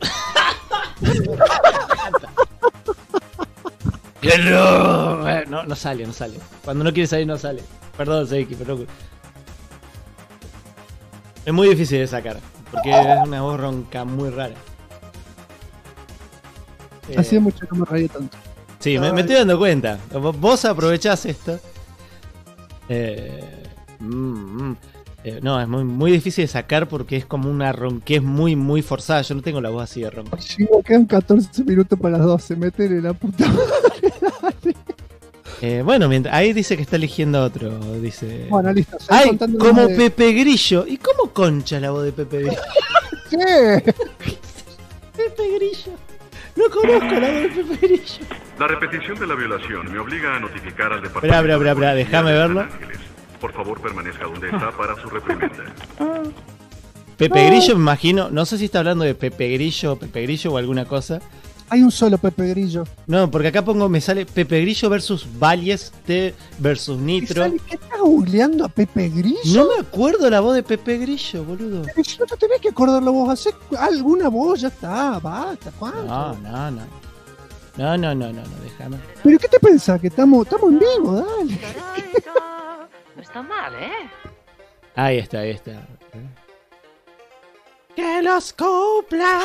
No sale. Cuando no quiere salir no sale. Perdón, Seiki, pero... Es muy difícil de sacar. Porque es una voz ronca muy rara. Hacía mucho que no me reía tanto. Sí, me estoy dando cuenta. Vos aprovechás esto. No, es muy difícil de sacar porque es como una ronquez muy forzada. Yo no tengo la voz así de ronca. Chico, quedan 14 minutos para las 12. Métele la puta madre. Bueno, ahí dice que está eligiendo otro. Dice. Bueno, listo. Ay, como Pepe Grillo. ¿Y cómo concha la voz de Pepe Grillo? ¿Qué? Pepe Grillo. No conozco la voz de Pepe Grillo. La repetición de la violación me obliga a notificar al departamento. Espera, déjame verlo. Por favor, permanezca donde está para su reprimenda. Pepe Grillo, me imagino. No sé si está hablando de Pepe Grillo o alguna cosa. Hay un solo Pepe Grillo. No, porque acá me sale Pepe Grillo versus Balleste versus Nitro. ¿Qué estás googleando a Pepe Grillo? No me acuerdo la voz de Pepe Grillo, boludo. Pero si no te tenés que acordar la voz, hacer alguna voz, ya está, basta, ¿cuánto? No, déjame. ¿Pero qué te pensás? Que estamos en vivo, dale. No está mal, ¿eh? Ahí está. Que los cumplas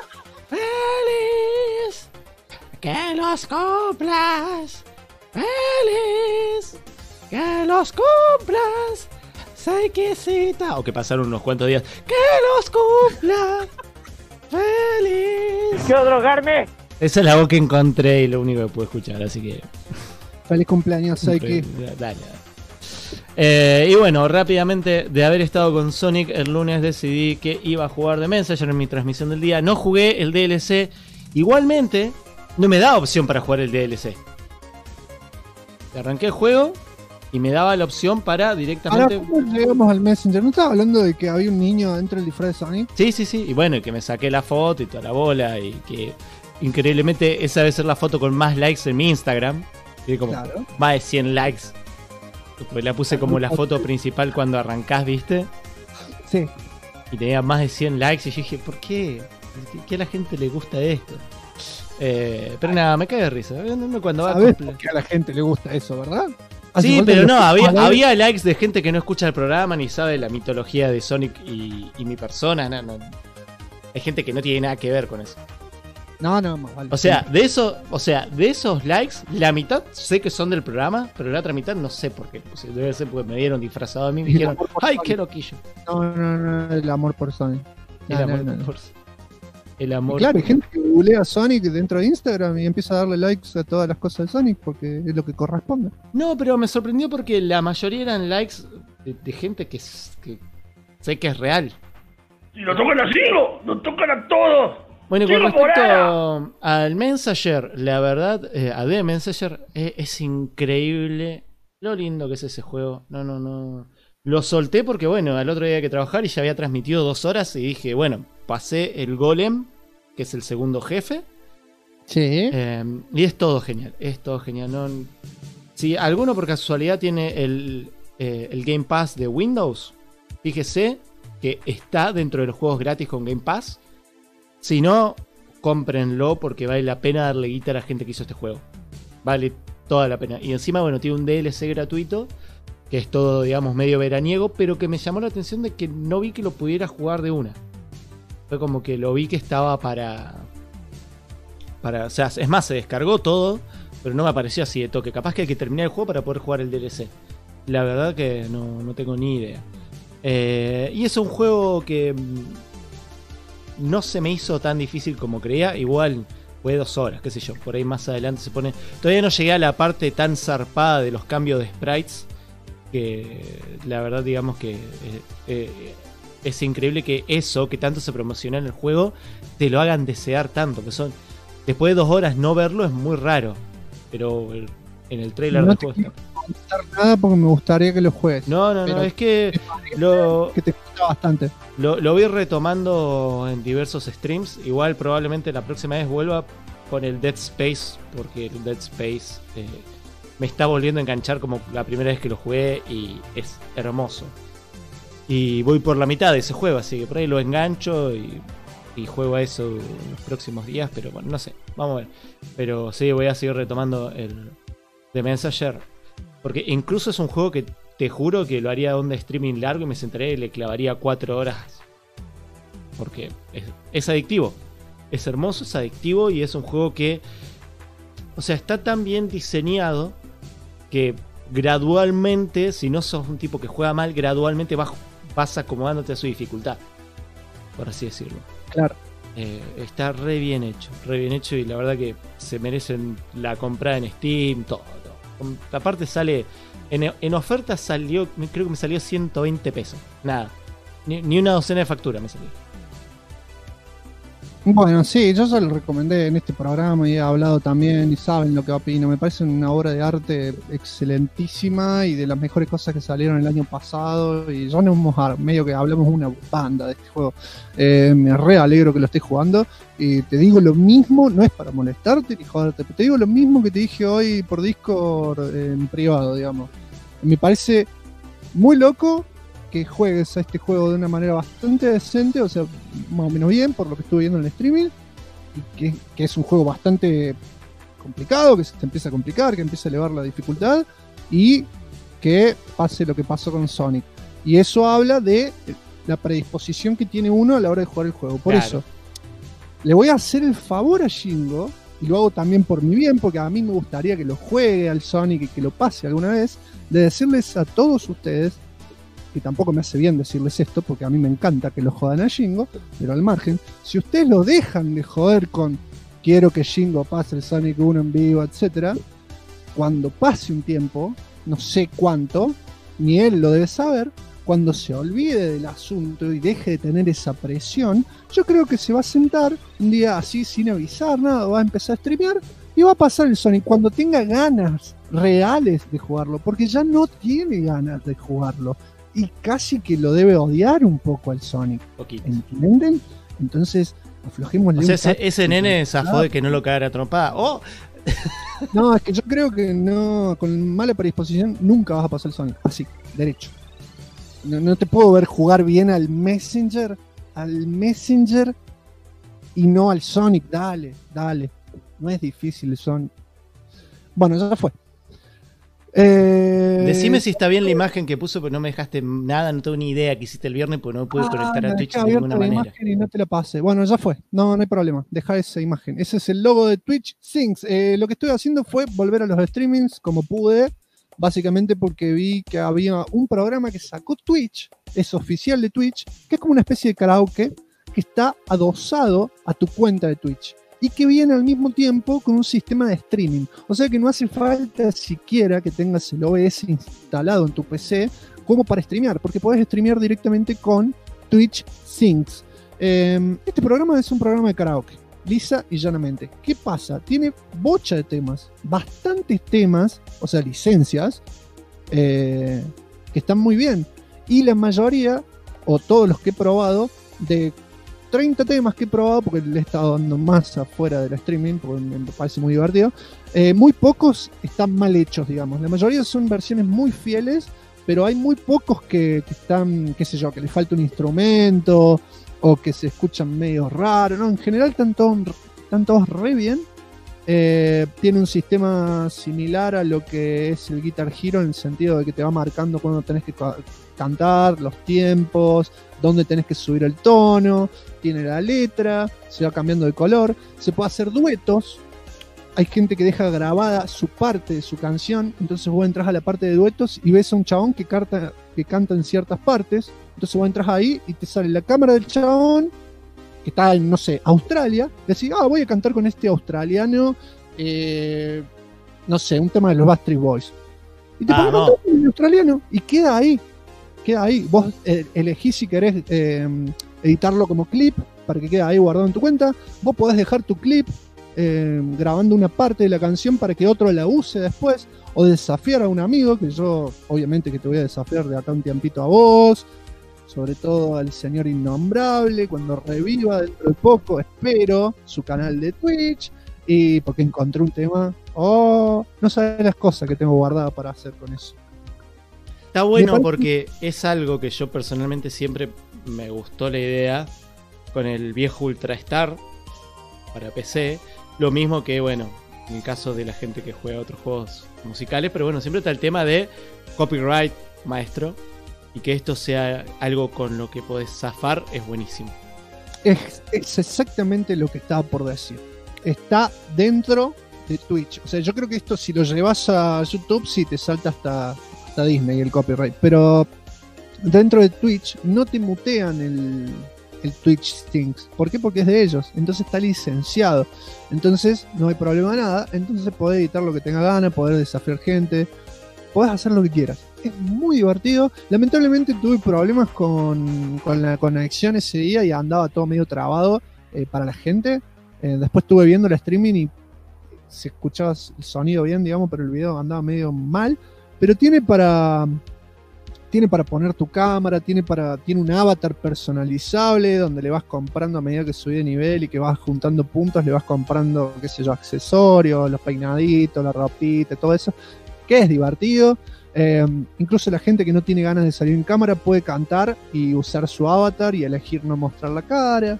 feliz. Que los cumplas feliz. Que los cumplas sequecita. O que pasaron unos cuantos días. Que los cumplas feliz. ¿Quiero drogarme? Esa es la voz que encontré y lo único que pude escuchar, así que. Feliz cumpleaños, Saiki. Dale. Y bueno, rápidamente, de haber estado con Sonic, el lunes decidí que iba a jugar The Messenger en mi transmisión del día. No jugué el DLC. Igualmente, no me daba opción para jugar el DLC. Arranqué el juego y me daba la opción para directamente... Ahora, ¿cómo llegamos al Messenger? ¿No estaba hablando de que había un niño dentro del disfraz de Sonic? Sí. Y bueno, que me saqué la foto y toda la bola. Y que increíblemente esa debe ser la foto con más likes en mi Instagram. Tiene como más de 100 likes. Pues la puse como la foto principal cuando arrancás, ¿viste? Sí. Y tenía más de 100 likes y yo dije, ¿por qué? ¿Por qué a la gente le gusta esto? Pero nada, me cae de risa. Cuando va ¿sabés por qué a la gente le gusta eso, verdad? Sí, pero no, había likes de gente que no escucha el programa ni sabe la mitología de Sonic y mi persona. No. Hay gente que no tiene nada que ver con eso. No, más vale. O sea, de esos likes, la mitad sé que son del programa, pero la otra mitad no sé por qué. Debe ser porque me vieron disfrazado a mí y me dijeron, ¡ay, qué loquillo! No, el amor por Sonic. El amor. Y claro, hay gente que googlea Sonic dentro de Instagram y empieza a darle likes a todas las cosas de Sonic porque es lo que corresponde. No, pero me sorprendió porque la mayoría eran likes de gente que sé que es real. Si lo tocan así, lo tocan a todos. Bueno, con respecto al Messenger, la verdad, a The Messenger, es increíble lo lindo que es ese juego. No. Lo solté porque, bueno, al otro día había que trabajar y ya había transmitido 2 horas y dije, bueno, pasé el Golem, que es el segundo jefe. Sí. Y es todo genial, No, si alguno por casualidad tiene el Game Pass de Windows, fíjese que está dentro de los juegos gratis con Game Pass. Si no, cómprenlo porque vale la pena darle guita a la gente que hizo este juego. Vale toda la pena. Y encima, bueno, tiene un DLC gratuito, que es todo, digamos, medio veraniego, pero que me llamó la atención de que no vi que lo pudiera jugar de una. Fue como que lo vi que estaba para... O sea, es más, se descargó todo, pero no me apareció así de toque. Capaz que hay que terminar el juego para poder jugar el DLC. La verdad que no tengo ni idea. Y es un juego que... no se me hizo tan difícil como creía. Igual fue 2 horas, qué sé yo. Por ahí más adelante se pone... Todavía no llegué a la parte tan zarpada de los cambios de sprites. Que la verdad, digamos que es increíble que eso, que tanto se promociona en el juego, te lo hagan desear tanto. Que son... Después de 2 horas no verlo es muy raro. Pero en el trailer del juego está... nada porque me gustaría que lo juegues. No, es que que te gusta bastante. Lo voy retomando en diversos streams. Igual probablemente la próxima vez vuelva con el Dead Space, porque el Dead Space me está volviendo a enganchar como la primera vez que lo jugué y es hermoso. Y voy por la mitad de ese juego, así que por ahí lo engancho y juego a eso en los próximos días, pero bueno, no sé, vamos a ver. Pero sí, voy a seguir retomando el The Messenger, porque incluso es un juego que te juro que lo haría onda streaming largo y me sentaría y le clavaría 4 horas. Porque es adictivo. Es hermoso, es adictivo y es un juego que... O sea, está tan bien diseñado que gradualmente, si no sos un tipo que juega mal, gradualmente vas vas acomodándote a su dificultad, por así decirlo. Claro. Está re bien hecho y la verdad que se merecen la compra en Steam, todo. Aparte sale, en oferta salió, creo que me salió 120 pesos, nada, ni una docena de factura me salió. Bueno, sí, yo se lo recomendé en este programa y he hablado también y saben lo que opino. Me parece una obra de arte excelentísima y de las mejores cosas que salieron el año pasado. Y ya nos medio que hablamos una banda de este juego. Me re alegro que lo estés jugando. Y te digo lo mismo, no es para molestarte ni joderte, pero te digo lo mismo que te dije hoy por Discord en privado, digamos. Me parece muy loco que juegues a este juego de una manera bastante decente, o sea, más o menos bien, por lo que estuve viendo en el streaming, y que es un juego bastante complicado, que se te empieza a complicar, que empieza a elevar la dificultad, y que pase lo que pasó con Sonic. Y eso habla de la predisposición que tiene uno a la hora de jugar el juego. Por eso, le voy a hacer el favor a Shingo, y lo hago también por mi bien, porque a mí me gustaría que lo juegue al Sonic y que lo pase alguna vez, de decirles a todos ustedes, que tampoco me hace bien decirles esto, porque a mí me encanta que lo jodan a Shingo, pero al margen, si ustedes lo dejan de joder con quiero que Shingo pase el Sonic 1 en vivo, etcétera, cuando pase un tiempo, no sé cuánto, ni él lo debe saber, cuando se olvide del asunto y deje de tener esa presión, yo creo que se va a sentar un día así sin avisar nada, va a empezar a streamear y va a pasar el Sonic cuando tenga ganas reales de jugarlo, porque ya no tiene ganas de jugarlo. Y casi que lo debe odiar un poco al Sonic. Poquito. ¿Entienden? Entonces, aflojémosle. O sea, ese nene zafó de que no lo cagara a trompada. ¡Oh! No, es que yo creo que no, con mala predisposición nunca vas a pasar el Sonic. Así, derecho. No te puedo ver jugar bien al Messenger y no al Sonic. Dale. No es difícil el Sonic. Bueno, ya fue. Decime si está bien la imagen que puso, pero no me dejaste nada, no tengo ni idea que hiciste el viernes, porque no me pude conectar a Twitch de ninguna manera. Y no te la pase. Bueno, ya fue. No hay problema. Deja esa imagen. Ese es el logo de Twitch Things. Lo que estoy haciendo fue volver a los streamings como pude, básicamente porque vi que había un programa que sacó Twitch, es oficial de Twitch, que es como una especie de karaoke que está adosado a tu cuenta de Twitch. Y que viene al mismo tiempo con un sistema de streaming. O sea que no hace falta siquiera que tengas el OBS instalado en tu PC como para streamear, porque podés streamear directamente con Twitch Things. Este programa es un programa de karaoke, lisa y llanamente. ¿Qué pasa? Tiene bocha de temas, bastantes temas, o sea, licencias, que están muy bien. Y la mayoría, o todos los que he probado, de 30 temas que he probado, porque le he estado dando más afuera del streaming, porque me parece muy divertido, muy pocos están mal hechos, digamos. La mayoría son versiones muy fieles, pero hay muy pocos que están, qué sé yo, que les falta un instrumento, o que se escuchan medio raro, ¿no? En general están todos re bien. Tiene un sistema similar a lo que es el Guitar Hero, en el sentido de que te va marcando cuando tenés que cantar, los tiempos, dónde tenés que subir el tono, tiene la letra, se va cambiando de color, se puede hacer duetos. Hay gente que deja grabada su parte de su canción, entonces vos entras a la parte de duetos y ves a un chabón que canta en ciertas partes, entonces vos entras ahí y te sale la cámara del chabón que está en, no sé, Australia, decís, voy a cantar con este australiano, no sé, un tema de los Backstreet Boys. Y te pones cantar con el australiano y queda ahí. Vos elegís si querés editarlo como clip para que quede ahí guardado en tu cuenta. Vos podés dejar tu clip grabando una parte de la canción para que otro la use después, o desafiar a un amigo, que yo obviamente que te voy a desafiar de acá un tiempito a vos, sobre todo al señor Innombrable, cuando reviva dentro de poco, espero, su canal de Twitch, y porque encontré un tema, no sabes las cosas que tengo guardadas para hacer con eso. Está bueno porque es algo que yo personalmente siempre me gustó la idea con el viejo Ultra Star para PC. Lo mismo que, bueno, en el caso de la gente que juega otros juegos musicales, pero bueno, siempre está el tema de copyright, maestro, y que esto sea algo con lo que podés zafar es buenísimo. Es exactamente lo que estaba por decir. Está dentro de Twitch. O sea, yo creo que esto si lo llevas a YouTube, sí te salta hasta Disney el copyright, pero dentro de Twitch no te mutean el Twitch Things. ¿Por qué? Porque es de ellos. Entonces está licenciado. Entonces no hay problema de nada. Entonces podés editar lo que tenga ganas, podés desafiar gente, podés hacer lo que quieras. Es muy divertido. Lamentablemente tuve problemas con la conexión ese día y andaba todo medio trabado para la gente. Después estuve viendo el streaming y se escuchaba el sonido bien, digamos, pero el video andaba medio mal. Pero tiene para poner tu cámara, tiene un avatar personalizable donde le vas comprando a medida que subís de nivel y que vas juntando puntos, le vas comprando, qué sé yo, accesorios, los peinaditos, la ropita, todo eso, que es divertido. Incluso la gente que no tiene ganas de salir en cámara puede cantar y usar su avatar y elegir no mostrar la cara.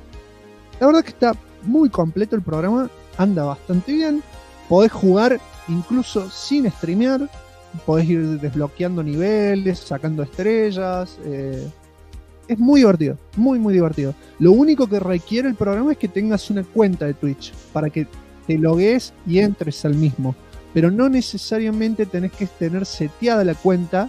La verdad que está muy completo el programa, anda bastante bien. Podés jugar incluso sin streamear. Podés ir desbloqueando niveles, sacando estrellas. Es muy divertido, muy muy divertido. Lo único que requiere el programa es que tengas una cuenta de Twitch para que te logues y entres al mismo. Pero no necesariamente tenés que tener seteada la cuenta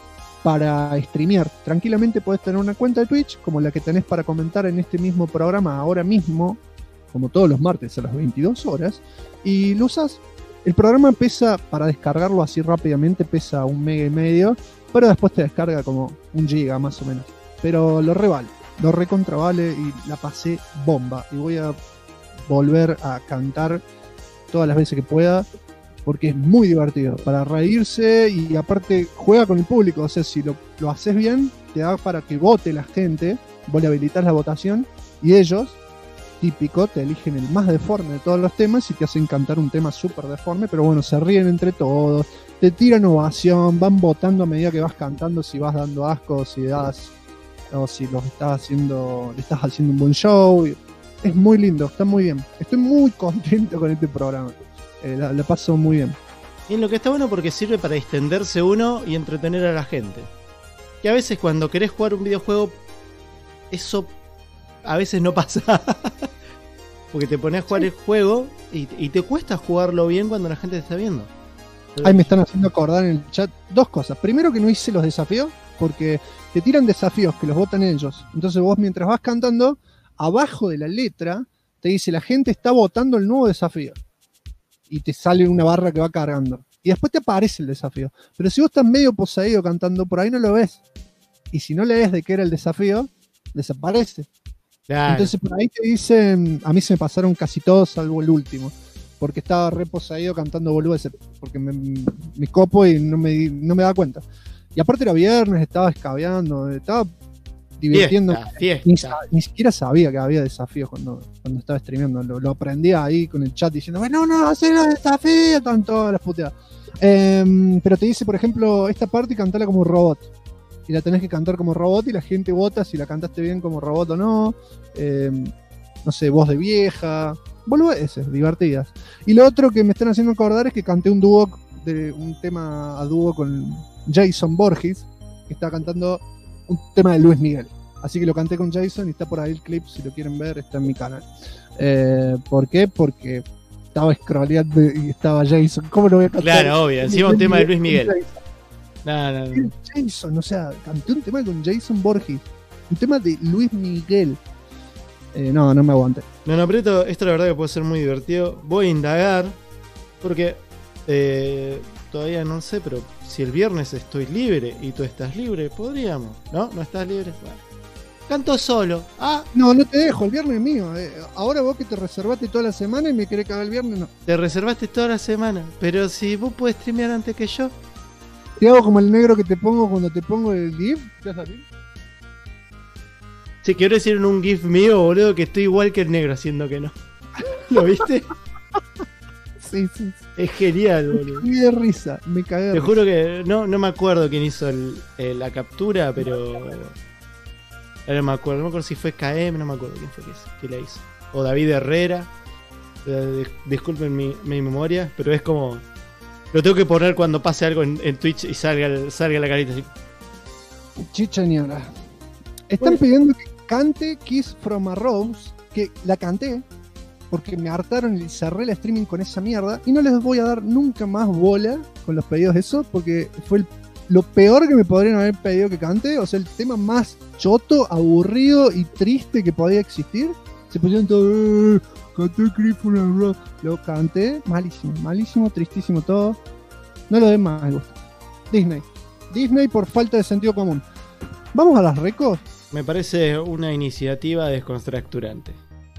para streamear. Tranquilamente podés tener una cuenta de Twitch como la que tenés para comentar en este mismo programa ahora mismo, como todos los martes a las 22 horas, y lo usás. El programa pesa, para descargarlo así rápidamente, pesa 1,5 MB, pero después te descarga como 1 GB más o menos. Pero lo revale, lo recontravale y la pasé bomba. Y voy a volver a cantar todas las veces que pueda, porque es muy divertido para reírse y aparte juega con el público. O sea, si lo haces bien, te da para que vote la gente, vos le habilitás la votación y ellos, típico, te eligen el más deforme de todos los temas y te hacen cantar un tema súper deforme, pero bueno, se ríen entre todos, te tiran ovación, van votando a medida que vas cantando si vas dando asco o si le estás haciendo un buen show. Es muy lindo, está muy bien. Estoy muy contento con este programa. La paso muy bien. Y lo que está bueno porque sirve para distenderse uno y entretener a la gente. Que a veces cuando querés jugar un videojuego, eso a veces no pasa. Porque te pones a jugar el juego y te cuesta jugarlo bien cuando la gente te está viendo. Ahí me están haciendo acordar en el chat dos cosas. Primero, que no hice los desafíos, porque te tiran desafíos que los votan ellos. Entonces vos, mientras vas cantando, abajo de la letra te dice la gente está votando el nuevo desafío. Y te sale una barra que va cargando. Y después te aparece el desafío. Pero si vos estás medio poseído cantando, por ahí no lo ves. Y si no lees de qué era el desafío, desaparece. Claro. Entonces por ahí te dicen, a mí se me pasaron casi todos salvo el último, porque estaba re poseído cantando boludeces, porque me copo y no me daba cuenta. Y aparte era viernes, estaba escabeando, estaba divirtiendo. Fiesta. Ni siquiera sabía que había desafíos cuando estaba streameando. Lo aprendía ahí con el chat diciendo, no, hacer los desafíos, están todas las puteadas. Pero te dice, por ejemplo, esta parte cantala como robot. Y la tenés que cantar como robot y la gente vota si la cantaste bien como robot o no. No sé, voz de vieja. Boludeces, divertidas. Y lo otro que me están haciendo acordar es que canté un tema a dúo con Jason Borges, que está cantando un tema de Luis Miguel. Así que lo canté con Jason y está por ahí el clip, si lo quieren ver, está en mi canal. ¿Por qué? Porque estaba scrolleando y estaba Jason. ¿Cómo lo voy a cantar? Claro, obvio, encima un tema de Luis Miguel. No. Jason, o sea, canté un tema con Jason Borges, un tema de Luis Miguel. No me aguanté. No, pero esto la verdad que puede ser muy divertido. Voy a indagar, porque todavía no sé, pero si el viernes estoy libre y tú estás libre, podríamos. ¿No estás libre? Bueno. Canto solo. No te dejo, el viernes es mío. Ahora vos que te reservaste toda la semana y me querés cagar el viernes, no. Te reservaste toda la semana, pero si vos podés streamear antes que yo. Te hago como el negro que te pongo cuando te pongo el GIF. ¿Te vas a salir? Sí, quiero decir en un GIF mío, boludo, que estoy igual que el negro haciendo que no. ¿Lo viste? Sí. Es genial, boludo. Me de risa, me cagué de Te risa. juro que no me acuerdo quién hizo la captura, pero... Ahora no me acuerdo si fue KM, no me acuerdo quién fue que la hizo. O David Herrera. Disculpen mi memoria, pero es como... Lo tengo que poner cuando pase algo en Twitch y salga la carita así. Chichañora. Están pidiendo que cante Kiss from a Rose, que la canté, porque me hartaron y cerré el streaming con esa mierda, y no les voy a dar nunca más bola con los pedidos de eso, porque fue lo peor que me podrían haber pedido que cante, o sea, el tema más choto, aburrido y triste que podía existir, se pusieron todo, canté Creep for a Rock, lo canté, malísimo, tristísimo todo, no lo den más gusto. Disney por falta de sentido común. ¿Vamos a las recos? Me parece una iniciativa descontracturante.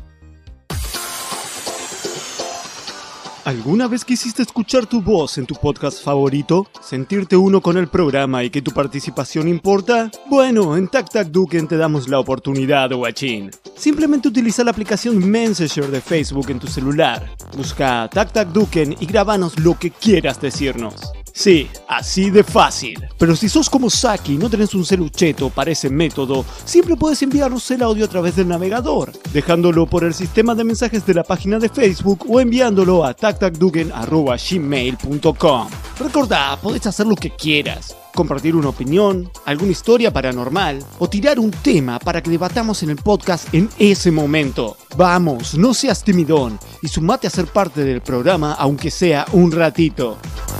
¿Alguna vez quisiste escuchar tu voz en tu podcast favorito? ¿Sentirte uno con el programa y que tu participación importa? Bueno, en Tac Tac Duken te damos la oportunidad, guachín. Simplemente utiliza la aplicación Messenger de Facebook en tu celular. Busca Tac Tac Duken y grabanos lo que quieras decirnos. Sí, así de fácil. Pero si sos como Saki y no tenés un celucheto para ese método, siempre puedes enviarnos el audio a través del navegador, dejándolo por el sistema de mensajes de la página de Facebook o enviándolo a tactacduken@gmail.com. Recordá, podés hacer lo que quieras. Compartir una opinión, alguna historia paranormal o tirar un tema para que debatamos en el podcast en ese momento. Vamos, no seas timidón y sumate a ser parte del programa aunque sea un ratito.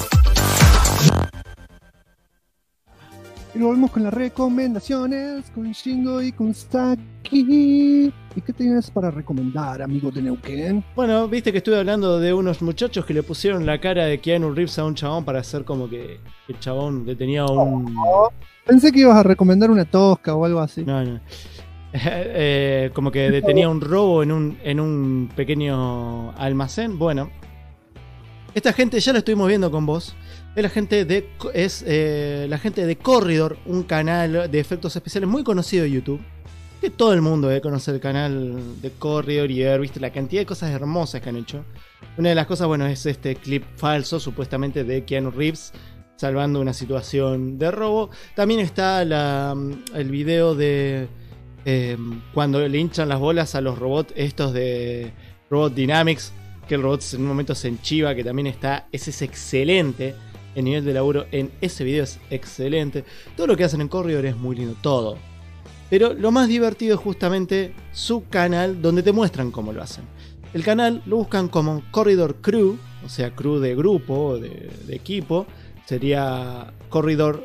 Y volvemos con las recomendaciones, con Shingo y con Saki. ¿Y qué tienes para recomendar, amigo de Neuquén? Bueno, viste que estuve hablando de unos muchachos que le pusieron la cara de Keanu Reeves a un chabón para hacer como que el chabón le tenía un... Pensé que ibas a recomendar una tosca o algo así. No. Como que detenía un robo en un pequeño almacén. Bueno, esta gente ya la estuvimos viendo con vos. Es la gente de Corridor, un canal de efectos especiales muy conocido de YouTube. Que todo el mundo debe conocer el canal de Corridor y haber visto la cantidad de cosas hermosas que han hecho. Una de las cosas, bueno, es este clip falso, supuestamente de Keanu Reeves salvando una situación de robo. También está el video de cuando le hinchan las bolas a los robots estos de Robot Dynamics, que el robot en un momento se enchiva, que también está, ese es excelente. El nivel de laburo en ese video es excelente. Todo lo que hacen en Corridor es muy lindo, todo. Pero lo más divertido es justamente su canal, donde te muestran cómo lo hacen. El canal lo buscan como Corridor Crew, o sea, crew de grupo, de equipo. Sería Corridor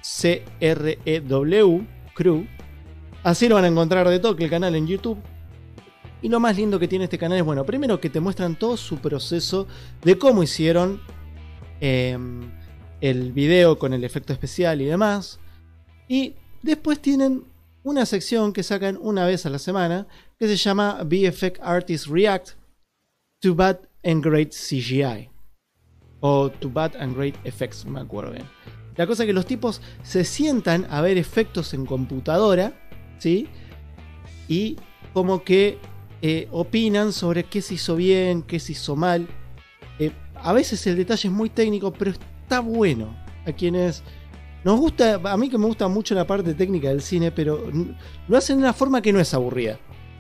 CREW, Crew. Así lo van a encontrar de toque el canal en YouTube. Y lo más lindo que tiene este canal es, bueno, primero que te muestran todo su proceso de cómo hicieron el video con el efecto especial y demás. Y después tienen una sección que sacan una vez a la semana que se llama VFX Artists React to Bad and Great CGI o To Bad and Great Effects, me acuerdo bien. La cosa es que los tipos se sientan a ver efectos en computadora, ¿sí? Y como que opinan sobre qué se hizo bien, qué se hizo mal. A veces el detalle es muy técnico, pero está bueno. A quienes nos gusta, a mí que me gusta mucho la parte técnica del cine, pero lo hacen de una forma que no es aburrida.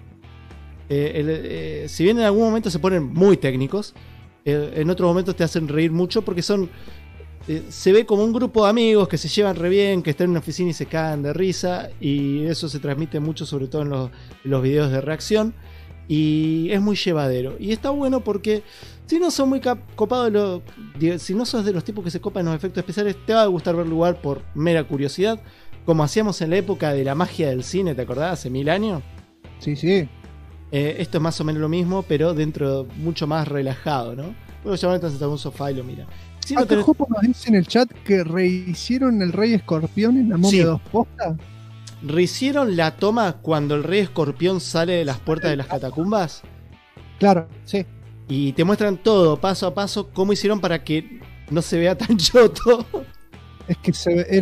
Si bien en algún momento se ponen muy técnicos, en otros momentos te hacen reír mucho porque son... se ve como un grupo de amigos que se llevan re bien, que están en una oficina y se cagan de risa, y eso se transmite mucho, sobre todo en los videos de reacción, y es muy llevadero. Y está bueno porque si no sos muy copado, si no sos de los tipos que se copan en los efectos especiales, te va a gustar verlo igual por mera curiosidad, como hacíamos en la época de la magia del cine, ¿te acordás? Hace 1000 años. Sí. Esto es más o menos lo mismo, pero dentro mucho más relajado, ¿no? Puedo llamar entonces a un sofá y lo mira. Si no tenés... Jopo nos dice en el chat que rehicieron el Rey Escorpión en la momia 2 posta. ¿Rehicieron la toma cuando el Rey Escorpión sale de las puertas de las catacumbas? Claro, sí. Y te muestran todo, paso a paso, cómo hicieron para que no se vea tan choto. Es que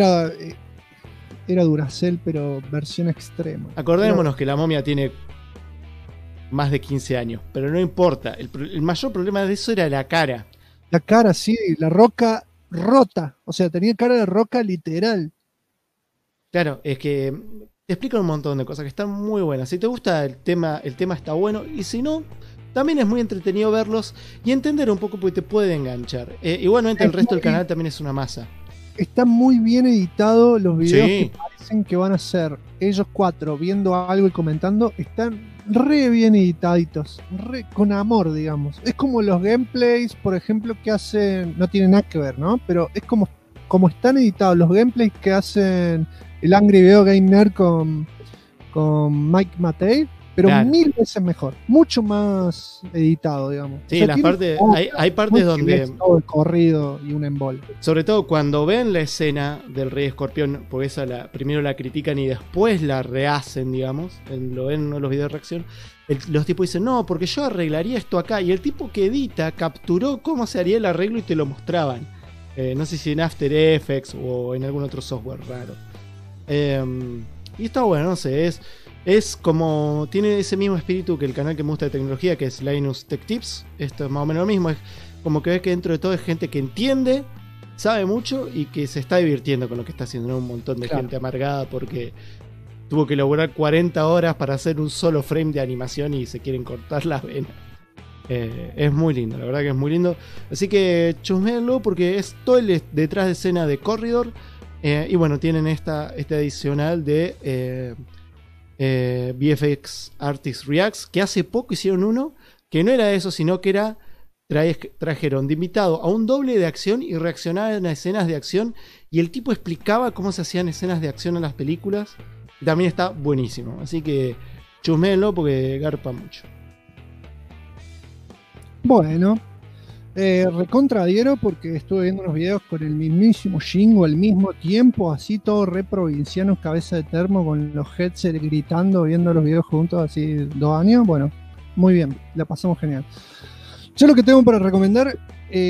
era Duracell, pero versión extrema. Acordémonos que la momia tiene más de 15 años, pero no importa. El mayor problema de eso era la cara. La cara, sí, la roca rota. O sea, tenía cara de roca literal. Claro, es que te explican un montón de cosas que están muy buenas. Si te gusta el tema está bueno. Y si no, también es muy entretenido verlos y entender un poco porque te puede enganchar. Igualmente el resto del canal también es una masa. Están muy bien editados los videos, sí, que parecen que van a ser ellos cuatro viendo algo y comentando. Están re bien editaditos, con amor, digamos. Es como los gameplays, por ejemplo, que hacen, no tienen nada que ver, ¿no? Pero es como como están editados los gameplays que hacen el Angry Video Game Nerd con Mike Matei, pero Claro. 1000 veces mejor, mucho más editado, digamos. Sí, las tiene partes, todo- hay partes no donde, es todo el corrido y un embol. sobre todo cuando ven la escena del Rey Escorpión, porque esa primero la critican y después la rehacen, digamos, lo ven en uno de los videos de reacción, los tipos dicen, no, porque yo arreglaría esto acá, y el tipo que edita capturó cómo se haría el arreglo y te lo mostraban. No sé si en After Effects o en algún otro software raro. Y está bueno, no sé, es como, tiene ese mismo espíritu que el canal que me gusta de tecnología, que es Linus Tech Tips. Esto es más o menos lo mismo, es como que ves que dentro de todo es gente que entiende, sabe mucho y que se está divirtiendo con lo que está haciendo, ¿no? Un montón de Claro. gente amargada porque tuvo que elaborar 40 horas para hacer un solo frame de animación y se quieren cortar las venas. Es muy lindo, la verdad que es muy lindo. Así que chusméenlo porque es todo el detrás de escena de Corridor. Y bueno, tienen este adicional de VFX Artist Reacts, que hace poco hicieron uno, que no era eso, sino que era trajeron de invitado a un doble de acción y reaccionaban a escenas de acción, y el tipo explicaba cómo se hacían escenas de acción en las películas. Y también está buenísimo, así que chusméenlo porque garpa mucho. Bueno, recontra adhiero porque estuve viendo unos videos con el mismísimo Shingo al mismo tiempo, así todo re provincianos, cabeza de termo, con los headsets gritando, viendo los videos juntos, así 2 años. Bueno, muy bien, la pasamos genial. Yo lo que tengo para recomendar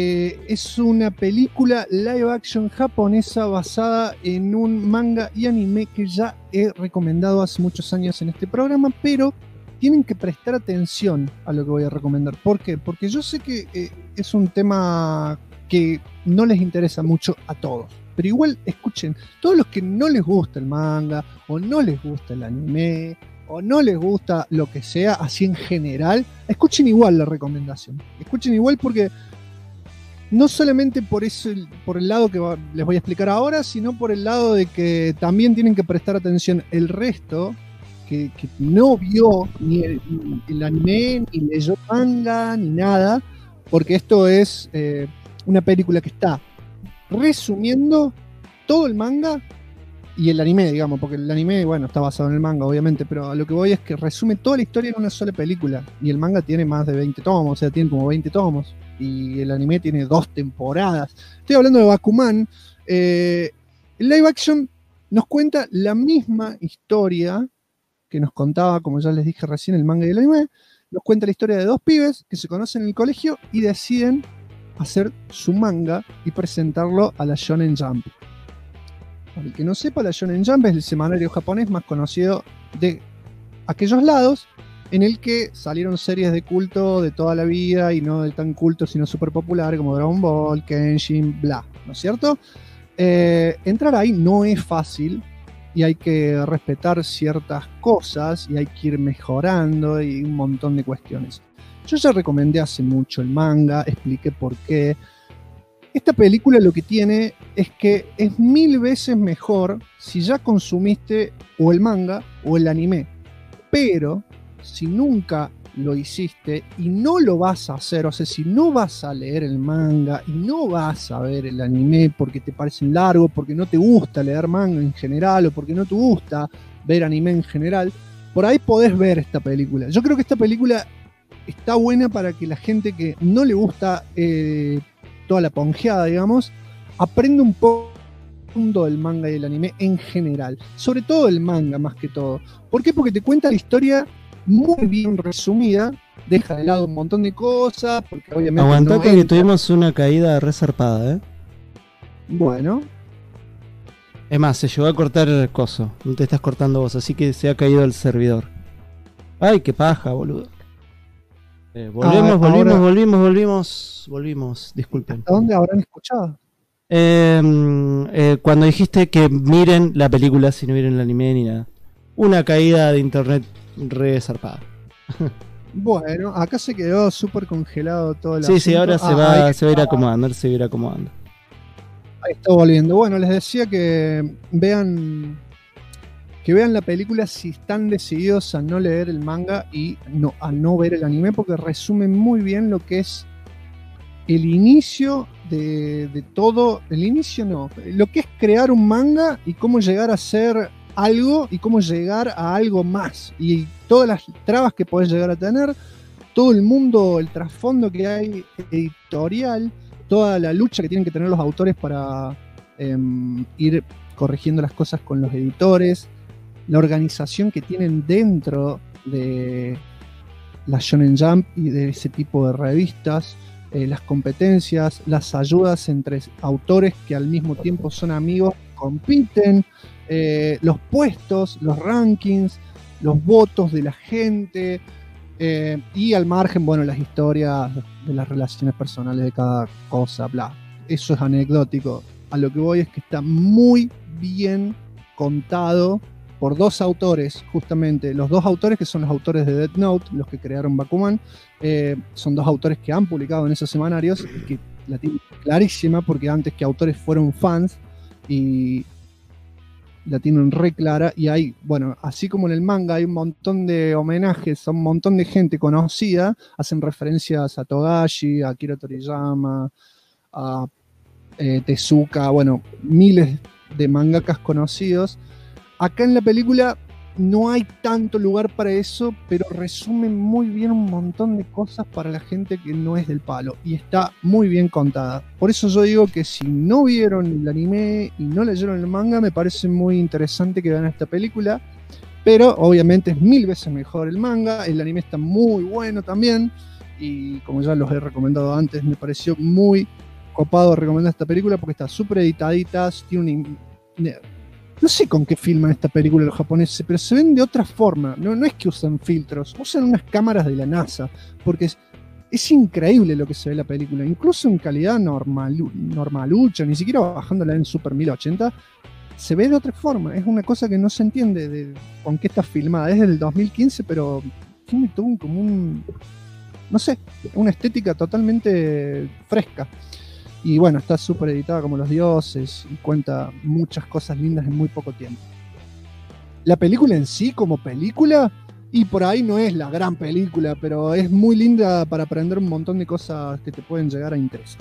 es una película live action japonesa basada en un manga y anime que ya he recomendado hace muchos años en este programa, pero tienen que prestar atención a lo que voy a recomendar. ¿Por qué? Porque yo sé que es un tema que no les interesa mucho a todos. Pero igual escuchen, todos los que no les gusta el manga, o no les gusta el anime, o no les gusta lo que sea, así en general, escuchen igual la recomendación. Escuchen igual porque no solamente por el lado que les voy a explicar ahora, sino por el lado de que también tienen que prestar atención el resto que no vio ni el anime, ni leyó manga, ni nada, porque esto es una película que está resumiendo todo el manga y el anime, digamos, porque el anime, bueno, está basado en el manga, obviamente, pero a lo que voy es que resume toda la historia en una sola película, y el manga tiene más de 20 tomos, o sea, tiene como 20 tomos, y el anime tiene 2 temporadas. Estoy hablando de Bakuman. El live action nos cuenta la misma historia que nos contaba, como ya les dije recién, el manga y el anime. Nos cuenta la historia de 2 pibes que se conocen en el colegio y deciden hacer su manga y presentarlo a la Shonen Jump. Para el que no sepa, la Shonen Jump es el semanario japonés más conocido de aquellos lados, en el que salieron series de culto de toda la vida, y no de tan culto sino súper popular, como Dragon Ball, Kenshin, bla, ¿no es cierto? Entrar ahí no es fácil, y hay que respetar ciertas cosas, y hay que ir mejorando, y un montón de cuestiones. Yo ya recomendé hace mucho el manga, expliqué por qué. Esta película lo que tiene es que es 1000 veces mejor si ya consumiste o el manga o el anime. Pero si nunca lo hiciste y no lo vas a hacer, o sea, si no vas a leer el manga y no vas a ver el anime porque te parecen largos, porque no te gusta leer manga en general, o porque no te gusta ver anime en general, por ahí podés ver esta película. Yo creo que esta película está buena para que la gente que no le gusta toda la ponjeada, digamos, aprenda un poco del manga y el anime en general, sobre todo el manga más que todo. ¿Por qué? Porque te cuenta la historia muy bien resumida, deja de lado un montón de cosas, porque obviamente Aguantá no que entra. tuvimos una caída resarpada, ¿eh? Bueno. Es más, se llegó a cortar el coso. No te estás cortando vos, así que se ha caído el servidor. Ay, qué paja, boludo. Volvimos. Disculpen. ¿A dónde habrán escuchado? Cuando dijiste que miren la película si no miren el anime ni nada. Una caída de internet re zarpada. Bueno, acá se quedó súper congelado todo el Sí, asunto. ahora se va a ir acomodando, Ahí está volviendo. Bueno, les decía que vean la película si están decididos a no leer el manga y a no ver el anime, porque resume muy bien lo que es el inicio de todo, el inicio no, lo que es crear un manga y cómo llegar a ser algo y cómo llegar a algo más y todas las trabas que podés llegar a tener, todo el mundo, el trasfondo que hay editorial, toda la lucha que tienen que tener los autores para ir corrigiendo las cosas con los editores, la organización que tienen dentro de la Shonen Jump y de ese tipo de revistas, las competencias, las ayudas entre autores que al mismo tiempo son amigos, compiten, los puestos, los rankings, los votos de la gente, y al margen, bueno, las historias de las relaciones personales de cada cosa, bla. Eso es anecdótico. A lo que voy es que está muy bien contado por dos autores, justamente. Los dos autores que son los autores de Death Note, los que crearon Bakuman, son dos autores que han publicado en esos semanarios y que la tienen clarísima porque antes que autores fueron fans y la tienen re clara. Y hay, bueno, así como en el manga hay un montón de homenajes a un montón de gente conocida, hacen referencias a Togashi, a Akira Toriyama, a Tezuka, bueno, miles de mangakas conocidos. Acá en la película no hay tanto lugar para eso, pero resume muy bien un montón de cosas para la gente que no es del palo y está muy bien contada. Por eso yo digo que si no vieron el anime y no leyeron el manga, me parece muy interesante que vean esta película, pero obviamente es 1000 veces mejor el manga. El anime está muy bueno también y como ya los he recomendado antes, me pareció muy copado recomendar esta película porque está súper editadita, tiene no sé con qué filman esta película los japoneses, pero se ven de otra forma. No es que usan filtros, usan unas cámaras de la NASA, porque es increíble lo que se ve en la película. Incluso en calidad normalucha, ni siquiera bajándola en Super 1080, se ve de otra forma. Es una cosa que no se entiende de con qué está filmada. Es del 2015, pero tiene todo no sé, una estética totalmente fresca. Y bueno, está súper editada como los dioses y cuenta muchas cosas lindas en muy poco tiempo. La película en sí, como película, y por ahí no es la gran película, pero es muy linda para aprender un montón de cosas que te pueden llegar a interesar.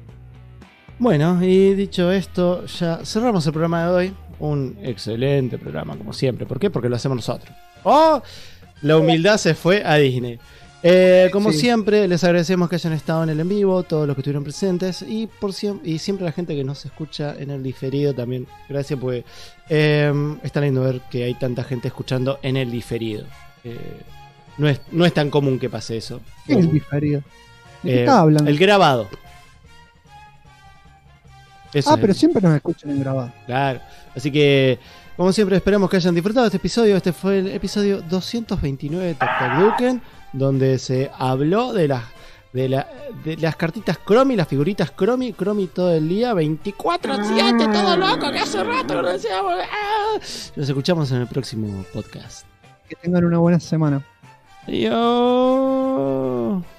Bueno, y dicho esto, ya cerramos el programa de hoy. Un excelente programa, como siempre. ¿Por qué? Porque lo hacemos nosotros. ¡Oh! La humildad se fue a Disney. Como siempre, les agradecemos que hayan estado en el en vivo, todos los que estuvieron presentes y siempre la gente que nos escucha en el diferido también. Gracias, porque está lindo ver que hay tanta gente escuchando en el diferido. No es tan común que pase eso. ¿Qué es el diferido? ¿De qué estás hablando? El grabado. Eso pero siempre nos escuchan en grabado. Claro. Así que, como siempre, esperamos que hayan disfrutado este episodio. Este fue el episodio 229 de Tactaluken, donde se habló de las cartitas Cromi, las figuritas Cromi todo el día, 24/7, todo loco, que hace rato lo decíamos. Nos escuchamos en el próximo podcast. Que tengan una buena semana. Adiós.